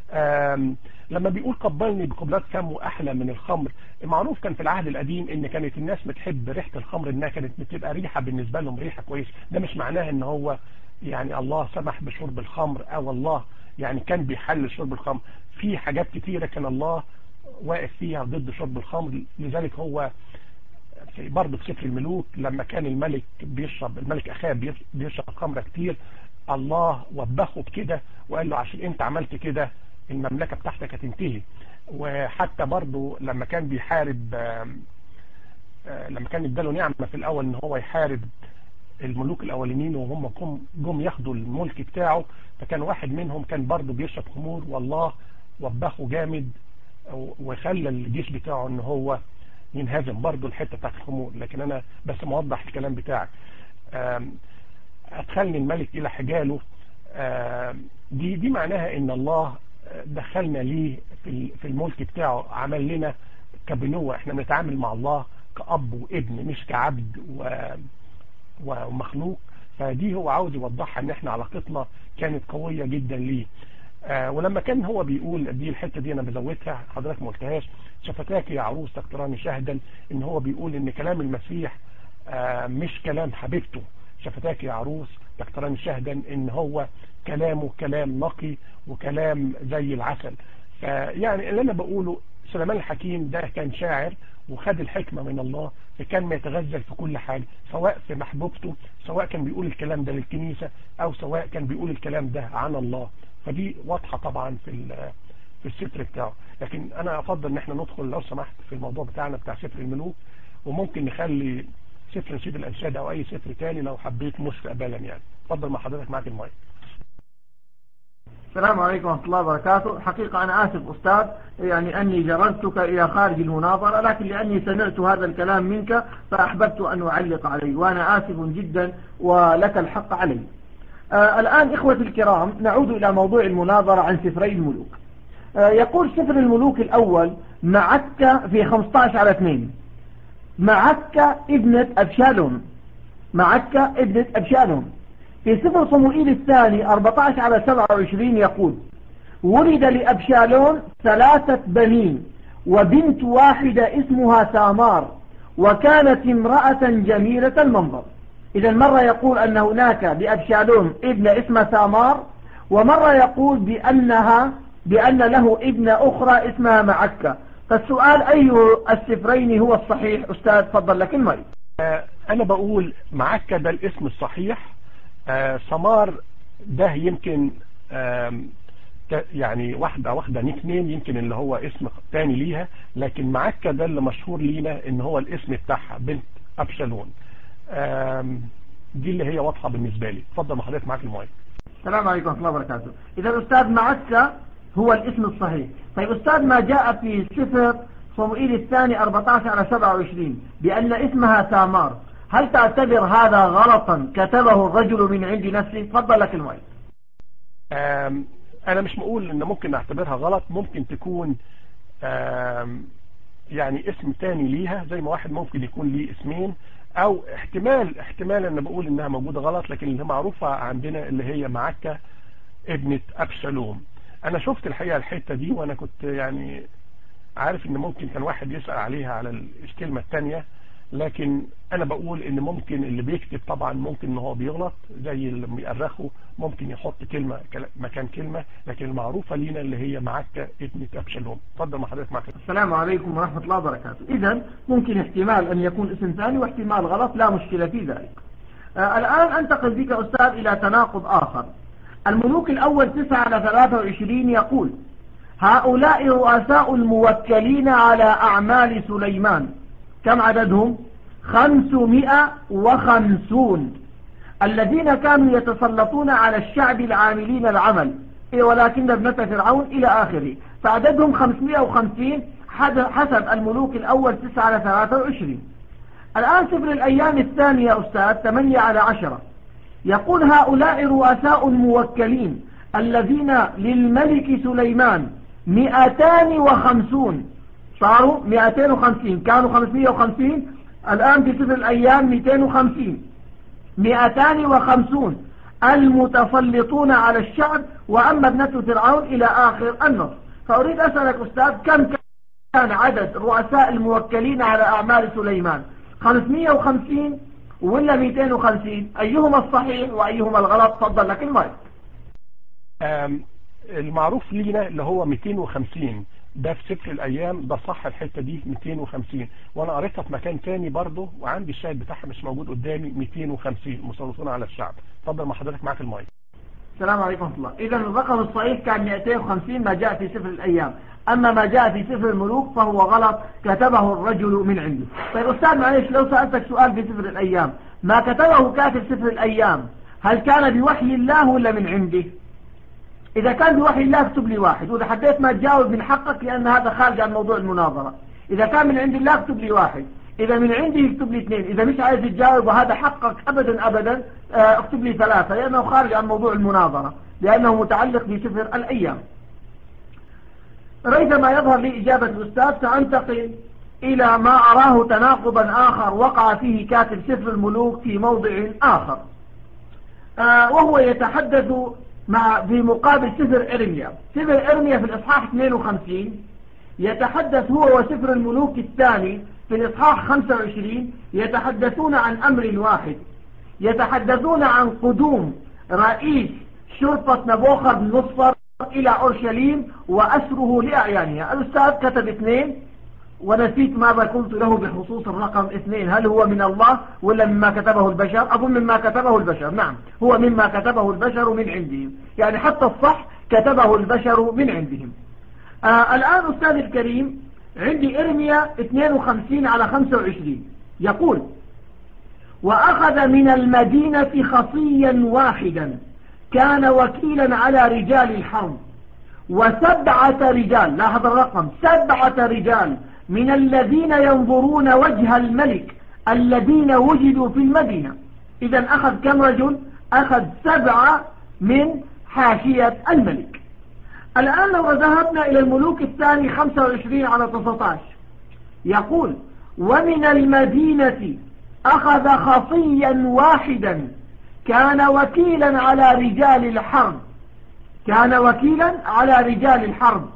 لما بيقول قبلني بقبلات فمه احلى من الخمر، معروف كان في العهد القديم ان كانت الناس بتحب ريحة الخمر، انها كانت بتبقى ريحة بالنسبة لهم ريحة كويس. ده مش معناه ان هو يعني الله سمح بشرب الخمر، او الله يعني كان بيحل شرب الخمر. في حاجات كتيرة كان الله واقف فيها ضد شرب الخمر. لذلك هو برضه في سفر الملوك لما كان الملك أخاب بيشرب خمرة كتير، الله وبخه بكده وقال له عشان انت عملت كده المملكة بتاعتك هتنتهي. وحتى برضه لما كان بيحارب، لما كان اداله نعمة في الأول ان هو يحارب الملوك الأولين وهم جم ياخدوا الملك بتاعه، فكان واحد منهم كان برضه بيشرب خمور، والله وبخه جامد وخلى الجيش بتاعه ان هو ينهزم. برضه الحتة بتاعت الخمور، لكن انا بس موضح الكلام بتاعك. ادخلني الملك الى حجاله، دي معناها ان الله دخلنا ليه في الملك بتاعه، عمل لنا كبنوة. احنا بنتعامل مع الله كأب وابن مش كعبد ومخلوق. فدي هو عاوز يوضحها ان احنا علاقتنا كانت قوية جدا ليه. ولما كان هو بيقول دي الحتة دي انا بزودها حضرتك ما قلتهاش، شفتاك يا عروس تقتراني شهدا، ان هو بيقول ان كلام المسيح مش كلام حبيبته. شفتاك يا عروس تقتراني شهدا، ان هو كلامه كلام نقي وكلام زي العسل. فيعني اللي انا بقوله سليمان الحكيم ده كان شاعر وخد الحكمة من الله، فكان ما يتغزل في كل حاجة، سواء في محبوبته، سواء كان بيقول الكلام ده للكنيسة او سواء كان بيقول الكلام ده عن الله. فدي واضحة طبعا في السفر بتاعه. لكن انا افضل ان احنا ندخل لو سمحت في الموضوع بتاعنا بتاع سفر الملوك، وممكن نخلي سفر نشيد الانشاد او اي سفر تاني لو حبيت مستقبلا يعني. اتفضل مع حضرتك، معاك المايك. السلام عليكم ورحمة الله وبركاته. حقيقة أنا آسف أستاذ يعني أني جررتك إلى خارج المناظرة، لكن لأني سمعت هذا الكلام منك فأحببت أن أعلق عليه، وأنا آسف جدا ولك الحق علي. الآن إخوة الكرام نعود إلى موضوع المناظرة عن سفري الملوك. يقول سفر الملوك الأول: معكة في 15:2، معكة ابنة أبشالوم، معكة ابنة أبشالوم. في سفر صموئيل الثاني 14:27 يقول: ولد لأبشالوم 3 بنين وبنت واحدة اسمها سامار، وكانت امرأة جميلة المنظر. إذا مرة يقول أن هناك لأبشالوم ابنة اسمها سامار، ومرة يقول بأن له ابنة أخرى اسمها معكة. فالسؤال أي السفرين هو الصحيح؟ أستاذ تفضل لك المايك. أنا بقول معكة ده الاسم الصحيح، سمار ده يمكن يعني واحدة نيك نيم، يمكن اللي هو اسم تاني ليها، لكن معكة ده اللي مشهور لينا ان هو الاسم بتاعها بنت أبشالوم. دي اللي هي واضحة بالنسبة لي. اتفضل حضرتك، معاك المايك. السلام عليكم ورحمة الله وبركاته. إذا أستاذ معكة هو الاسم الصحيح. طيب أستاذ، ما جاء في سفر صموئيل الثاني 14:27 بأن اسمها تامار، هل تعتبر هذا غلطا كتبه الرجل من عند نفسه؟ تفضل لك المايك. انا مش بقول ان ممكن نعتبرها غلط، ممكن تكون يعني اسم تاني ليها، زي ما واحد ممكن يكون ليه اسمين، او احتمال انا بقول انها موجودة غلط، لكن اللي معروفة عندنا اللي هي معكة ابنة أبشالوم. انا شفت الحقيقة الحتة دي، وانا كنت يعني عارف ان ممكن كان واحد يسأل عليها على الكلمة التانية، لكن انا بقول ان ممكن اللي بيكتب طبعا ممكن ان هو بيغلط، زي اللي بيأرخه ممكن يحط كلمة مكان كلمة، لكن المعروفة لينا اللي هي معكة ابنة أبشالوم. اتفضل مع حضرتك. معك. السلام عليكم ورحمة الله وبركاته. اذا ممكن احتمال ان يكون اسم ثاني واحتمال غلط، لا مشكلة في ذلك. الان انتقل بك أستاذ الى تناقض اخر. الملوك الاول 9:23 يقول: هؤلاء رؤساء الموكلين على اعمال سليمان. كم عددهم؟ 550 الذين كانوا يتسلطون على الشعب العاملين العمل، ولكن ابنة فرعون إلى آخره. فعددهم 550 حسب الملوك الأول 9:23. الآن سفر الأيام الثانية يا أستاذ 8:10 يقول: هؤلاء رؤساء الموكلين الذين للملك سليمان 250. صاروا 250، كانوا 550، الآن في سفر الأيام 250. 250 المتسلطون على الشعب، وأما ابنة فرعون إلى آخر النص. فأريد أسألك أستاذ، كم كان عدد رؤساء الموكلين على أعمال سليمان؟ 550 ولا 250؟ أيهما الصحيح وأيهما الغلط؟ تفضل لك المايك. المعروف لينا اللي هو 250 ده في سفر الأيام، ده صح الحتة دي 250، وانا قريتها في مكان تاني برضه وعندي الشاهد بتاعها مش موجود قدامي. 250 مسلطون على الشعب. اتفضل مع حضرتك، معاك المايك. السلام عليكم ورحمة الله. إذا الرقم الصحيح كان 250 ما جاء في سفر الأيام، أما ما جاء في سفر الملوك فهو غلط كتبه الرجل من عنده. طيب أستاذ معلش، لو سألتك سؤال في سفر الأيام، ما كتبه كاتب سفر الأيام هل كان بوحي الله ولا من عنده؟ إذا كان بوحي الله اكتب لي 1، وإذا حبيت ما تجاوب من حقك لأن هذا خارج عن موضوع المناظرة. إذا كان من عند الله اكتب لي 1، إذا من عندي اكتب لي 2، إذا مش عايز تجاوب وهذا حقك أبدا اكتب لي 3، لأنه خارج عن موضوع المناظرة، لأنه متعلق بسفر الأيام. ريثما يظهر لي إجابة الأستاذ، سأنتقل إلى ما أراه تناقضا آخر وقع فيه كاتب سفر الملوك في موضع آخر، وهو يتحدث في مقابل سفر إرميا. سفر إرميا في الإصحاح 52 يتحدث هو وسفر الملوك الثاني في الإصحاح 25 يتحدثون عن أمر واحد، يتحدثون عن قدوم رئيس شرطة نبوخذ نصر إلى أورشليم وأسره لأعيانها. الأستاذ كتب 2 ونسيت ماذا قلت له بخصوص الرقم 2، هل هو من الله ولا مما كتبه البشر؟ أظن مما كتبه البشر. نعم، هو مما كتبه البشر من عندهم، يعني حتى الصح كتبه البشر من عندهم. الآن أستاذ الكريم عندي إرميا 52 على 25 يقول: وأخذ من المدينة خصيا واحدا كان وكيلا على رجال الحرب، و7 رجال، لاحظ الرقم، 7 رجال من الذين ينظرون وجه الملك الذين وجدوا في المدينة. إذن أخذ كم رجل؟ أخذ 7 من حاشية الملك. الآن لو ذهبنا إلى الملوك الثاني 25 على 19 يقول: ومن المدينة أخذ خصيا واحدا كان وكيلا على رجال الحرب، كان وكيلا على رجال الحرب،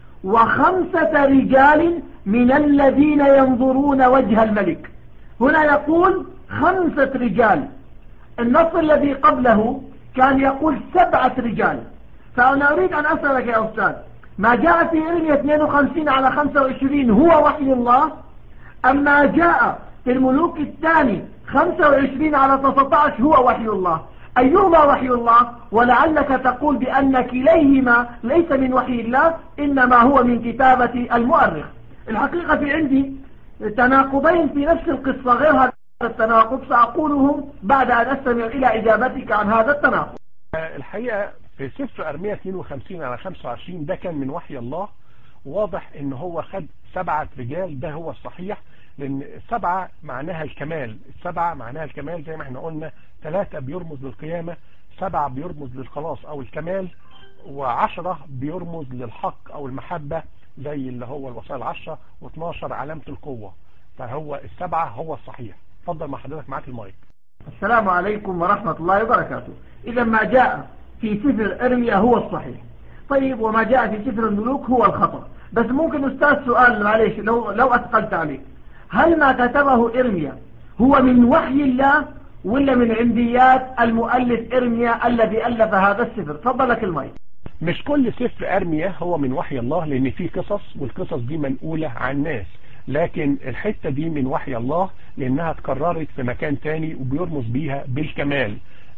و5 رجال من الذين ينظرون وجه الملك. هنا يقول 5 رجال، النص الذي قبله كان يقول 7 رجال. فأنا أريد أن أسألك يا أستاذ، ما جاء في إرميا 52 على 25 هو وحي الله، أم ما جاء في الملوك الثاني 25 على 19 هو وحي الله؟ أيهما وحي الله؟ ولعلك تقول بأن كليهما ليس من وحي الله، إنما هو من كتابة المؤرخ. الحقيقة في عندي تناقضين في نفس القصة غير هذا التناقض، سأقولهم بعد أن أستمع إلى إجابتك عن هذا التناقض. الحقيقة في سفر أرميا 52 على 25 ده كان من وحي الله، واضح إن هو خد 7 رجال، ده هو الصحيح، لأن 7 معناها الكمال، 7 معناها الكمال زي ما احنا قلنا، 3 بيرمز للقيامة، 7 بيرمز للخلاص أو الكمال، و10 بيرمز للحق أو المحبة زي اللي هو الوصايا 10، و12 علامة القوة. فهو 7 هو الصحيح. اتفضل مع حضرتك، معاك المايك. السلام عليكم ورحمة الله وبركاته. إذا ما جاء في سفر إرميا هو الصحيح، طيب وما جاء في سفر الملوك هو الخطأ. بس ممكن أستاذ سؤال معليش لو أثقلت عليك، هل ما كتبه إرميا هو من وحي الله ولا من عنديات المؤلف إرميا الذي ألف هذا السفر؟ تفضل لك المايك. مش كل سفر أرميا هو من وحي الله، لأن فيه قصص والقصص دي منقولة عن ناس، لكن الحتة دي من وحي الله لأنها اتكررت في مكان تاني وبيرمز بيها بالكمال.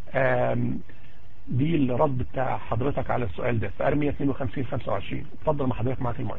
دي الرد بتاع حضرتك على السؤال ده في أرميا 52 25. اتفضل مع حضرتك، معاك المايك.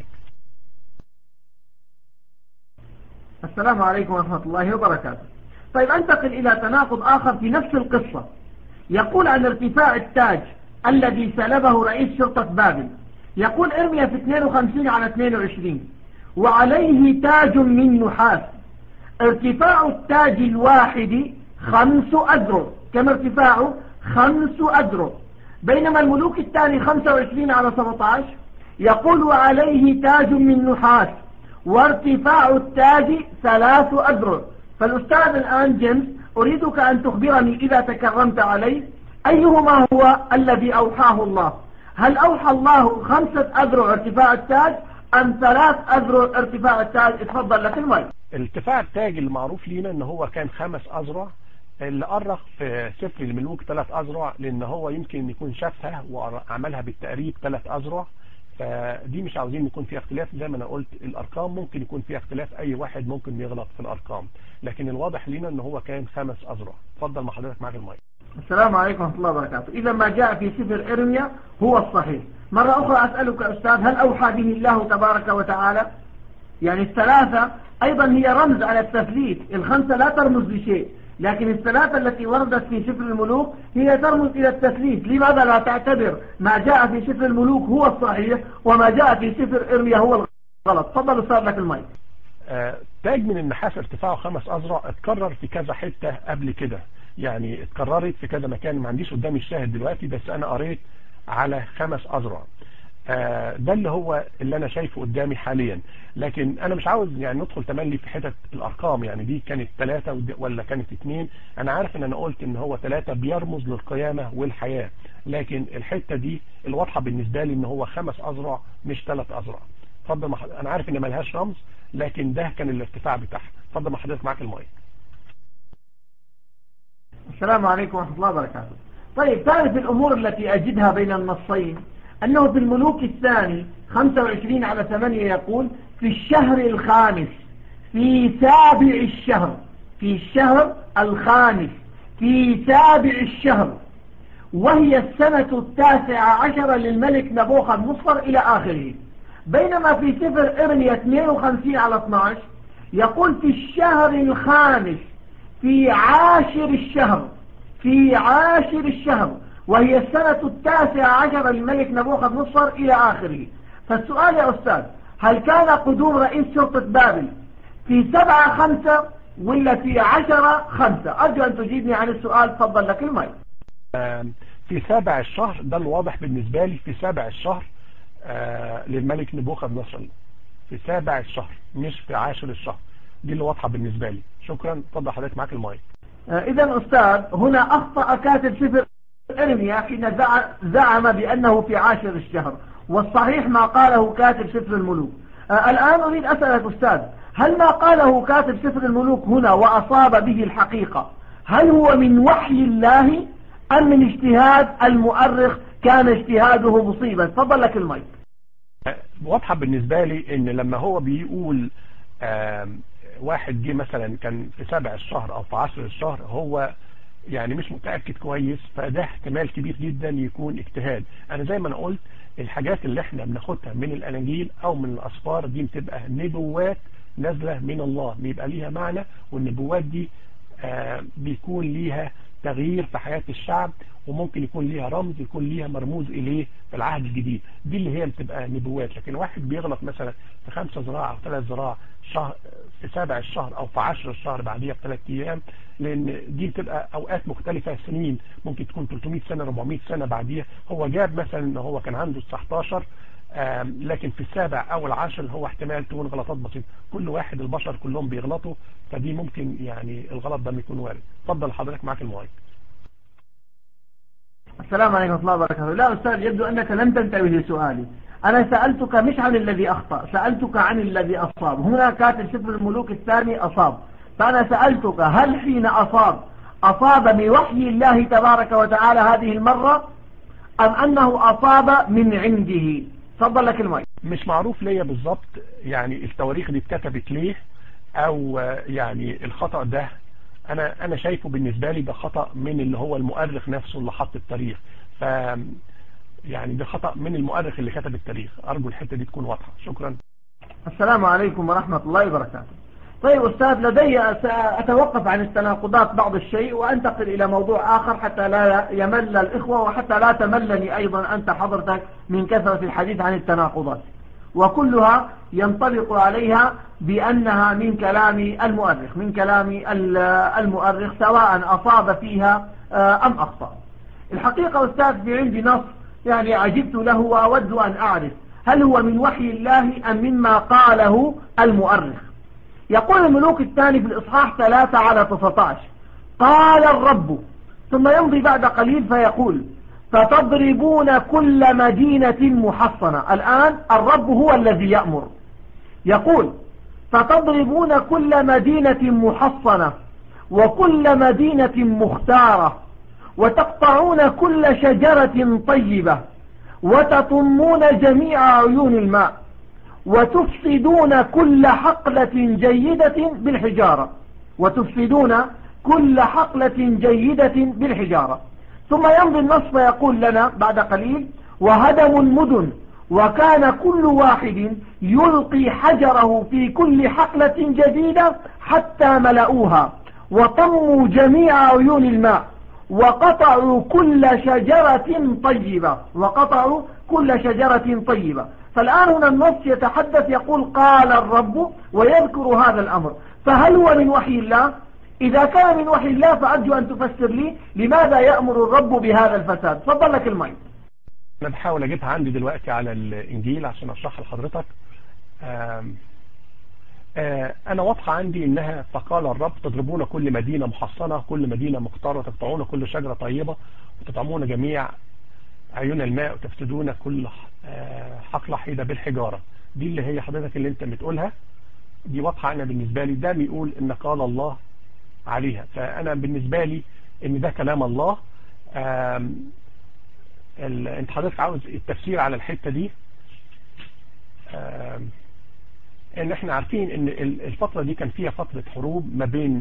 السلام عليكم ورحمة الله وبركاته. طيب انتقل إلى تناقض آخر في نفس القصة. يقول عن ارتفاع التاج الذي سلبه رئيس شرطة بابل. يقول إرميا في 52 على 22: وعليه تاج من نحاس، ارتفاع التاج الواحد 5 أذرع. كم ارتفاعه؟ 5 أذرع. بينما الملوك الثاني 25 على 17 يقول: وعليه تاج من نحاس وارتفاع التاج 3 أذرع. فالأستاذ الآن جيمس أريدك أن تخبرني إذا تكرمت علي أيهما هو الذي أوحاه الله؟ هل أوحى الله 5 أذرع ارتفاع التاج أم 3 أذرع ارتفاع التاج؟ اتفضل لك المايك. ارتفاع التاج المعروف لينا ان هو كان 5 أذرع، اللي أرخ في سفر الملوك 3 أذرع، لأن هو يمكن يكون شافها وعملها بالتقريب 3 أذرع. فدي مش عاوزين يكون فيها اختلاف، زي ما انا قلت الارقام ممكن يكون فيها اختلاف، اي واحد ممكن يغلط في الارقام، لكن الواضح لينا ان هو كان 5 أذرع. اتفضل مع حضرتك، معاك المايك. السلام عليكم ورحمة الله وبركاته. إذا ما جاء في سفر إرميا هو الصحيح. مرة أخرى أسألك أستاذ، هل أوحى به الله تبارك وتعالى؟ يعني 3 أيضا هي رمز على التثليث، 5 لا ترمز لشيء، لكن 3 التي وردت في سفر الملوك هي ترمز إلى التثليث. لماذا لا تعتبر ما جاء في سفر الملوك هو الصحيح وما جاء في سفر إرميا هو الغلط؟ تفضل أستاذ لك المايك. تاج من النحاس ارتفاعه 5 أذرع اتكرر في كذا حتة قبل كده، يعني اتكررت في كذا مكان، ما عنديش قدامي الشاهد دلوقتي، بس أنا قريت على 5 أذرع. ده اللي هو اللي انا شايفه قدامي حاليا. لكن انا مش عاوز يعني ندخل تملي في حتة الارقام، يعني دي كانت 3 ولا كانت 2. انا عارف ان انا قلت ان هو 3 بيرمز للقيامة والحياة، لكن الحتة دي الواضحة بالنسبة لي ان هو 5 أذرع مش 3 أذرع. اتفضل انا عارف ان ملهاش رمز، لكن ده كان الارتفاع بتاعها. اتفضل مع حضرتك، معاك المايك. السلام عليكم ورحمة الله وبركاته. طيب، تعرف الأمور التي أجدها بين النصين أنه في الملوك الثاني 25/8 يقول في الشهر الخامس في سابع الشهر، في الشهر الخامس في سابع الشهر، وهي السنة 19 للملك نبوخذ نصر إلى آخره. بينما في سفر إرميا 52/12 يقول في الشهر الخامس في عاشر الشهر، في عاشر الشهر، وهي السنة 19 للملك نبوخذ نصر إلى آخره. فالسؤال يا أستاذ، هل كان قدوم رئيس شرطة بابل في 7/5 ولا في 10/5؟ أرجو أن تجيبني عن السؤال. تفضل لك المايك. في 7 الشهر، ده الواضح بالنسبة لي، في 7 الشهر للملك نبوخذ نصر، في 7 الشهر مش في 10 الشهر. دي اللي واضحة بالنسبة لي. شكرا. اتفضل حضرتك، معاك المايك. إذا أستاذ، هنا أخطأ كاتب سفر إرميا حين زعم بأنه في 10 الشهر، والصحيح ما قاله كاتب سفر الملوك. الآن أريد أسألك أستاذ، هل ما قاله كاتب سفر الملوك هنا وأصاب به الحقيقة، هل هو من وحي الله أم من اجتهاد المؤرخ كان اجتهاده مصيبا؟ تفضل لك المايك. واضحة بالنسبة لي ان لما هو بيقول واحد جه مثلا كان في 7 الشهر او في 10 الشهر، هو يعني مش متأكد كويس، فده احتمال كبير جدا يكون اجتهاد. انا زي ما انا قلت، الحاجات اللي احنا بناخدها من الاناجيل او من الاسفار دي بتبقى نبوات نازلة من الله، بيبقى ليها معنى، والنبوات دي بيكون ليها تغيير في حياة الشعب، وممكن يكون ليها رمز، يكون ليها مرموز إليه في العهد الجديد. دي اللي هي بتبقى نبوات. لكن واحد بيغلط مثلا في 5 ذراع أو 3 ذراع شهر في 7 الشهر أو في 10 الشهر بعديها ب3 أيام، لأن دي بتبقى أوقات مختلفة، سنين ممكن تكون 300 سنة 400 سنة بعديها. هو جاب مثلا إن هو كان عنده 19، لكن في 7 أو 10 هو احتمال تكون غلطات بسيطة. كل واحد، البشر كلهم بيغلطوا، فدي ممكن يعني الغلط ده يكون وارد. اتفضل حضرتك، معاك المايك. السلام عليكم ورحمة الله وبركاته. لا أستاذ، يبدو أنك لم تنتبه لسؤالي. أنا سألتك مش عن الذي أخطأ، سألتك عن الذي أصاب. هنا كاتب سفر الملوك الثاني أصاب، فأنا سألتك هل حين أصاب من وحي الله تبارك وتعالى هذه المرة، أم أنه أصاب من عنده؟ تفضل لك المايك. مش معروف ليا بالظبط يعني التواريخ دي اتكتبت ليه، او يعني الخطأ ده انا شايفه بالنسبة لي ده خطأ من اللي هو المؤرخ نفسه اللي حط التاريخ. ف يعني ده خطأ من المؤرخ اللي كتب التاريخ. ارجو الحتة دي تكون واضحة. شكرا. السلام عليكم ورحمة الله وبركاته. طيب أستاذ، لدي أتوقف عن التناقضات بعض الشيء وأنتقل إلى موضوع آخر حتى لا يمل الإخوة، وحتى لا تملني أيضا أنت حضرتك من كثرة الحديث عن التناقضات، وكلها ينطبق عليها بأنها من كلام المؤرخ، من كلام المؤرخ، سواء أصاب فيها أم أخطأ. الحقيقة أستاذ، في عندي نص يعني عجبت له وأود أن أعرف هل هو من وحي الله أم مما قاله المؤرخ. يقول الملوك الثاني في الإصحاح 3/19 قال الرب، ثم يمضي بعد قليل فيقول فتضربون كل مدينة محصنة. الآن الرب هو الذي يأمر، يقول فتضربون كل مدينة محصنة وكل مدينة مختارة، وتقطعون كل شجرة طيبة، وتطمون جميع عيون الماء، وتفسدون كل حقلة جيدة بالحجارة، وتفسدون كل حقلة جيدة بالحجارة. ثم يمضي النص فيقول لنا بعد قليل وهدموا المدن، وكان كل واحد يلقي حجره في كل حقلة جديدة حتى ملؤوها، وطموا جميع عيون الماء، وقطعوا كل شجرة طيبة، وقطعوا كل شجرة طيبة. فالآن هنا النص يتحدث يقول قال الرب ويذكر هذا الأمر، فهل هو من وحي الله؟ إذا كان من وحي الله فأرجو أن تفسر لي لماذا يأمر الرب بهذا الفساد. تفضل لك المايك. أنا بحاول أجيبها عندي دلوقتي على الإنجيل عشان أشرحها لحضرتك. أنا واضحة عندي إنها فقال الرب تضربون كل مدينة محصنة، كل مدينة مختارة، تقطعون كل شجرة طيبة، وتطعمون جميع عيون الماء، وتفسدون كل حقل حيدة بالحجارة. دي اللي هي حضرتك اللي انت بتقولها، دي واضحة. أنا بالنسبة لي ده بيقول إن قال الله عليها، فأنا بالنسبة لي إن ده كلام الله. انت حضرتك عاوز التفسير على الحتة دي. ان احنا عارفين ان الفترة دي كان فيها فترة حروب ما بين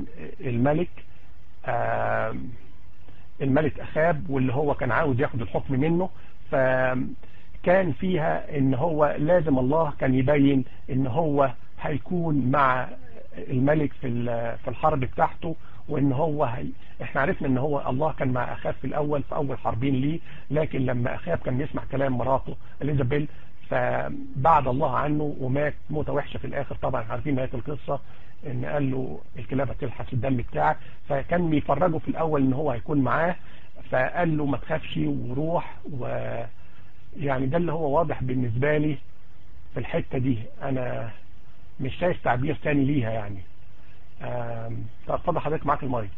الملك أخاب واللي هو كان عاوز ياخد الحكم منه، فكان فيها ان هو لازم الله كان يبين ان هو هيكون مع الملك في الحرب بتاعته، وان هو احنا عرفنا ان هو الله كان مع أخاب في الاول في اول حربين ليه، لكن لما أخاب كان يسمع كلام مراته إليزابيل فبعد الله عنه ومات موتة وحشة في الاخر. طبعا عارفين نهاية القصة ان قال له الكلاب هتلحس الدم بتاعك، فكان بيفرجه في الاول ان هو هيكون معاه، فقال له ما تخافش وروح. ويعني ده اللي هو واضح بالنسبة لي في الحتة دي، انا مش شايف تعبير تاني ليها يعني. فاتفضل حضرتك، معاك المايك.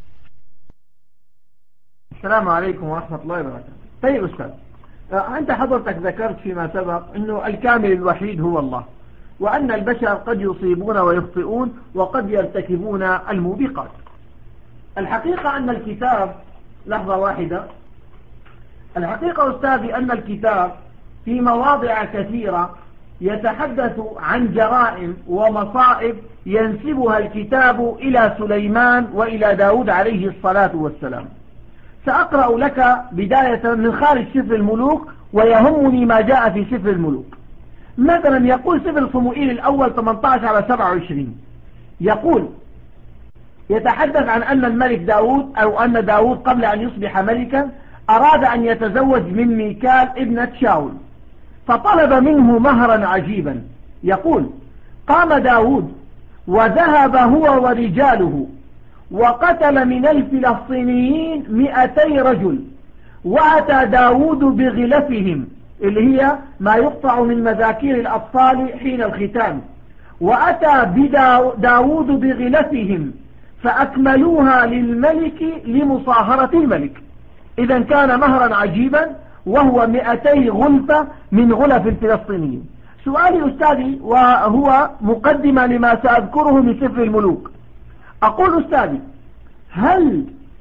السلام عليكم ورحمة الله وبركاته. طيب أستاذ، أنت حضرتك ذكرت فيما سبق أنه الكامل الوحيد هو الله، وأن البشر قد يصيبون ويخطئون وقد يرتكبون الموبقات. الحقيقة أن الكتاب، لحظة واحدة، الحقيقة أستاذي أن الكتاب في مواضع كثيرة يتحدث عن جرائم ومصائب ينسبها الكتاب إلى سليمان وإلى داود عليه الصلاة والسلام. سأقرأ لك بداية من خارج سفر الملوك، ويهمني ما جاء في سفر الملوك. مثلا يقول سفر صموئيل الأول 18-27، يقول يتحدث عن أن الملك داود أو أن داود قبل أن يصبح ملكا أراد أن يتزوج من ميكال ابنة شاول، فطلب منه مهرا عجيبا. يقول قام داود وذهب هو ورجاله وقتل من الفلسطينيين 200 رجل، وأتى داود بغلفهم اللي هي ما يقطع من مذاكير الأطفال حين الختان، وأتى داود بغلفهم فأكملوها للملك لمصاهرة الملك. إذا كان مهرا عجيبا، وهو 200 غلفة من غلف الفلسطينيين. سؤالي أستاذي، وهو مقدمة لما سأذكره من سفر الملوك، أقول أستاذي، هل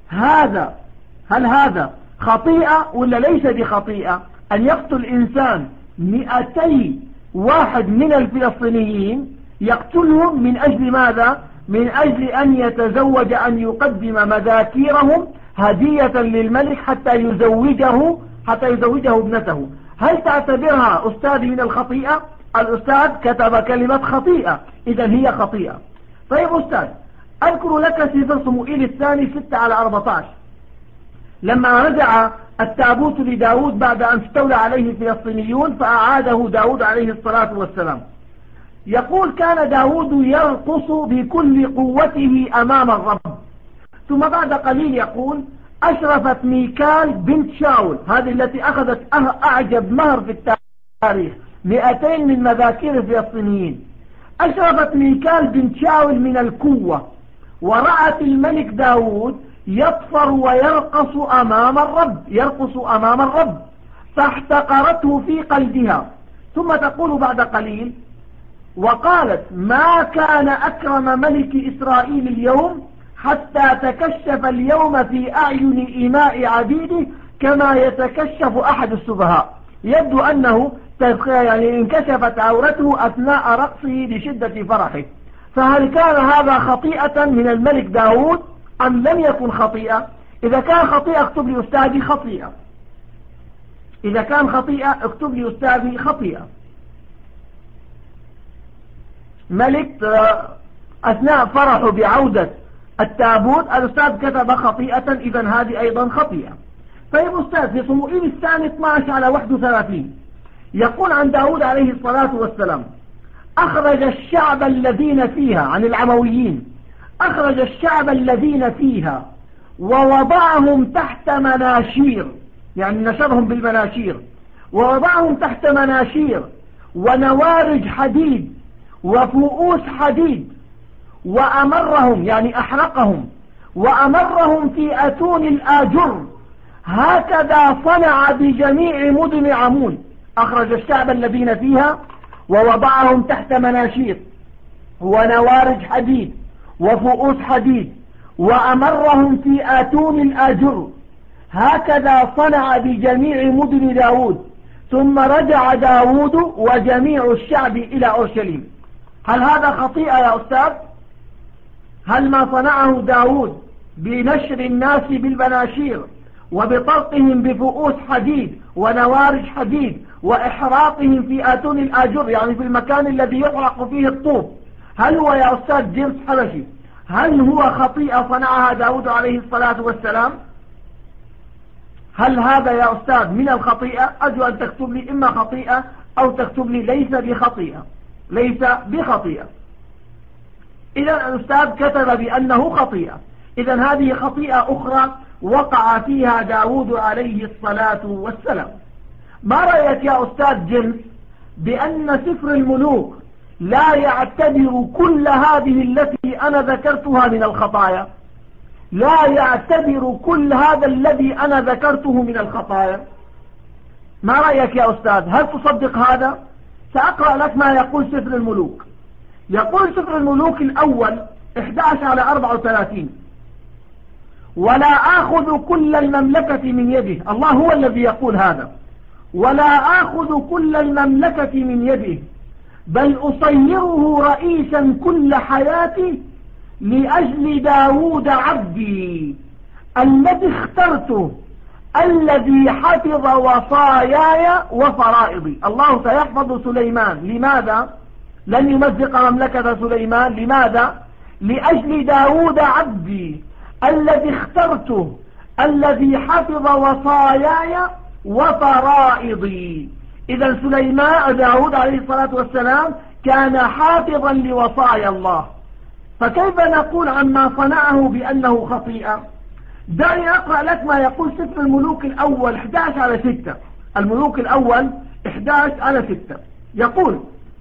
هذا خطيئة ولا ليس بخطيئة أن يقتل إنسان 200 واحد من الفلسطينيين؟ يقتلهم من أجل ماذا؟ من أجل أن يتزوج، أن يقدم مذاكيرهم هدية للملك حتى يزوجه ابنته. هل تعتبرها أستاذي من الخطيئة؟ الأستاذ كتب كلمة خطيئة، إذا هي خطيئة. طيب أستاذ، أذكر لك سفر صموئيل الثاني 6-14، لما رجع التابوت لداود بعد أن استولى عليه الفلسطينيون فأعاده داود عليه الصلاة والسلام. يقول كان داود يرقص بكل قوته أمام الرب، ثم بعد قليل يقول أشرفت ميكال بنت شاول، هذه التي أخذت أعجب مهر في التاريخ، 200 من مذاكير الفلسطينيين. أشرفت ميكال بنت شاول من القوة، ورأت الملك داود يطفر ويرقص أمام الرب، فاحتقرته في قلبها. ثم تقول بعد قليل وقالت ما كان أكرم ملك إسرائيل اليوم حتى تكشف اليوم في أعين إماء عبيده كما يتكشف أحد السفهاء. يبدو أنه يعني انكشفت عورته أثناء رقصه لشدة فرحه. فهل كان هذا خطيئة من الملك داود أم لم يكن خطيئة؟ إذا كان خطيئة اكتب لي أستاذي خطيئة، إذا كان خطيئة اكتب لي أستاذي خطيئة. ملك أثناء فرحه بعودة التابوت الأستاذ كتب خطيئة، إذا هذه أيضا خطيئة. طيب أستاذ، في صموئيل الثاني 12-31 يقول عن داود عليه الصلاة والسلام أخرج الشعب الذين فيها، عن العمويين، أخرج الشعب الذين فيها ووضعهم تحت مناشير، يعني نشرهم بالمناشير، ووضعهم تحت مناشير ونوارج حديد وفؤوس حديد، وأمرهم يعني أحرقهم وأمرهم في أتون الآجر. هكذا صنع بجميع مدن عمون، أخرج الشعب الذين فيها ووضعهم تحت مناشير ونوارج حديد وفؤوس حديد وأمرهم في آتون الآجر. هكذا صنع بجميع مدن داود. ثم رجع داود وجميع الشعب إلى أورشليم. هل هذا خطيئة يا أستاذ؟ هل ما صنعه داود بنشر الناس بالبناشير وبطرقهم بفؤوس حديد ونوارج حديد وإحراقهم في آتون الآجر، يعني في المكان الذي يحرق فيه الطوب، هل هو يا أستاذ جيمس حبشي هل هو خطيئة صنعها داود عليه الصلاة والسلام؟ هل هذا يا أستاذ من الخطيئة؟ أرجو أن تكتب لي إما خطيئة أو تكتب لي ليس بخطيئة. ليس بخطيئة. إذا الأستاذ كتب بأنه خطيئة. إذا هذه خطيئة أخرى وقع فيها داود عليه الصلاة والسلام. ما رأيك يا أستاذ جيمس بأن سفر الملوك لا يعتبر كل هذه التي أنا ذكرتها من الخطايا؟ لا يعتبر كل هذا الذي أنا ذكرته من الخطايا. ما رأيك يا أستاذ؟ هل تصدق هذا؟ سأقرأ لك ما يقول سفر الملوك. يقول سفر الملوك الأول 11:34: ولا آخذ كل المملكة من يده. الله هو الذي يقول هذا. ولا آخذ كل المملكة من يده، بل أصيره رئيسا كل حياتي لأجل داود عبدي الذي اخترته، الذي حفظ وصاياي وفرائضي. الله سيحفظ سليمان. لماذا؟ لن يمزق مملكة سليمان. لماذا؟ لأجل داود عبدي الذي اخترته، الذي حفظ وصاياي وفرائضي. إذا سليمان داود عليه الصلاة والسلام كان حافظا لوصايا الله، فكيف نقول عما صنعه بأنه خطيئة؟ دعني أقرأ لك ما يقول سفر الملوك الأول 11:6. الملوك الأول 11:6 يقول: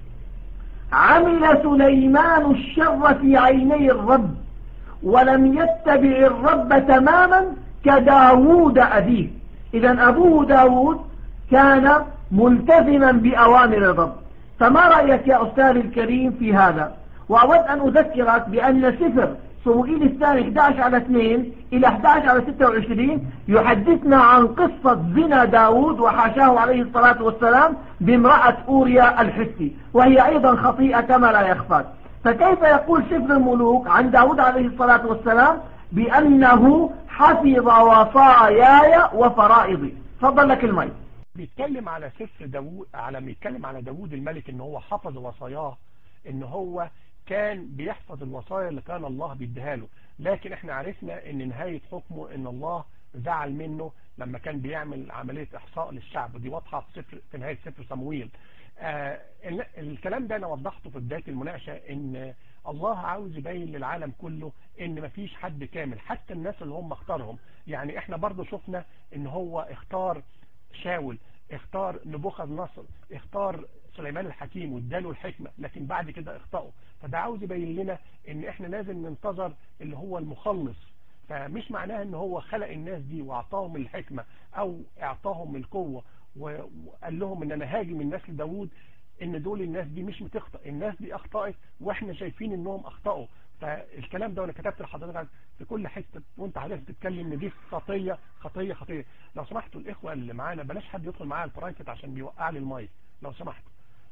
عمل سليمان الشر في عيني الرب، ولم يتبع الرب تماما كداود أبيه. إذا أبوه داود كان ملتزما بأوامر الرب. فما رأيك يا أستاذ الكريم في هذا؟ وأود أن أذكرك بأن سفر صموئيل الثاني 11:2 إلى 11:26 يحدثنا عن قصة زنا داود وحاشاه عليه الصلاة والسلام بامرأة أوريا الحسي، وهي أيضا خطيئة كما لا يخفى. فكيف يقول سفر الملوك عن داود عليه الصلاة والسلام بأنه حفظ وصاياي وفرائضي؟ فضل لك الماء. بيتكلم على سفر داود، بيتكلم على داود الملك ان هو حفظ وصاياه، ان هو كان بيحفظ الوصايا اللي كان الله بيديها له. لكن احنا عرفنا ان نهاية حكمه ان الله زعل منه لما كان بيعمل عملية احصاء للشعب، ودي واضحة في نهاية سفر صموئيل. الكلام ده انا وضحته في بداية المناقشة، ان الله عاوز يبين للعالم كله ان مفيش حد كامل، حتى الناس اللي هم اختارهم. يعني احنا برضو شفنا ان هو اختار شاول، اختار نبوخذ نصر، اختار سليمان الحكيم واداله الحكمة، لكن بعد كده اخطأوا. فده عاوز يبين لنا ان احنا لازم ننتظر اللي هو المخلص. فمش معناها ان هو خلق الناس دي واعطاهم الحكمة او اعطاهم القوة وقال لهم ان انا هاجم الناس لداود، ان دول الناس دي مش بتخطأ، الناس دي اخطأت واحنا شايفين انهم اخطأوا. فالكلام ده وانا كتبت لحضرتك في كل حته وانت حضرتك بتتكلم ان دي خطيه خطيه خطيه. لو سمحتوا الاخوه اللي معانا بلاش حد يدخل معايا البرايفت عشان بيوقع لي المايك لو سمحتوا.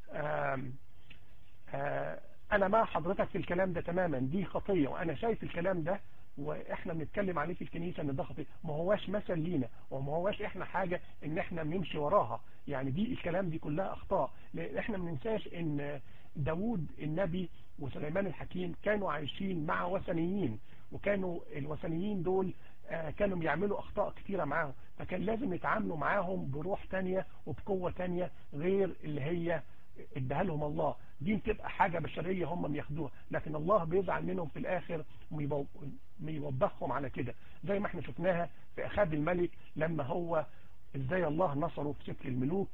انا مع حضرتك في الكلام ده تماما، دي خطيه وانا شايف الكلام ده واحنا بنتكلم عليه في الكنيسه ان ده خطيه، ما هواش مثل لينا وما هواش احنا حاجه ان احنا بنمشي وراها. يعني دي الكلام دي كلها اخطاء. احنا ما ننساش ان داود النبي وسليمان الحكيم كانوا عايشين مع وثنيين، وكانوا الوثنيين دول كانوا بيعملوا اخطاء كثيرة معاهم، فكان لازم يتعاملوا معاهم بروح تانية وبقوة تانية غير اللي هي ادها لهم الله. دي بتبقى حاجة بشرية هم بياخدوها، لكن الله بيزعل منهم في الاخر ويوبخهم على كده، زي ما احنا شفناها في اخاب الملك لما هو ازاي الله نصره في سفر الملوك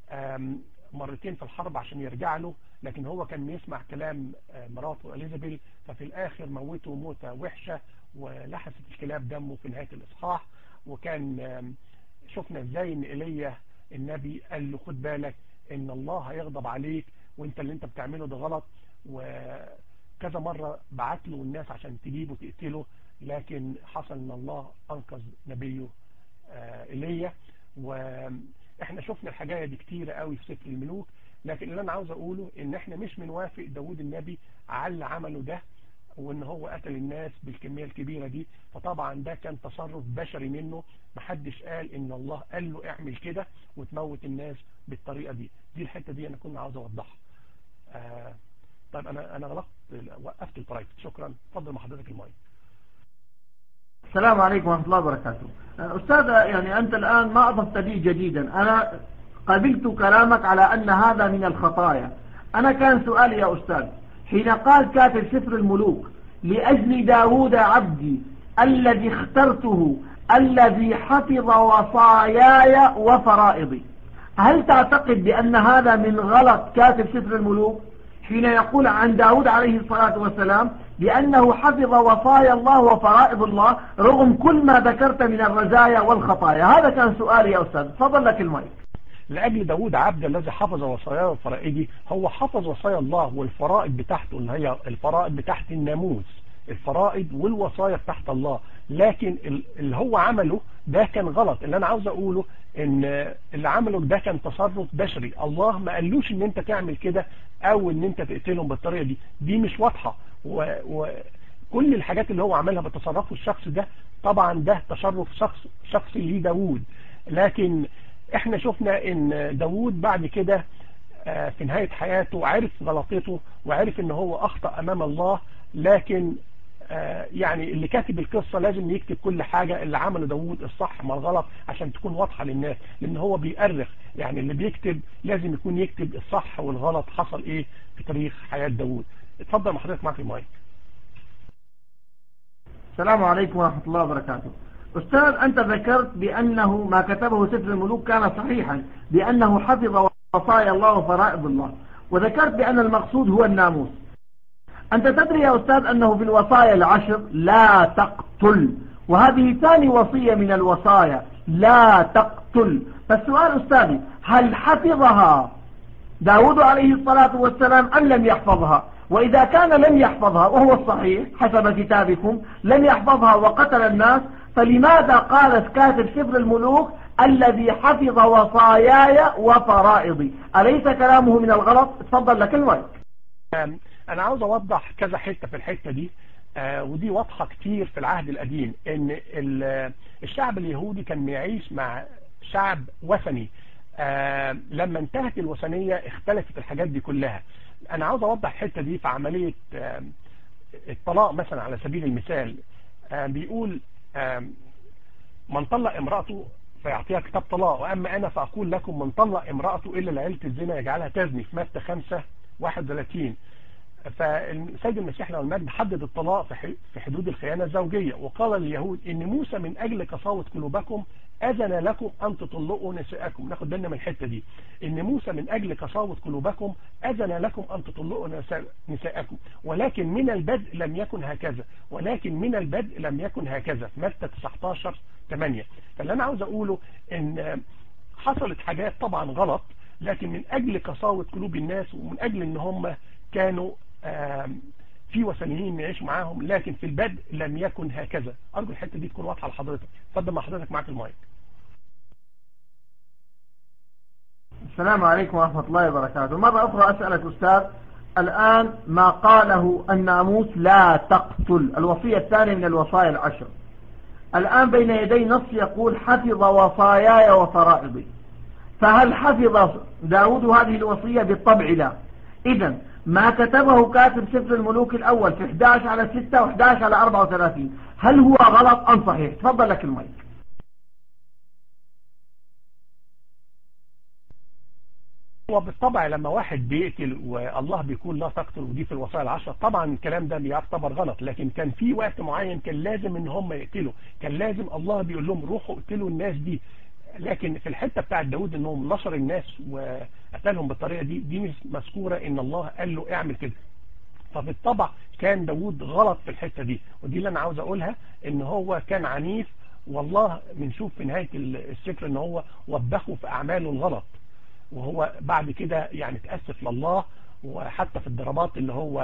مرتين في الحرب عشان يرجع له، لكن هو كان بيسمع كلام مراته إليزابيل، ففي الآخر موته موتة وحشة ولحست الكلاب دمه في نهاية الإصحاح. وكان شفنا ازاي ان ايليا النبي قال له خد بالك ان الله هيغضب عليك وانت اللي انت بتعمله ده غلط، وكذا مرة بعت له الناس عشان تجيبه تقتله، لكن حصل ان الله انقذ نبيه ايليا. واحنا شفنا الحاجات دي كتيرة قوي في سفر الملوك، لكن اللي انا عاوز اقوله ان احنا مش بنوافق داود النبي على اللي عمله ده، وان هو قتل الناس بالكمية الكبيرة دي. فطبعا ده كان تصرف بشري منه، محدش قال ان الله قال له اعمل كده وتموت الناس بالطريقة دي. دي الحتة دي انا كنا عاوز اوضحها. طيب انا وقفت البرايفت. شكرا. اتفضل مع حضرتك المايك. السلام عليكم ورحمة الله وبركاته. أستاذ، يعني أنت الآن ما أضفت لي جديدا. أنا قبلت كلامك على أن هذا من الخطايا. أنا كان سؤالي يا أستاذ، حين قال كاتب سفر الملوك لأجل داود عبدي الذي اخترته الذي حفظ وصاياي وفرائضي، هل تعتقد بأن هذا من غلط كاتب سفر الملوك حين يقول عن داود عليه الصلاة والسلام بأنه حفظ وصايا الله وفرائض الله رغم كل ما ذكرت من الرزايا والخطايا؟ هذا كان سؤالي يا أستاذ. تفضل لك المايك. لأجل داود عبد الذي حفظ وصايا وفرائضه، هو حفظ وصايا الله والفرائض بتاعته اللي هي الفرائض بتاعت الناموس، الفرائض والوصايا بتاعت الله، لكن اللي هو عمله ده كان غلط. اللي انا عاوز اقوله ان اللي عمله ده كان تصرف بشري، الله ما قالوش ان انت تعمل كده او ان انت تقتلهم بالطريقة دي. دي مش واضحة، وكل الحاجات اللي هو عملها بتصرفه الشخص ده طبعا ده تصرف شخصي لداود. لكن احنا شفنا ان داود بعد كده في نهاية حياته عرف غلطته وعرف ان هو اخطأ امام الله، لكن يعني اللي كاتب القصة لازم يكتب كل حاجة اللي عمله داود الصح مع الغلط عشان تكون واضحة للناس، لان هو بيأرخ. يعني اللي بيكتب لازم يكون يكتب الصح والغلط حصل ايه في تاريخ حياة داود. اتفضل مع حضرتك معك المايك. السلام عليكم ورحمة الله وبركاته. أستاذ، أنت ذكرت بأنه ما كتبه سفر الملوك كان صحيحا، بأنه حفظ وصايا الله وفرائض الله، وذكرت بأن المقصود هو الناموس. أنت تدري يا أستاذ أنه في الوصايا العشر لا تقتل، وهذه ثاني وصية من الوصايا لا تقتل. فالسؤال أستاذي، هل حفظها داود عليه الصلاة والسلام أم لم يحفظها؟ وإذا كان لم يحفظها وهو الصحيح حسب كتابكم لم يحفظها وقتل الناس، فلماذا قال كاتب سفر الملوك الذي حفظ وصاياي وفرائضي؟ أليس كلامه من الغلط؟ تفضل لك المايك. أنا عاوز أوضح كذا حتة في الحتة دي، ودي واضحة كتير في العهد القديم، إن الشعب اليهودي كان بيعيش مع شعب وثني. لما انتهت الوثنية اختلفت الحاجات دي كلها. أنا عاوز أوضح الحتة دي في عملية الطلاق مثلا على سبيل المثال. بيقول من طلق امرأته فيعطيها كتاب طلاق، وأما أنا فأقول لكم من طلق امرأته إلا لعيلة الزنا يجعلها تزني، في متى 5:31. فالسيد المسيح له المجد حدد الطلاق في حدود الخيانة الزوجية، وقال لليهود إن موسى من أجل قساوة قلوبكم أذن لكم أن تطلقوا نساءكم. ناخد بالنا من الحتة دي، إن موسى من أجل قساوة قلوبكم أذن لكم أن تطلقوا نساءكم، ولكن من البدء لم يكن هكذا، ولكن من البدء لم يكن هكذا، في متى 19:8. فاللي أنا عاوز أقوله إن حصلت حاجات طبعا غلط، لكن من أجل قساوة قلوب الناس ومن أجل إن هم كانوا في وثنيين يعيشوا معاهم، لكن في البدء لم يكن هكذا. أرجو الحتة دي تكون واضحة لحضرتك. اتفضل مع حضرتك معاك المايك. السلام عليكم ورحمة الله وبركاته. مرة أخرى أسألك أستاذ، الآن ما قاله الناموس لا تقتل، الوصية الثانية من الوصايا العشر، الآن بين يدي نص يقول حفظ وصاياي وفرائضي، فهل حفظ داود هذه الوصية؟ بالطبع لا. إذن ما كتبه كاتب سفر الملوك الأول في 11/6 و11/34 هل هو غلط أم صحيح؟ تفضل لك المايك. وبالطبع لما واحد بيقتل والله بيقول لا تقتل ودي في الوصايا العشر، طبعا الكلام ده بيعتبر غلط، لكن كان في وقت معين كان لازم ان هم يقتلوا، كان لازم الله بيقول لهم روحوا اقتلوا الناس دي. لكن في الحتة بتاعت داود انهم نصر الناس وقتلهم بالطريقة دي مش مذكورة ان الله قال له اعمل كده. فبالطبع كان داود غلط في الحتة دي، ودي اللي انا عاوز اقولها، ان هو كان عنيف، والله بنشوف في نهاية السفر ان هو وبخه في اعماله الغلط، وهو بعد كده يعني تأسف لله. وحتى في الضربات اللي هو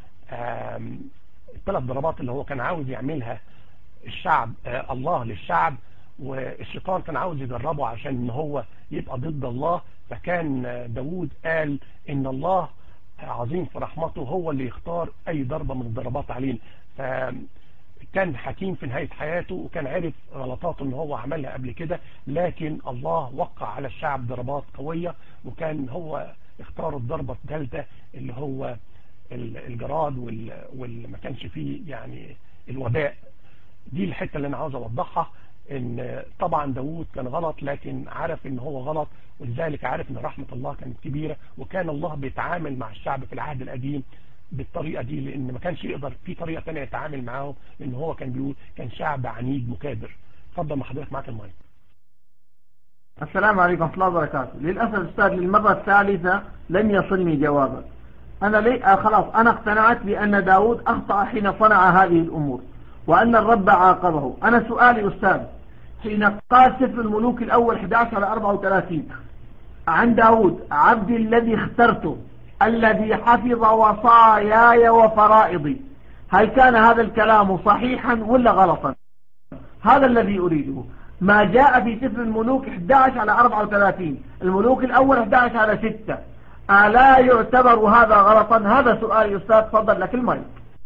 الثلاث ضربات اللي هو كان عاوز يعملها الشعب الله للشعب، والشيطان كان عاوز يجربه عشان ان هو يبقى ضد الله، فكان داود قال ان الله عظيم في رحمته، هو اللي يختار اي ضربة من الضربات علينا. فكان حكيم في نهاية حياته، وكان عرف غلطاته ان هو عملها قبل كده، لكن الله وقع على الشعب ضربات قوية، وكان هو اختار الضربة الثالثة اللي هو الجراد واللي ما كانش فيه يعني الوباء. دي الحتة اللي انا عاوز اوضحها، ان طبعا داود كان غلط، لكن عارف ان هو غلط، ولذلك عارف ان رحمة الله كانت كبيرة، وكان الله بيتعامل مع الشعب في العهد القديم بالطريقة دي، لان ما كانش يقدر في طريقة تانية يتعامل معاهم، لان هو كان بيقول كان شعب عنيد مكابر. اتفضل مع حضرتك، معاك المايك. السلام عليكم ورحمة الله وبركاته. للأسف أستاذ للمرة الثالثة لم يصلني جوابك. أنا خلاص أنا اقتنعت بأن داود أخطأ حين صنع هذه الأمور، وأن الرب عاقبه. أنا سؤالي أستاذ، حين قال سفر الملوك الأول 11-34 عن داود عبدي الذي اخترته الذي حفظ وصاياي وفرائضي، هل كان هذا الكلام صحيحا ولا غلطا؟ هذا الذي أريده. ما جاء في سفر الملوك 11-34، الملوك الأول 11-6، ألا يعتبر هذا غلطا؟ هذا سؤالي أستاذ، تفضل لك المايك.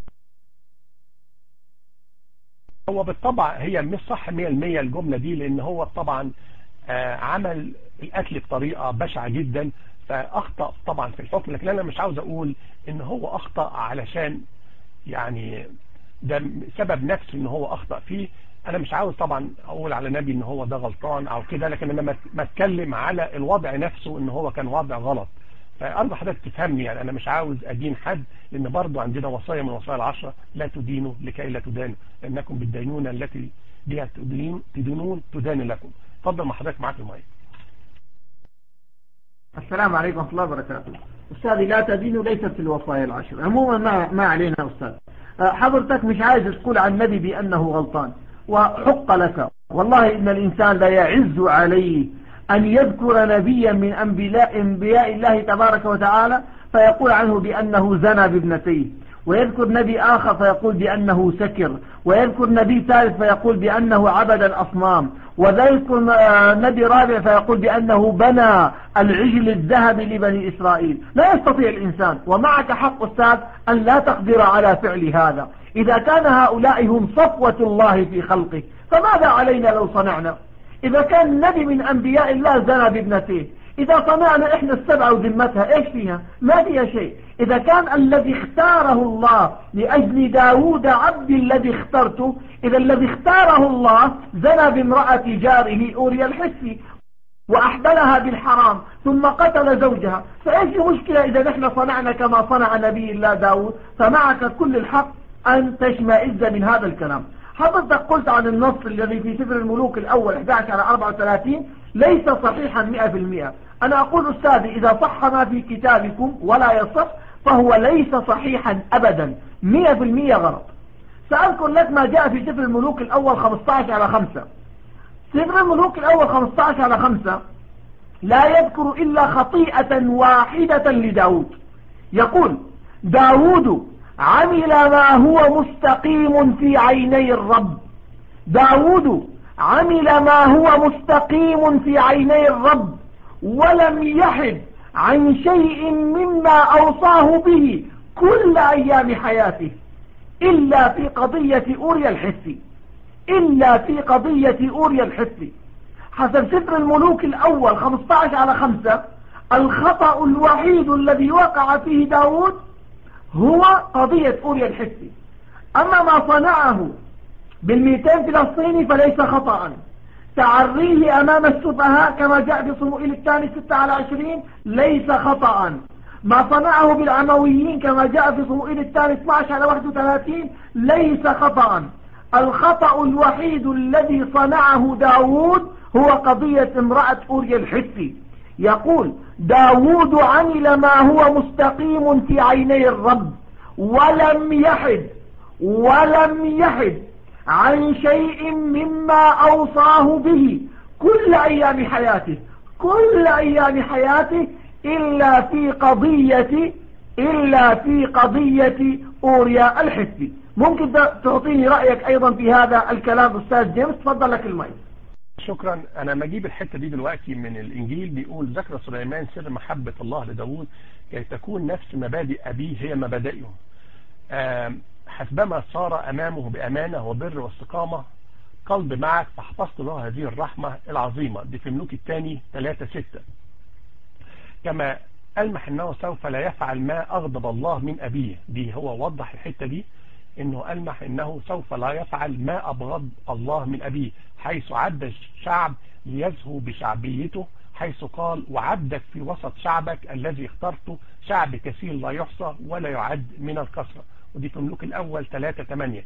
هو بالطبع هي مش صح 100% الجملة دي، لأن هو طبعا عمل القتل بطريقة بشعة جدا، فأخطأ طبعا في الحكم. لكن أنا مش عاوز أقول إن هو أخطأ علشان يعني ده سبب نفسي إن هو أخطأ فيه. أنا مش عاوز طبعا أقول على نبي إن هو ده غلطان أو كده، لكن أنا ما أتكلم على الوضع نفسه إن هو كان وضع غلط. فأرجو حضرتك تفهمني، يعني أنا مش عاوز أدين حد، لأن برضو عندنا وصايا من وصايا 10، لا تدينوا لكي لا تدانوا، لأنكم بالدينونة التي بها تدينون تدان لكم. اتفضل مع حضرتك، معاك المايك. السلام عليكم ورحمة الله وبركاته. أستاذي لا تدينوا ليست في الوصايا 10، عموما ما علينا أستاذ. حضرتك مش عايز تقول عن النبي بأنه غلطان، وحق لك والله إن الإنسان لا يعز عليه أن يذكر نبيا من أنبياء الله تبارك وتعالى فيقول عنه بأنه زنى بابنتيه، ويذكر نبي آخر فيقول بأنه سكر، ويذكر نبي ثالث فيقول بأنه عبد الأصنام، ويذكر نبي رابع فيقول بأنه بنى العجل الذهبي لبني إسرائيل. لا يستطيع الإنسان، ومعك حق أستاذ أن لا تقدر على فعل هذا. إذا كان هؤلاء هم صفوة الله في خلقه، فماذا علينا لو صنعنا؟ إذا كان نبي من أنبياء الله زنى بابنتيه، إذا صنعنا إحنا السبعة وذمتها إيش فيها؟ ما فيها شيء. إذا كان الذي اختاره الله لأجل داود عبدي الذي اخترته، إذا الذي اختاره الله زنى بامرأة جاره أوريا الحسي وأحبلها بالحرام ثم قتل زوجها، فإيش المشكلة إذا نحن صنعنا كما صنع نبي الله داود؟ فمعك كل الحق أن تشمئز من هذا الكلام. حضرتك قلت عن النص الذي في سفر الملوك الأول 11-34 ليس صحيحا 100%. أنا أقول أستاذي إذا صح ما في كتابكم ولا يصح فهو ليس صحيحا أبدا، 100% غلط. سأذكر لك ما جاء في سفر الملوك الأول 15-5. سفر الملوك الأول 15-5 لا يذكر إلا خطيئة واحدة لداود. يقول داود عمل ما هو مستقيم في عيني الرب. داود عمل ما هو مستقيم في عيني الرب، ولم يحد عن شيء مما أوصاه به كل أيام حياته إلا في قضية أوريا الحسي، إلا في قضية أوريا الحسي. حسب سفر الملوك الأول 15-5 الخطأ الوحيد الذي وقع فيه داود هو قضية أوريا الحسي. أما ما صنعه بال200 فلسطيني فليس خطأ. تعريه أمام السفهاء كما جاء في صموئيل الثاني 6-20 ليس خطأ. ما صنعه بالعمويين كما جاء في صموئيل الثاني 12-31 ليس خطأ. الخطأ الوحيد الذي صنعه داود هو قضية امرأة أوريا الحثي. يقول داود عمل ما هو مستقيم في عيني الرب ولم يحد عن شيء مما أوصاه به كل أيام حياته إلا في قضية أوريا الحثي. ممكن تعطيني رأيك أيضا في هذا الكلام أستاذ جيمس؟ تفضل لك المايك. شكرا. أنا مجيب الحتة دي دلوقتي من الإنجيل. بيقول ذكر سليمان سر محبة الله لداود كي تكون نفس مبادئ أبيه هي مبادئه، حسبما صار أمامه بأمانة وبر واستقامة قلب معك فاحفظت له هذه الرحمة العظيمة. دي في ملوك الثاني 3:6. كما ألمح أنه سوف لا يفعل ما أغضب الله من أبيه. دي هو وضح الحتة دي، أنه ألمح أنه سوف لا يفعل ما أبغض الله من أبيه، حيث عد الشعب ليزهو بشعبيته، حيث قال وعبدك في وسط شعبك الذي اخترته شعب كثير لا يحصى ولا يعد من الكثرة. ودي في ملوك الأول 3:8.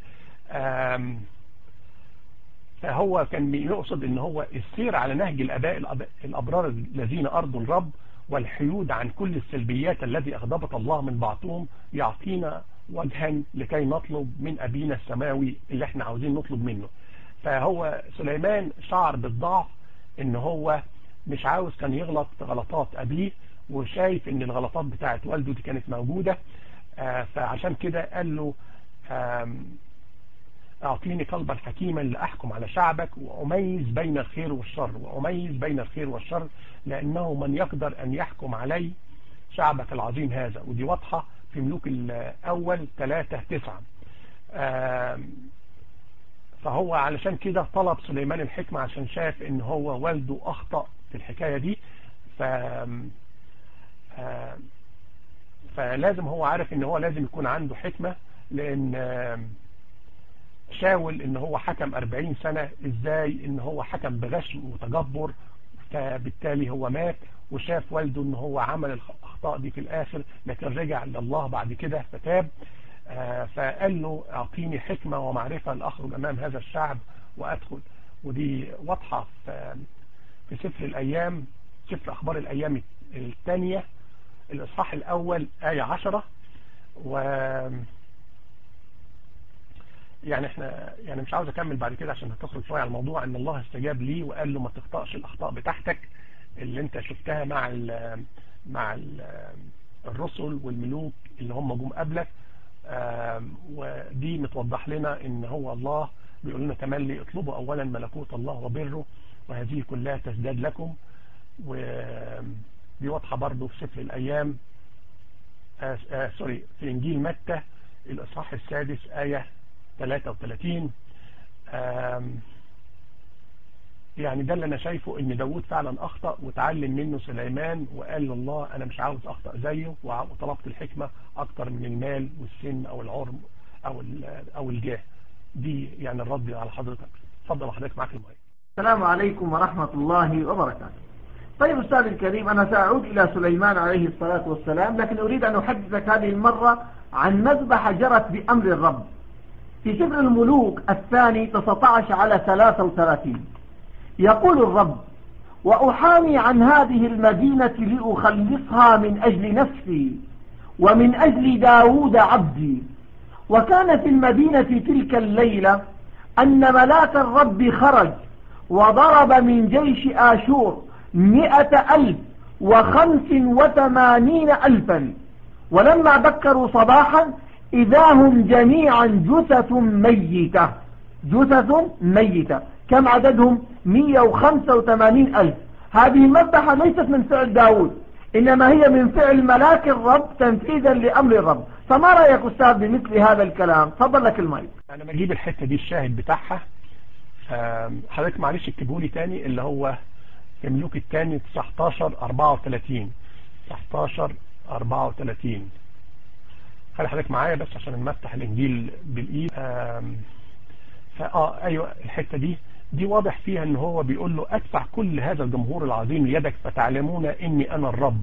فهو كان يقصد ان هو السير على نهج الآباء الأبرار الذين أرضوا الرب والحيود عن كل السلبيات التي أغضبت الله من بعضهم يعطينا وجها لكي نطلب من أبينا السماوي اللي احنا عاوزين نطلب منه. فهو سليمان شعر بالضعف، ان هو مش عاوز كان يغلط غلطات أبيه، وشايف ان الغلطات بتاعت والده دي كانت موجودة. فعشان كده قال له أعطيني قلبا حكيما لأحكم على شعبك وأميز بين الخير والشر لأنه من يقدر أن يحكم علي شعبك العظيم هذا. ودي واضحة في ملوك الأول 3:9. فهو علشان كده طلب سليمان الحكمة، عشان شاف ان هو والده أخطأ في الحكاية دي. فلازم هو عارف ان هو لازم يكون عنده حكمة، لان شاول ان هو حكم 40 سنة، ازاي ان هو حكم بغش وتجبر، فبالتالي هو مات وشاف والده ان هو عمل الاخطاء دي في الاخر، لكن رجع لله بعد كده فتاب. فقال له اعطيني حكمة ومعرفة لاخرج امام هذا الشعب وادخل. ودي واضحة في سفر الايام، سفر اخبار الايام الثانية الاصحاح الاول آية 10. يعني احنا مش عاوز اكمل بعد كده عشان هتخرج شوية على الموضوع. ان الله استجاب لي وقال له ما تخطأش الاخطاء بتاعتك اللي انت شفتها مع الرسل والملوك اللي هم جم قبلك. ودي متوضح لنا ان هو الله بيقول لنا تملي اطلبوا اولا ملكوت الله وبره وهذه كلها تزداد لكم. ودي واضحة برضو في سفر الايام في انجيل متى الاصحاح السادس آية 33. يعني ده اللي انا شايفه، ان داود فعلا اخطأ وتعلم منه سليمان وقال لله انا مش عاوز اخطأ زيه، وطلبت الحكمة اكتر من المال والسن او العرم او الجاه. دي يعني الرد على حضرتك. اتفضل حضرتك، معاك المايك. السلام عليكم ورحمة الله وبركاته. طيب أستاذ الكريم، أنا سأعود إلى سليمان عليه الصلاة والسلام، لكن أريد أن أحدثك هذه المرة عن مذبحة جرت بأمر الرب في سفر الملوك الثاني 19 على 33. يقول الرب وأحامي عن هذه المدينة لأخلصها من أجل نفسي ومن أجل داود عبدي. وكان في المدينة تلك الليلة أن ملاك الرب خرج وضرب من جيش آشور 185,000. ولما بكروا صباحا إذا هم جميعا جثث ميتة. كم عددهم؟ 185,000. هذه المذبحة ليست من فعل داود، إنما هي من فعل ملاك الرب تنفيذا لأمر الرب. فما رأيك أستاذ بمثل هذا الكلام؟ تفضل لك المايك. أنا بجيب الحتة دي الشاهد بتاعها. حضرتك معلش اكتبوا لي تاني، اللي هو في ملوك الثاني 19:34. 19:34. خلي حضرتك معايا بس عشان نفتح الانجيل بالايد. ايوه الحته دي واضح فيها ان هو بيقول له ادفع كل هذا الجمهور العظيم ليدك فتعلمون اني انا الرب.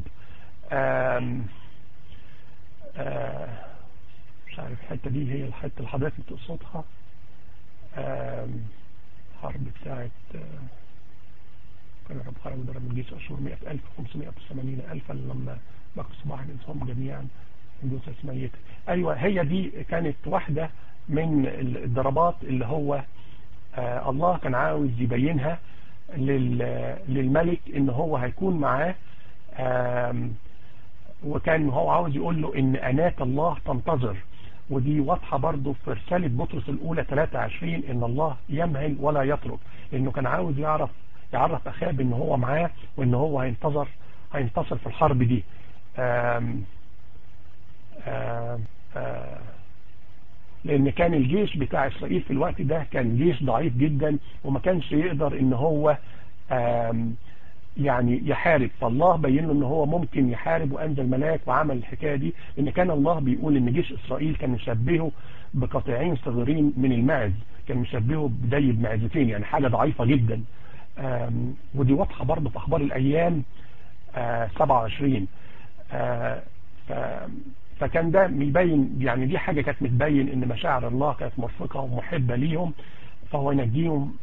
مش عارف الحته دي هي الحته اللي حضرتك بتقصدها. حرب بتاعت كان الرب خرج ضرب من جيش أشهر 100,000 580,000 لما بقوا صباح الإنسان جميعا جثث ميتة. أيوة هي دي كانت واحدة من الضربات اللي هو الله كان عاوز يبينها للملك ان هو هيكون معاه، وكان هو عاوز يقول له ان انات الله تنتظر. ودي واضحة برضو في رسالة بطرس الاولى 23 ان الله يمهل ولا يترك، لانه كان عاوز يعرف اخاب ان هو معاه وان هو هينتصر في الحرب دي. لان كان الجيش بتاع اسرائيل في الوقت ده كان جيش ضعيف جدا وما كانش يقدر ان هو يعني يحارب. فالله بين له ان هو ممكن يحارب وانزل ملاك وعمل الحكايه دي، لان كان الله بيقول ان جيش اسرائيل كان مشبهه بقطيعين صغيرين من الماعز، كان مشبهه بدي بمعزتين، يعني حاجه ضعيفه جدا. ودي واضحه برضه في اخبار الايام 27. فكان ده بيبين، يعني دي حاجة كانت متبين ان مشاعر الله كانت مرفقة ومحبة ليهم، فهو ينجيهم.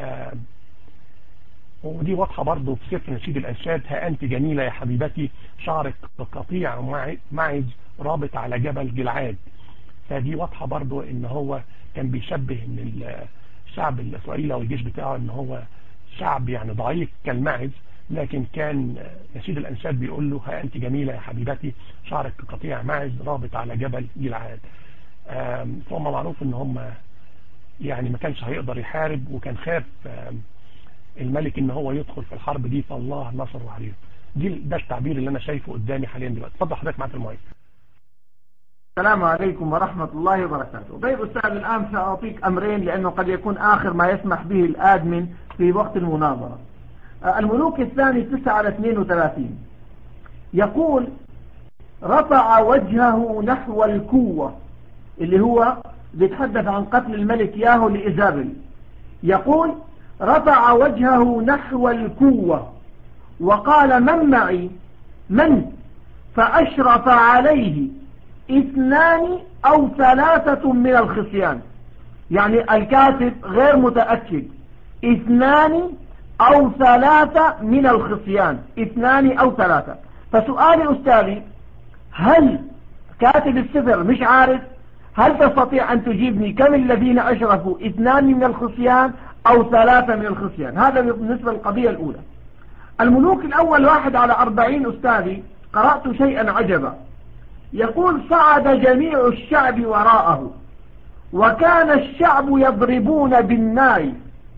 ودي واضحة برضو في سفر نشيد الأنشاد: ها أنت جميلة يا حبيبتي، شعرك قطيع معز رابط على جبل جلعاد. فدي واضحة برضو ان هو كان بيشبه ان الشعب الإسرائيلي والجيش بتاعه ان هو شعب يعني ضعيف كالمعز، لكن كان نشيد الأنشاد بيقول له: ها أنت جميلة يا حبيبتي، شعرك قطيع معز رابط على جبل جلعاد. فهم معروف ان هم يعني ما كانش هيقدر يحارب، وكان خاف الملك ان هو يدخل في الحرب دي، فالله نصره عليه. ده التعبير اللي انا شايفه قدامي حاليا دلوقتي. اتفضل حضرتك معاك المايك. السلام عليكم ورحمة الله وبركاته. طيب أستاذ، الآن سأعطيك أمرين لأنه قد يكون آخر ما يسمح به الآدمن في وقت المناظرة. الملوك الثاني 9:32 يقول: رفع وجهه نحو الكوة، اللي هو بيتحدث عن قتل الملك ياهو لإيزابل. يقول: رفع وجهه نحو الكوة وقال: من معي؟ من؟ فأشرف عليه 2 أو 3 من الخصيان. يعني الكاتب غير متأكد، 2 أو 3 من الخصيان، 2 أو 3. فسؤالي أستاذي، هل كاتب السفر مش عارف؟ هل تستطيع أن تجيبني كم الذين أشرفوا؟ 2 من الخصيان أو 3 من الخصيان؟ هذا بالنسبة للقضية الأولى. الملوك الأول 1/40 أستاذي، قرأت شيئا عجبا. يقول: صعد جميع الشعب وراءه، وكان الشعب يضربون بالناي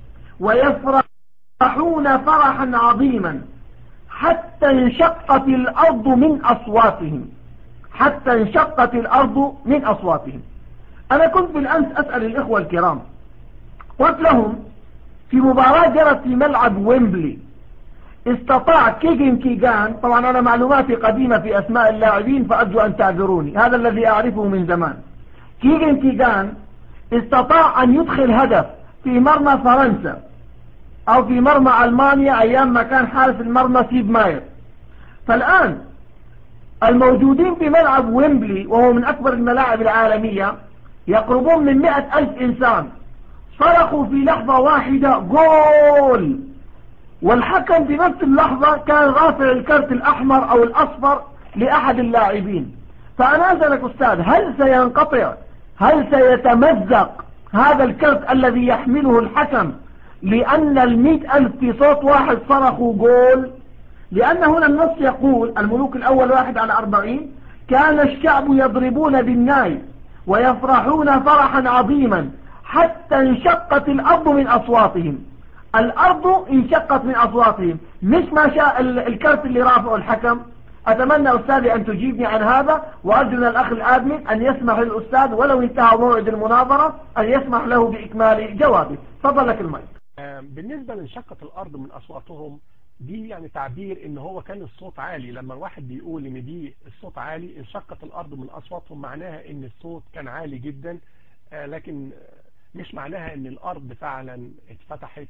ويفرحون فرحا عظيما حتى انشقت الأرض من أصواتهم. حتى انشقت الأرض من أصواتهم. أنا كنت بالأمس أسأل الإخوة الكرام، قلت لهم: في مباراة جرت في ملعب ويمبلي، استطاع كيجن كيغان، طبعا أنا معلوماتي قديمة في أسماء اللاعبين فأرجو أن تعذروني، هذا الذي أعرفه من زمان. كيجن كيغان استطاع أن يدخل هدف في مرمى فرنسا أو في مرمى ألمانيا أيام ما كان حارس المرمى سيد ماير. فالآن الموجودين في ملعب ويمبلي، وهو من أكبر الملاعب العالمية، يقربون من 100,000 إنسان، صرخوا في لحظة واحدة: جول! والحكم في نفس اللحظة كان رافع الكرت الأحمر أو الأصفر لأحد اللاعبين. فأنا أسألك أستاذ، هل سينقطع، هل سيتمزق هذا الكرت الذي يحمله الحكم لأن 100,000 في صوت واحد صرخوا جول؟ لأن هنا النص يقول: الملوك الأول 1/40 كان الشعب يضربون بالناي ويفرحون فرحا عظيما حتى انشقت الأرض من أصواتهم. الأرض انشقت من أصواتهم، مش ما شاء الكرت اللي رافعه الحكم. أتمنى أستاذي أن تجيبني عن هذا، وأرجو من الأخ الآدمن أن يسمح للأستاذ ولو انتهى موعد المناظرة أن يسمح له بإكمال جوابه. تفضل لك المايك. بالنسبة لانشقت الأرض من أصواتهم، دي يعني تعبير ان هو كان الصوت عالي. لما الواحد بيقول ان دي الصوت عالي، انشقت الأرض من أصواتهم، معناها ان الصوت كان عالي جدا، لكن مش معناها ان الأرض فعلا اتفتحت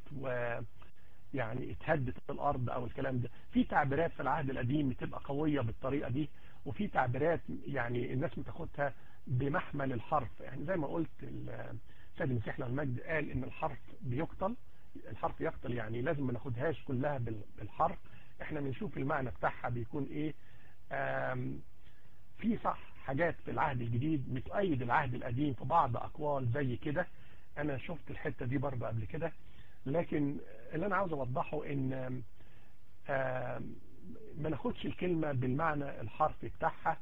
ويعني اتهدت الأرض او الكلام ده. في تعبيرات في العهد القديم بتبقى قوية بالطريقة دي، وفي تعبيرات يعني الناس بتاخدها بمحمل الحرف. يعني زي ما قلت السيد المسيح له المجد قال ان الحرف بيقتل، الحرف يقتل يعني لازم ما ناخدهاش كلها بالحرف. احنا بنشوف المعنى بتاعها بيكون ايه. في صح حاجات في العهد الجديد بتؤيد العهد القديم في بعض اقوال زي كده، انا شفت الحتة دي برضه قبل كده. لكن اللي انا عاوز اوضحه ان ما ناخدش الكلمة بالمعنى الحرفي بتاعها.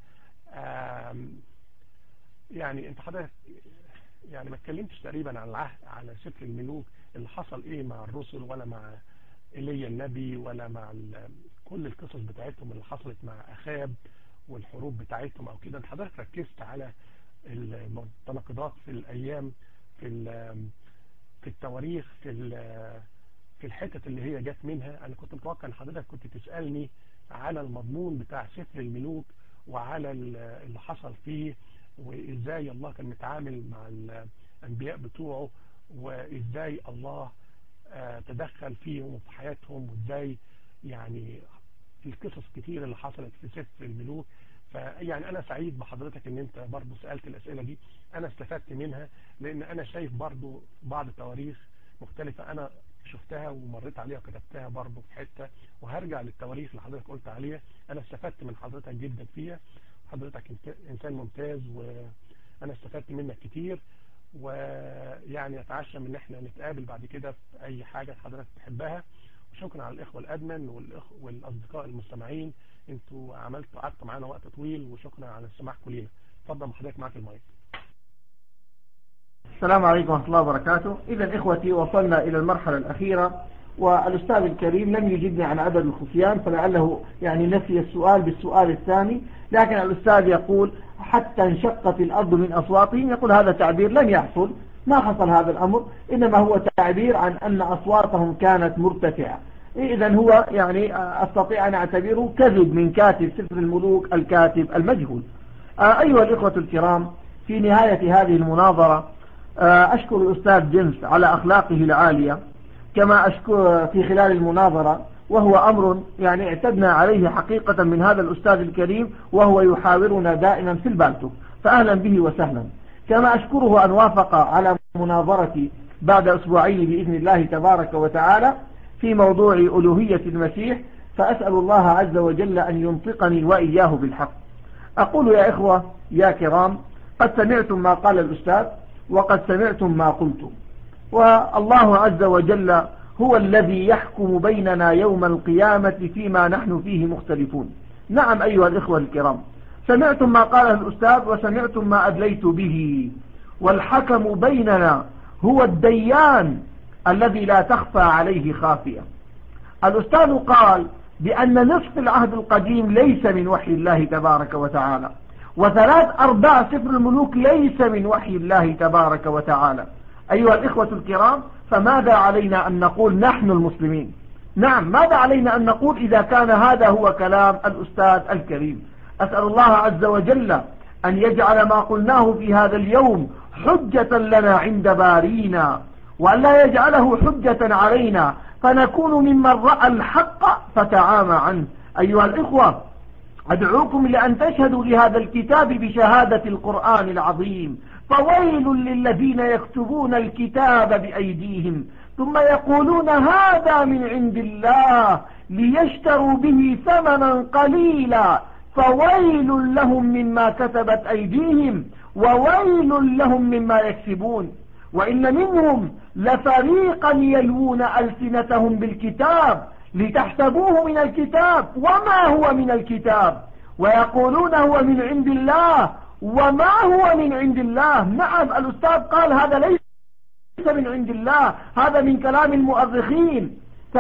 يعني انت حضرتك يعني ما اتكلمتش تقريبا عن العهد على سفر الملوك اللي حصل ايه مع الرسل، ولا مع ايليا النبي، ولا مع كل القصص بتاعتهم اللي حصلت مع اخاب والحروب بتاعتهم او كده. انت حضرتك ركزت على التناقضات في الايام، في التواريخ، في الحتت اللي هي جت منها. انا كنت متوقع ان حضرتك كنت تسألني على المضمون بتاع سفر الملوك وعلى اللي حصل فيه، وازاي الله كان متعامل مع الانبياء بتوعه، وازاي الله تدخل فيهم وفي حياتهم، وازاي يعني القصص كتير اللي حصلت في سفر الملوك. فيعني انا سعيد بحضرتك ان انت برضو سألت الاسئلة دي، انا استفدت منها، لان انا شايف برضو بعض التواريخ مختلفة انا شفتها ومريت عليها وكتبتها برضو في حتة، وهرجع للتواريخ اللي حضرتك قلت عليها. انا استفدت من حضرتك جدا فيها، حضرتك انسان ممتاز وانا استفدت منك كتير، ويعني اتعشى من ان احنا نتقابل بعد كده في اي حاجة حضرتك تحبها. وشكرا على الاخوة الادمن والاصدقاء المستمعين، انتوا قعدتوا معانا وقت طويل، وشكرا على استماعكم لينا. اتفضل حضرتك معاك المايك. السلام عليكم ورحمة الله وبركاته. إذا إخوتي وصلنا إلى المرحلة الأخيرة، والأستاذ الكريم لم يجبني عن عدد الخفيان، فلعله يعني نسي السؤال بالسؤال الثاني. لكن الأستاذ يقول حتى انشقت الأرض من أصواتهم، يقول هذا تعبير لم يحصل، ما حصل هذا الأمر، إنما هو تعبير عن أن أصواتهم كانت مرتفعة. إذن هو يعني أستطيع أن أعتبره كذب من كاتب سفر الملوك الكاتب المجهول. أيها الإخوة الكرام، في نهاية هذه المناظرة أشكر الأستاذ جيمس على أخلاقه العالية، كما أشكر في خلال المناظرة، وهو أمر يعني اعتدنا عليه حقيقة من هذا الأستاذ الكريم، وهو يحاورنا دائما في البالتوك، فأهلا به وسهلا. كما أشكره أن وافق على مناظرتي بعد أسبوعين بإذن الله تبارك وتعالى في موضوع ألوهية المسيح، فأسأل الله عز وجل أن ينطقني وإياه بالحق. أقول يا إخوة يا كرام، قد سمعتم ما قال الأستاذ، وقد سمعتم ما قلتم، والله عز وجل هو الذي يحكم بيننا يوم القيامة فيما نحن فيه مختلفون. نعم أيها الإخوة الكرام، سمعتم ما قاله الأستاذ وسمعتم ما أدليت به، والحكم بيننا هو الديان الذي لا تخفى عليه خافية. الأستاذ قال بأن نصف العهد القديم ليس من وحي الله تبارك وتعالى، و3/4 سفر الملوك ليس من وحي الله تبارك وتعالى. أيها الإخوة الكرام، فماذا علينا أن نقول نحن المسلمين؟ نعم، ماذا علينا أن نقول إذا كان هذا هو كلام الأستاذ الكريم؟ أسأل الله عز وجل أن يجعل ما قلناه في هذا اليوم حجة لنا عند بارينا، وأن لا يجعله حجة علينا فنكون ممن رأى الحق فتعامى عنه. أيها الإخوة، أدعوكم لأن تشهدوا لهذا الكتاب بشهادة القرآن العظيم. فويل للذين يكتبون الكتاب بأيديهم ثم يقولون هذا من عند الله ليشتروا به ثمنا قليلا، فويل لهم مما كتبت أيديهم وويل لهم مما يكسبون. وإن منهم لفريقا يلوون ألسنتهم بالكتاب لتحسبوه من الكتاب وما هو من الكتاب، ويقولون هو من عند الله وما هو من عند الله. نعم، الأستاذ قال هذا ليس من عند الله، هذا من كلام المؤرخين.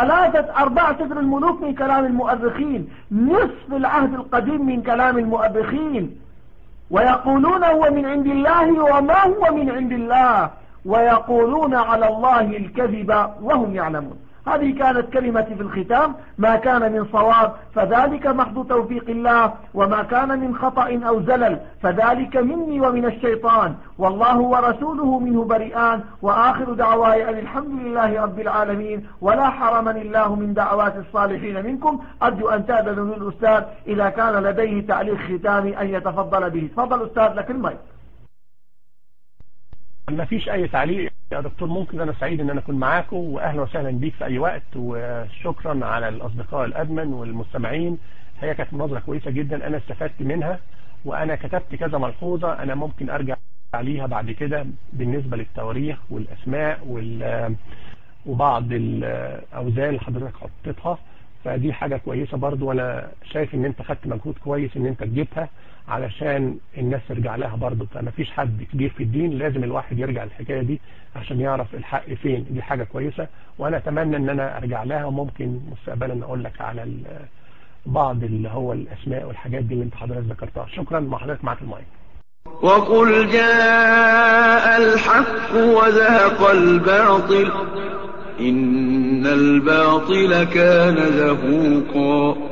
3/4 سفر الملوك من كلام المؤرخين، نصف العهد القديم من كلام المؤرخين. ويقولون هو من عند الله وما هو من عند الله، ويقولون على الله الكذب وهم يعلمون. هذه كانت كلمتي في الختام. ما كان من صواب فذلك محض توفيق الله، وما كان من خطأ أو زلل فذلك مني ومن الشيطان، والله ورسوله منه بريئان. وآخر دعواي أن الحمد لله رب العالمين، ولا حرمني الله من دعوات الصالحين منكم. أرجو أن تأذنوا للأستاذ إذا كان لديه تعليق ختامي أن يتفضل به. تفضل أستاذ، لك المايك. ما فيش اي تعليق يا دكتور. ممكن انا سعيد ان انا اكون معاكم، واهلا وسهلا بيك في اي وقت، وشكرا على الاصدقاء الادمن والمستمعين. هي كانت مناظرة كويسة جدا، انا استفدت منها، وانا كتبت كذا ملحوظة انا ممكن ارجع عليها بعد كده بالنسبة للتواريخ والاسماء وبعض الاوزان اللي حضرتك حطيتها. فدي حاجة كويسة برضو، وانا شايف ان انت خدت مجهود كويس ان انت تجيبها علشان الناس ترجع لها برضو. فما فيش حد كبير في الدين، لازم الواحد يرجع الحكاية دي عشان يعرف الحق فين. دي حاجة كويسة، وانا اتمنى ان انا ارجع لها، وممكن مستقبلا اقول لك على بعض اللي هو الاسماء والحاجات دي اللي انت حضرتك ذكرتها. شكرا. مع حضرتك معاك المايك. وقل جاء الحق وزهق الباطل إن الباطل كان زهوقا.